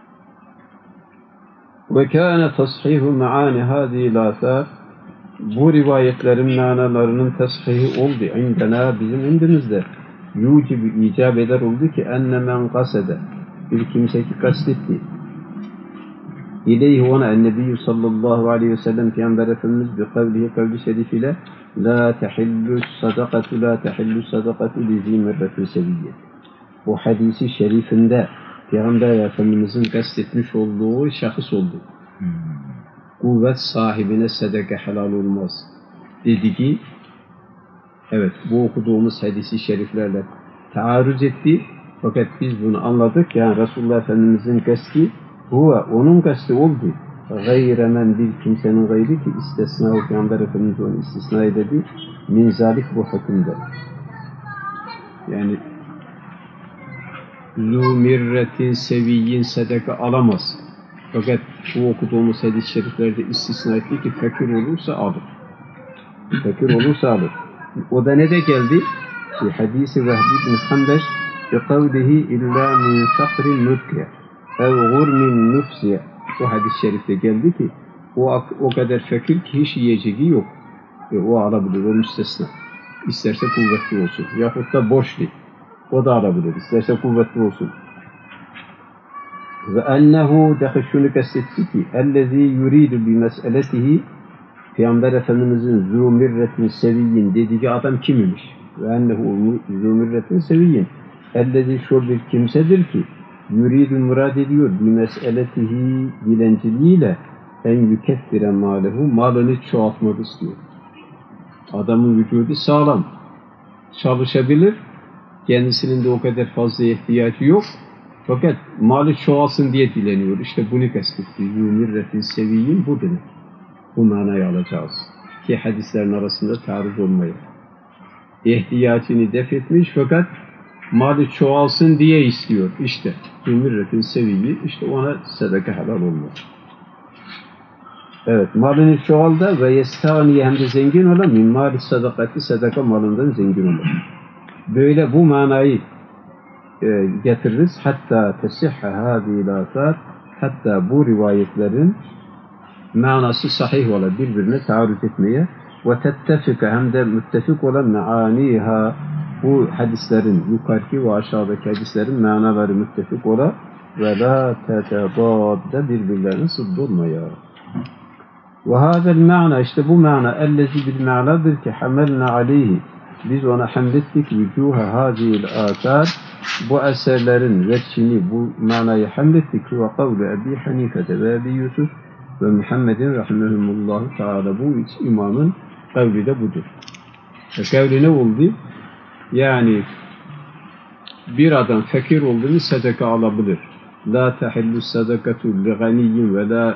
Speaker 1: Ve kâne tashihu me'âni hâzîl âthâr bu rivayetlerin manalarının tashihi oldu indena bizim indimizde. Yucibu icab eder oldu ki enne men kasede bir kimse ki kastetti. İleyhi ona ennebiyyü sallallahu aleyhi ve sellem Peygamber Efendimiz bi kavli şerifiyle la tehillu sadakatu li zîmirretin seviyye. Bu hadisi şerifinde Peygamber Efendimizin kastetmiş olduğu şahıs oldu. Kuvvet sahibine sadaka helal olmaz. Dedi ki evet bu okuduğumuz hadisi şeriflerle taarruz etti. Fakat biz bunu anladık. Yani Resulullah Efendimizin kasti onun kasti oldu. Gayremen bir kimsenin gayri ki istisna Peygamber Efendimiz onu istisna edildi. Min zalik bu hükümde. Yani zu mirretin seviyyin sadaka alamaz. Fakat bu okuduğumuz hadis-i şeriflerde istisna etti ki fakir olursa alır. Fakir olursa alır. O da ne de geldi? Fi hadisi Vehbi bin Hanbeş بِقَوْلِهِ اِلَّا مِنْ فَقْرٍ نُطْيَ اَوْ غُرْمٍ نُفْسِيَ o hadis-i şerifte geldi ki o kadar fakir ki hiç yiyeceği yok. O alabilir, o müstesna. İsterse kuvvetli olsun. Yahut da boşlu. O da alabilir. İsterse kuvvetli olsun. Ve ennehu dahi şunu kastetti ki ellezî yuridu bi mes'eletihi Peygamber Efendimizin zû mirretin seviyyin dediği adam kim imiş? Ve ennehu zû mirretin seviyyin ellezî şu bir kimsedir ki yuridu murad ediyor bi mes'eletihi dilenciliğiyle en yükeffire mâlehu malını çoğaltmak istiyor. Adamın vücudu sağlam. Çalışabilir. Kendisinin de o kadar fazla ihtiyacı yok. Fakat malı çoğalsın diye dileniyor. İşte bunu kastetti. Zûmirretin seviyyin bu demek. Bu manayı alacağız. Ki hadislerin arasında taarruz olmaya. İhtiyacını def etmiş fakat malı çoğalsın diye istiyor. İşte zûmirretin seviyyi işte ona sadaka helal olmaz. Evet, malını çoğalda ve yestâniye hem de zengin ola min mâli sadakati sadaka malından zengin olur. Böyle bu manayı getiririz. Hatta tesihha hâzîl âthâr hatta bu rivayetlerin manası sahih ola birbirine taarruz etmeye ve tettefika hem de müttefik olan me'aniha bu hadislerin yukarıki ve aşağıdaki hadislerin manaları müttefik ola ve la tetebâdde birbirlerine sıddı olmaya. Ve hâzel ma'na işte bu mana ellezi bil ma'nadır ki hamelna aleyhi biz ona hamlettik vücuha hâzîl âthâr bu eserlerin veçhini bu manayı hamlettik ve kavlu Ebi Hanife'de ve Ebi Yusuf ve Muhammedin rahimehumullahu teala bu üç imamın kavli de budur. Kavli ne oldu? Yani bir adam fakir olduğunu sadaka alabilir. La tehillu sadakatu li ganiyyin ve la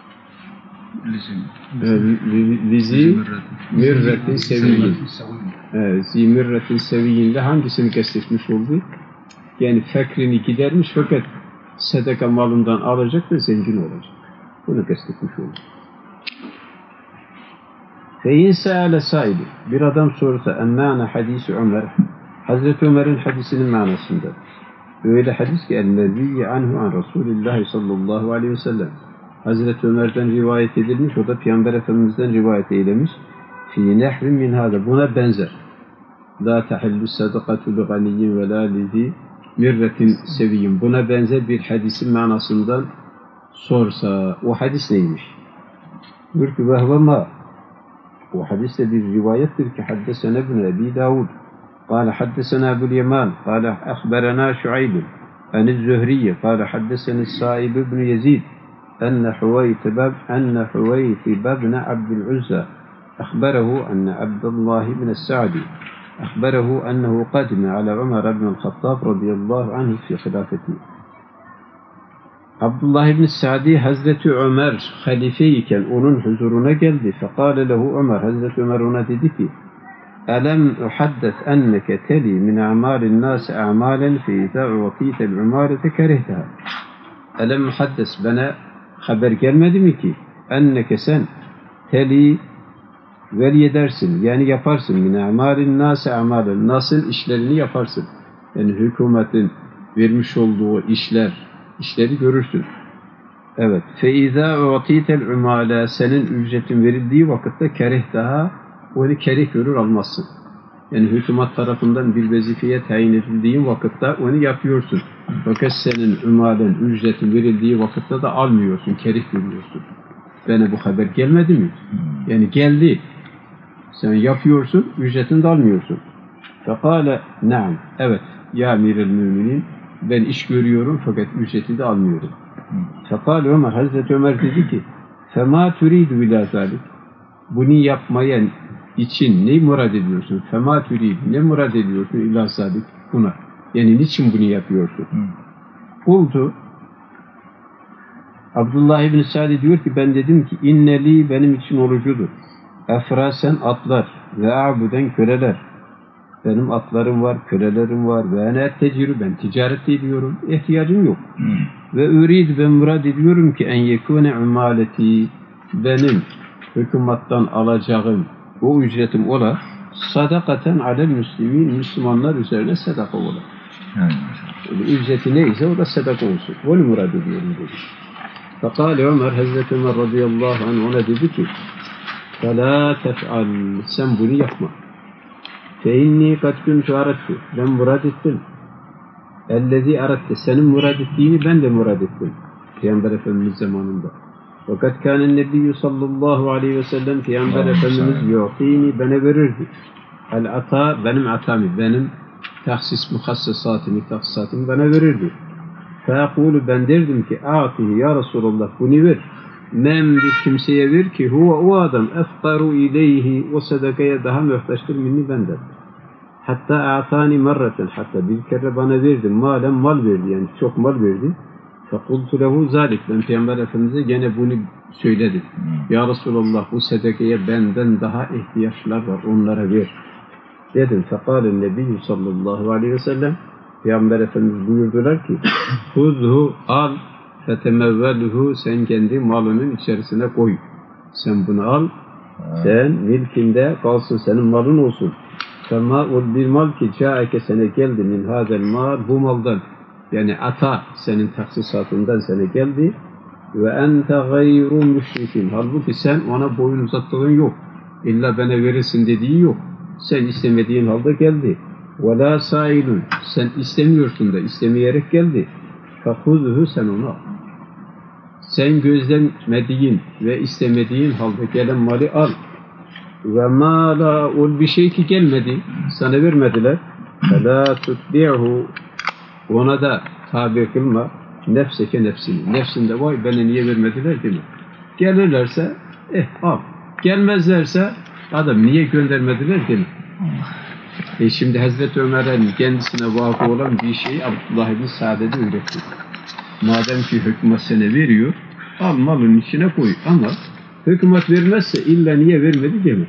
Speaker 1: lizi mirretin seviyyin. Zi mirretin seviyyinde hangisini kastetmiş oldu? Yani fakrini gidermiş fakat sadaka malından alacak ve zengin olacak. Bunu kastetmiş oldu. Fein se'ale saili bir adam sorsa emmâne hadisi Ömer Hazreti Ömer'in hadisinin manasında. Öyle hadis ki ellezî anhu an Resulillahi sallallahu aleyhi ve sellem Hazreti Ömer'den rivayet edilmiş, o da Peygamber Efendimiz'den rivayet eylemiş. Fî nehrin min hâda buna benzer. La tehillu sadakatu li ganiyyin ve la lizi mirretin seviyyin. Buna benzer bir hadisin manasından sorsa o hadis neymiş? Diyor ki vehve ma. O hadis de bir rivayettir ki haddesena ibn Ebi Davud. قال حدثنا أبو اليمان قال أخبرنا شعيب عن الزهري قال حدثني السائب بن يزيد أن حويتب بن عبد العزى أخبره أن عبد الله بن السعدي أخبره أنه قدم على عمر بن الخطاب رضي الله عنه في خلافته. Abdullah ibn Sa'di Hazreti Ömer halifeyken onun huzuruna geldi. Fekale lehu Ömer, Hazreti Ömer ona dedi ki Elem uhaddet enneke teli min a'malin nas a'malen fi izâ u'titel umarete kerehtaha. Elem muhaddes, bana haber gelmedi mi ki enneke sen teli veliyedersin, yani yaparsın min a'malin nas a'malen, nasıl işlerini yaparsın, yani hükümetin vermiş olduğu işleri görürsün. Evet. فَاِذَا اُعْتِيتَ الْعُمَالَى, senin ücretin verildiği vakitte kerehtaha, onu kereh görür, almazsın. Yani hükümet tarafından bir vazifeye tayin edildiğin vakitte onu yapıyorsun. Fakat senin ümalen ücretin verildiği vakitte de almıyorsun, kereh görüyorsun. Bana bu haber gelmedi mi? Yani geldi. Sen yapıyorsun, ücretini de almıyorsun. فَقَالَ نَعَمْ, evet ya emir-el müminin, ben iş görüyorum fakat ücreti de almıyorum. Fekal Ömer, Hazreti Ömer dedi ki فَمَا تُرِيدُ بِلَا ذَلِكَ, bunu yapmaya için ne murad ediyorsun? فَمَا تُرِيدُ, ne murad ediyorsun ila zalik, buna? Yani niçin bunu yapıyorsun? Buldu. Abdullah ibn Sa'di diyor ki ben dedim ki inneli, benim için orucudur. Efrasen, atlar ve abuden, köleler. Benim atlarım var, kölelerim var ve ene tecrübe, ben ticaret ediyorum, ihtiyacım yok. Ve ürid, ben murad ediyorum ki en yekune umaleti, benim hükümattan alacağım o ücretim ola sadakaten alel müslimin, Müslümanlar üzerine sadaka ola. Ücreti neyse o da sadaka olsun. Onu murad ediyorum dedi. Fekale Ömer, Hazreti Ömer radıyallahu anh ona dedi ki فَلَا تَفْعَلْ, sen bunu yapma. فَاِنِّي قَدْ كُنْتُ عَرَدْتُ, ben murad ettim. اَلَّذ۪ي عَرَدْتُ, senin murad ettiğini ben de murad ettim. Peygamber Efendimiz zamanında. وَقَدْ كَانَ النَّبِيُّ sallallahu aleyhi ve sellem, Peygamber Efendimiz yu'tini, bana verirdi. El-ata, benim atamı, benim tahsisatımı bana verirdi. فَاَقُولُ, ben derdim ki اَعْتِهِ ya Resulallah, bunu ver. Men bir kimseye ver ki huve, o adam efkaru ileyhi, o sadakaya daha muhtaçtır minni benden. Hatta a'tani marraten, hatta bir kere bana verdi, malen, mal verdi, yani çok mal verdi. Fekultu lehu zalik, ben Peygamber Efendimiz'e gene bunu söyledim. Ya Resulallah, bu sadakaya benden daha ihtiyaçlar var, onlara ver dedim. Fekalen nebiyyü sallallahu aleyhi ve sellem, Peygamber Efendimiz buyurdular ki huzhu, al, fetemevveluhu, sen kendi malının içerisine koy. Sen bunu al, sen milkinde kalsın, senin malın olsun. Fema ol bir mal ki caeke, sana geldi min hadel mal, bu maldan, yani ata, senin taksisatından sana geldi. Ve ente gayru müşrikin, halbuki sen ona boyun uzattığın yok. İlla bana verirsin dediği yok. Sen istemediğin halde geldi. Ve la sailun, sen istemiyorsun da istemeyerek geldi. Fekhuzuhu, sen onu al. Sen gözlemediğin ve istemediğin halde gelen mali al. Ve ma la ol, bir şey ki gelmedi, sana vermediler. Fela tutbi'hu, ona da tabi kılma. Nefseke nefsini, nefsinde vay bana niye vermediler değil mi? Gelirlerse al. Gelmezlerse adam niye göndermediler değil mi? Şimdi Hazreti Ömer'in kendisine vakı olan bir şeyi Abdullah ibn Sa'd'e de öğretti. Madem ki hükümet sana veriyor, al malın içine koy. Ama hükümet vermezse illa niye vermedi demek.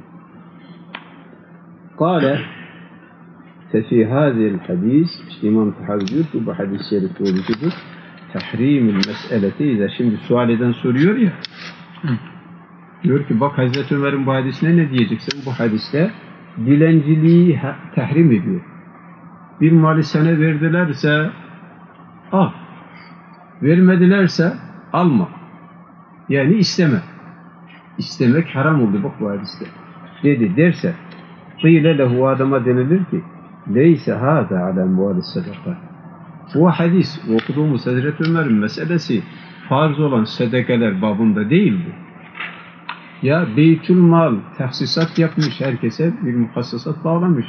Speaker 1: Kâle fefî hâzihil hadis, işte İmam Tahavi diyor ki bu hadis-i şerif doğrucudur. Tahrimil meseleti, şimdi sual eden soruyor ya. Diyor ki bak Hazreti Ömer'in bu hadisine ne diyeceksin? Bu hadiste dilenciliği tahrim ediyor. Bir mali sana verdilerse al. Vermedilerse alma. Yani isteme. İstemek haram oldu bak bu hadiste. Dedi derse kıyle lehu, adama denilir ki leyse hâzâ alâ muâlis sadaka. Bu hadis, okuduğumuz Hazreti Ömer'in meselesi farz olan sedekeler babında değil bu. Ya Beytülmal tahsisat yapmış, herkese bir muhassasat bağlamış.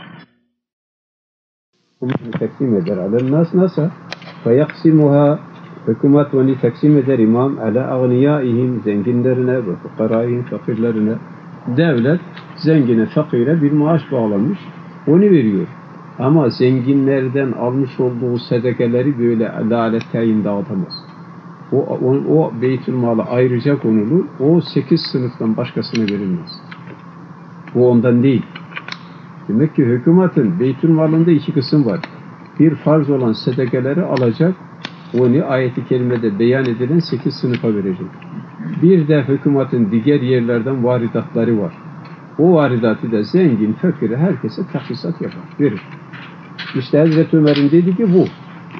Speaker 1: Bunu taksim eder. Alennâs nasa feyaksimuha, hükümet onu taksim eder imam ala ağniyaihim, zenginlerine ve fukaraihim, fakirlerine. Devlet zengine, fakire bir maaş bağlamış, onu veriyor. Ama zenginlerden almış olduğu sedekeleri böyle adalet tayin dağıtamaz. O Beytülmal'a ayrıca konulur. O 8 sınıftan başkasına verilmez. Bu ondan değil. Demek ki hükümetin Beytülmal'ında 2 kısım var. Bir farz olan sedekeleri alacak, onu ayet-i kerimede beyan edilen 8 sınıfa verecek. Bir de hükümetin diğer yerlerden varidatları var. O varidatı da zengin, fakir, herkese tahsisat yapar, verir. İşte Hazreti Ömer'in dediği ki bu.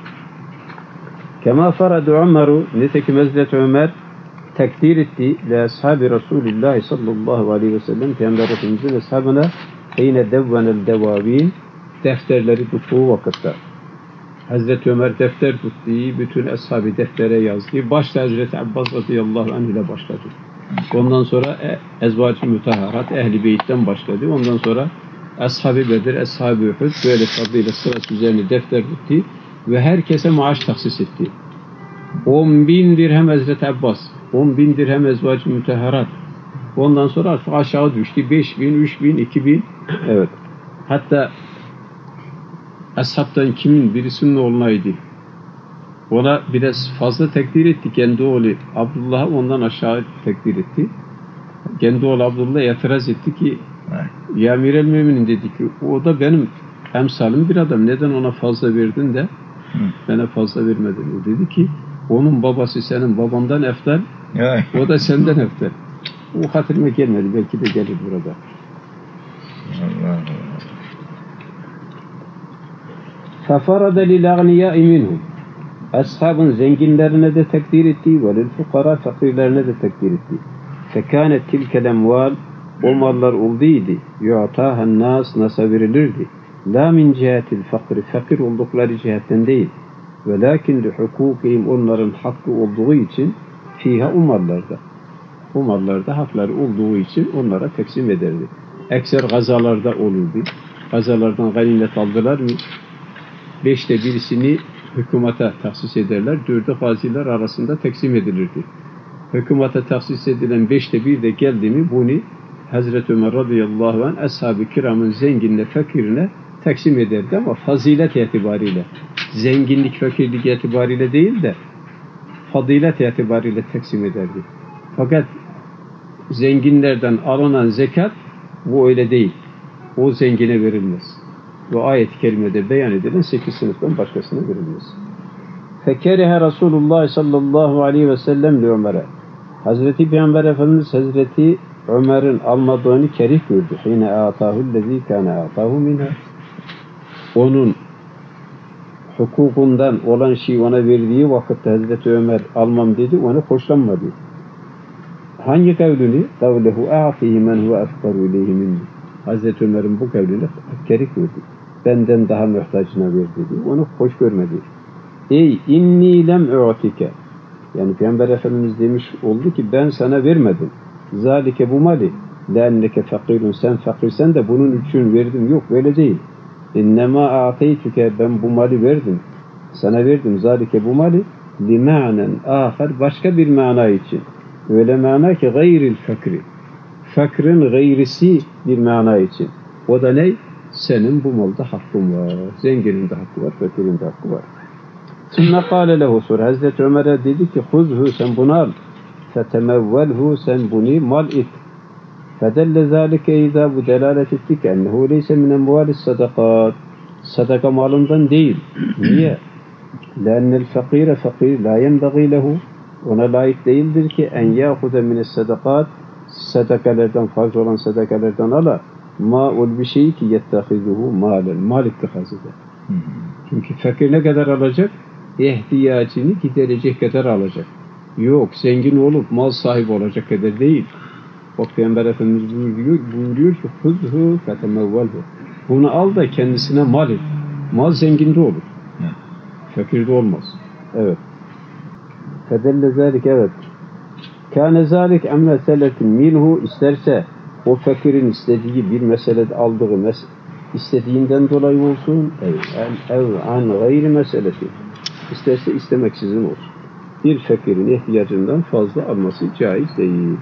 Speaker 1: Kema faradu Ömer'u, nitekim Hazreti Ömer takdir etti ve ashabi Resulullah sallallahu aleyhi ve sellem Peygamber Efendimiz'in ashabına heyne devvenel devavin, defterleri tuttuğu vakitte. Hazreti Ömer defter tuttu, bütün ashabı deftere yazdı. Başta Hazreti Abbas radıyallahu anh ile başladı. Ondan sonra ezvac-ı müteharat, ehl-i beytten başladı. Ondan sonra Ashab-ı Bedir, Ashab-ı Uhud böyle fazlıyla sırası üzerine defter tuttu ve herkese maaş taksis etti. 10.000 dirhem Hazreti Abbas, 10.000 dirhem ezvac-ı müteharat. Ondan sonra artık aşağı düştü. 5.000, 3.000, 2.000. Evet. Hatta ashabtan kimin birisinin oğlunaydı. Ona biraz fazla takdir etti. Kendi oğlu Abdullah'ı ondan aşağı takdir etti. Kendi oğlu Abdullah itiraz etti ki ya Emir-el Müminin dedi ki o da benim emsalim bir adam. Neden ona fazla verdin de bana fazla vermedin? O dedi ki onun babası senin babandan eftal, o da senden eftal. O hatırıma gelmedi. Belki de gelir burada.
Speaker 3: Allah.
Speaker 1: فَفَرَدَ لِلْاَغْنِيَاءِ مِنْهُمْ Ashabın zenginlerine de takdir etti ve lilfukara fakirlerine de takdir etti. فَكَانَتْ تِلْكَ الْاَمْوَالِ O mallar olduydu. يُعْتَاهَا النَّاسِ Nas'a verilirdi. لَا مِنْ جِهَةِ الْفَقْرِ Fakir oldukları cihetten değil. وَلَاكِنْ لِحُقُوقِهِمْ Onların hakkı olduğu için fiha o mallarda hakları olduğu için onlara taksim ederdi. Ekser gazalarda olurdu. Gazalardan ganimet aldılar mı? 5'te birisini hükümete tahsis ederler. 4'ü gaziler arasında taksim edilirdi. Hükümete tahsis edilen 5'te 1 de geldi mi bunu Hazreti Ömer radıyallahu anh ashab-ı kiramın zenginle fakirine taksim ederdi ama fazilet itibariyle. Zenginlik, fakirlik itibariyle değil de fazilet itibariyle taksim ederdi. Fakat zenginlerden alınan zekat bu öyle değil. O zengine verilmez. Bu ayet-i kerimede beyan edilen 8 sınıftan başkasına verilmez. Fekerihe Resulullah sallallahu aleyhi ve sellem li Ömer'e. Hazreti Peygamber Efendimiz Hazreti Ömer'in almadığını kerih gördü. Hine a'tahu'llezî kâne a'tahu minha. Onun hukukundan olan şeyi ona verdiği vakitte Hazreti Ömer almam dedi, onu hoşlanmadı. Hangi kavlini? Kavlehu a'tihi men huve efkaru ileyhi minni. Hazreti Ömer'in bu kavlini kerih gördü. Benden daha muhtacına ver dedi. Onu hoş görmedi. Ey inni lem u'tike. Yani Peygamber Efendimiz demiş oldu ki ben sana vermedim. Zalike bu mali. Leenneke fakirun. Sen fakirsen de bunun için verdim. Yok böyle değil. İnnemâ a'teytüke. Ben bu mali verdim. Sana verdim. Zalike bu mali lima'nen ahar. Başka bir mana için. Öyle mana ki gayril fakri. Fakrin gayrisi bir mana için. O da ne? Senin bu malda hakkın var. Zenginin de hakkı var, fakirin de hakkı var. Sümme kâle lehu sur. Hazreti Ömer'e dedi ki huzhu sen bunu al. Fetemevvelhu sen bunu mal et. Fedelle zâlike izâ bu delalet etti ki ennehu leyse min emvâlis sadakat. Sadaka malından değil. Niye? Leennel fakire fakir la yenbagî lehu. Ona layık değildir ki en yâhuze mines sadakat. Sadakalardan, farz olan sadakalardan ala. Ma'ul bir şey ki yettehizuhu malen. Mal ittihaz eder. Çünkü fakir ne kadar alacak? İhtiyacını giderecek kadar alacak. Yok, zengin olup mal sahibi olacak kadar değil. Bak Peygamber Efendimiz buyuruyor ki huzhu fetemevvelhu. Bunu al da kendisine mal et. Mal zenginde olur. Fakir de olmaz. Evet. Fedelle zâlik, evet. Kâne zâlik en meseletin minhu, isterse o fakirin istediği bir meselede aldığı istediğinden dolayı olsun, ev an gayri meseleti, isterse istemeksizin olsun. Bir fakirin ihtiyacından fazla alması caiz değil.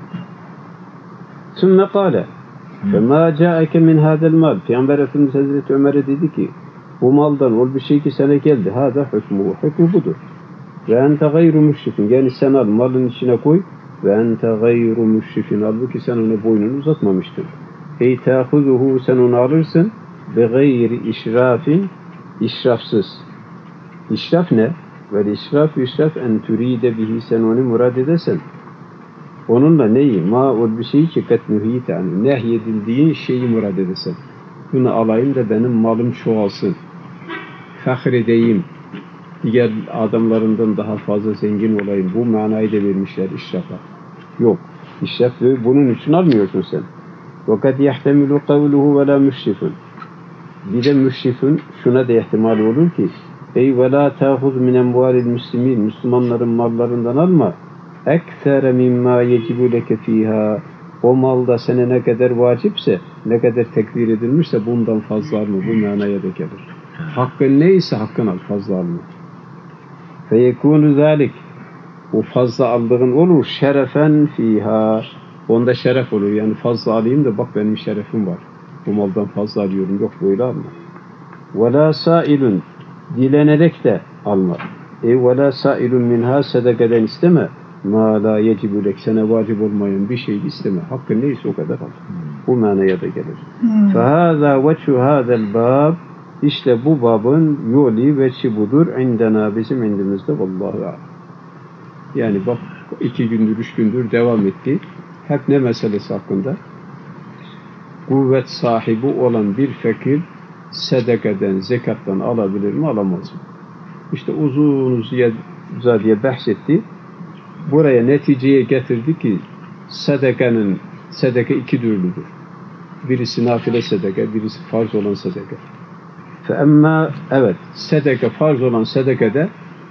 Speaker 1: Sümme kâle فَمَا جَاءَكَ مِنْ هَذَا الْمَالِ Peygamber Efendimiz Hazreti Ömer'e dedi ki, bu maldan ol bir şey ki sana geldi. Hâdâ hükmü, hükmü budur. Ve ente gayru müşrifin, yani sen al malın içine koy. Ve ente gayru müşrifin, halbuki sen ona boynunu uzatmamıştın. Ey tâhuzuhu, sen onu alırsın. Ve gayri işrafin, işrafsız. İşraf ne? Ve işraf en türide bihi, sen onu murad edesen. Onunla neyi? Ma ol bir şeyi ki kat mühit, yani nehyedildiğin şeyi murad edesen. Bunu alayım da benim malım çoğalsın. Fahredeyim. Diğer adamlarından daha fazla zengin olayım. Bu manayı da vermişler işrafa. Yok. İşraf bunun için almıyorsun sen. وَقَدْ يَحْتَمِلُ قَوْلُهُ وَلَا مُشْرِفٌ Bir de müşrifün şuna da ihtimal olur ki ey وَلَا تَأْخُذْ مِنْ اَمْوَالِ الْمُسْلِمِينَ Müslümanların mallarından alma. اَكْثَرَ مِمَّا يَجِبُ لَكَ ف۪يهَا O malda sana ne kadar vacipse, ne kadar tekbir edilmişse bundan fazla alma. Bu manaya da gelir. Hakkın neyse hakkın al, fazla alma. فَيَكُونُ ذَٰلِكِ O fazla aldığın olur. Şerefen fiha. Onda şeref olur. Yani fazla alayım da bak benim şerefim var. Bu maldan fazla alıyorum. Yok, böyle alma. وَلَا سَائِلٌ Dilenerek de alma. وَلَا سَائِلٌ minha Sedekeden isteme. مَا لَا يَجِبُ لَكْ Sana vacip olmayan bir şey isteme. Hakkın neyse o kadar al. Bu manaya da gelir. فَهَذَا وَجْهُ هَذَا الْبَابِ İşte bu babın yolu veçi budur. İndena, bizim indimizde. Vallahi alem. Yani bak 2 gündür 3 gündür devam etti. Hep ne meselesi hakkında? Kuvvet sahibi olan bir fakir sedekeden, zekattan alabilir mi, alamaz mı? İşte uzun uzadıya bahsetti. Buraya neticeye getirdi ki sedeke 2 türlüdür. Birisi nafile sedeke, birisi farz olan sedeke. Evet, sedeke, farz olan sedekede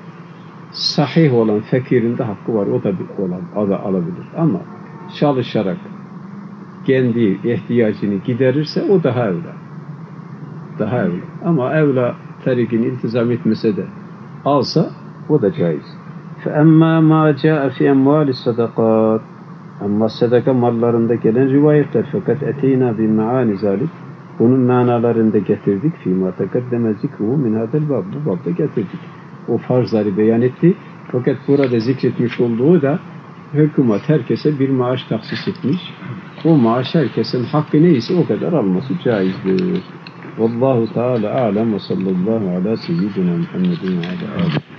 Speaker 1: sahih olan fakirin de hakkı var. O da alabilir. Ama çalışarak kendi ihtiyacını giderirse o daha evla. Daha evla. Ama evla tarikini iltizam etmese de alsa o da caiz. فَاَمَّا مَا جَاءَ فِي اَمْوَالِ الصَّدَقَاتِ Ama sadaka mallarında gelen rivayetler fakat eteyna bi maani zalik bunun manalarında getirdik. Fîmâ tekeddeme zikruhu min hadel bab. Bu babda getirdik. O farzları beyan etti. Fakat burada zikretmiş olduğu da hükümet herkese bir maaş taksis etmiş. O maaş herkesin hakkı neyse o kadar alması caizdir. Vallahu Teala alem ve sallallahu ala seyyidina Muhammedin ve ala alihi.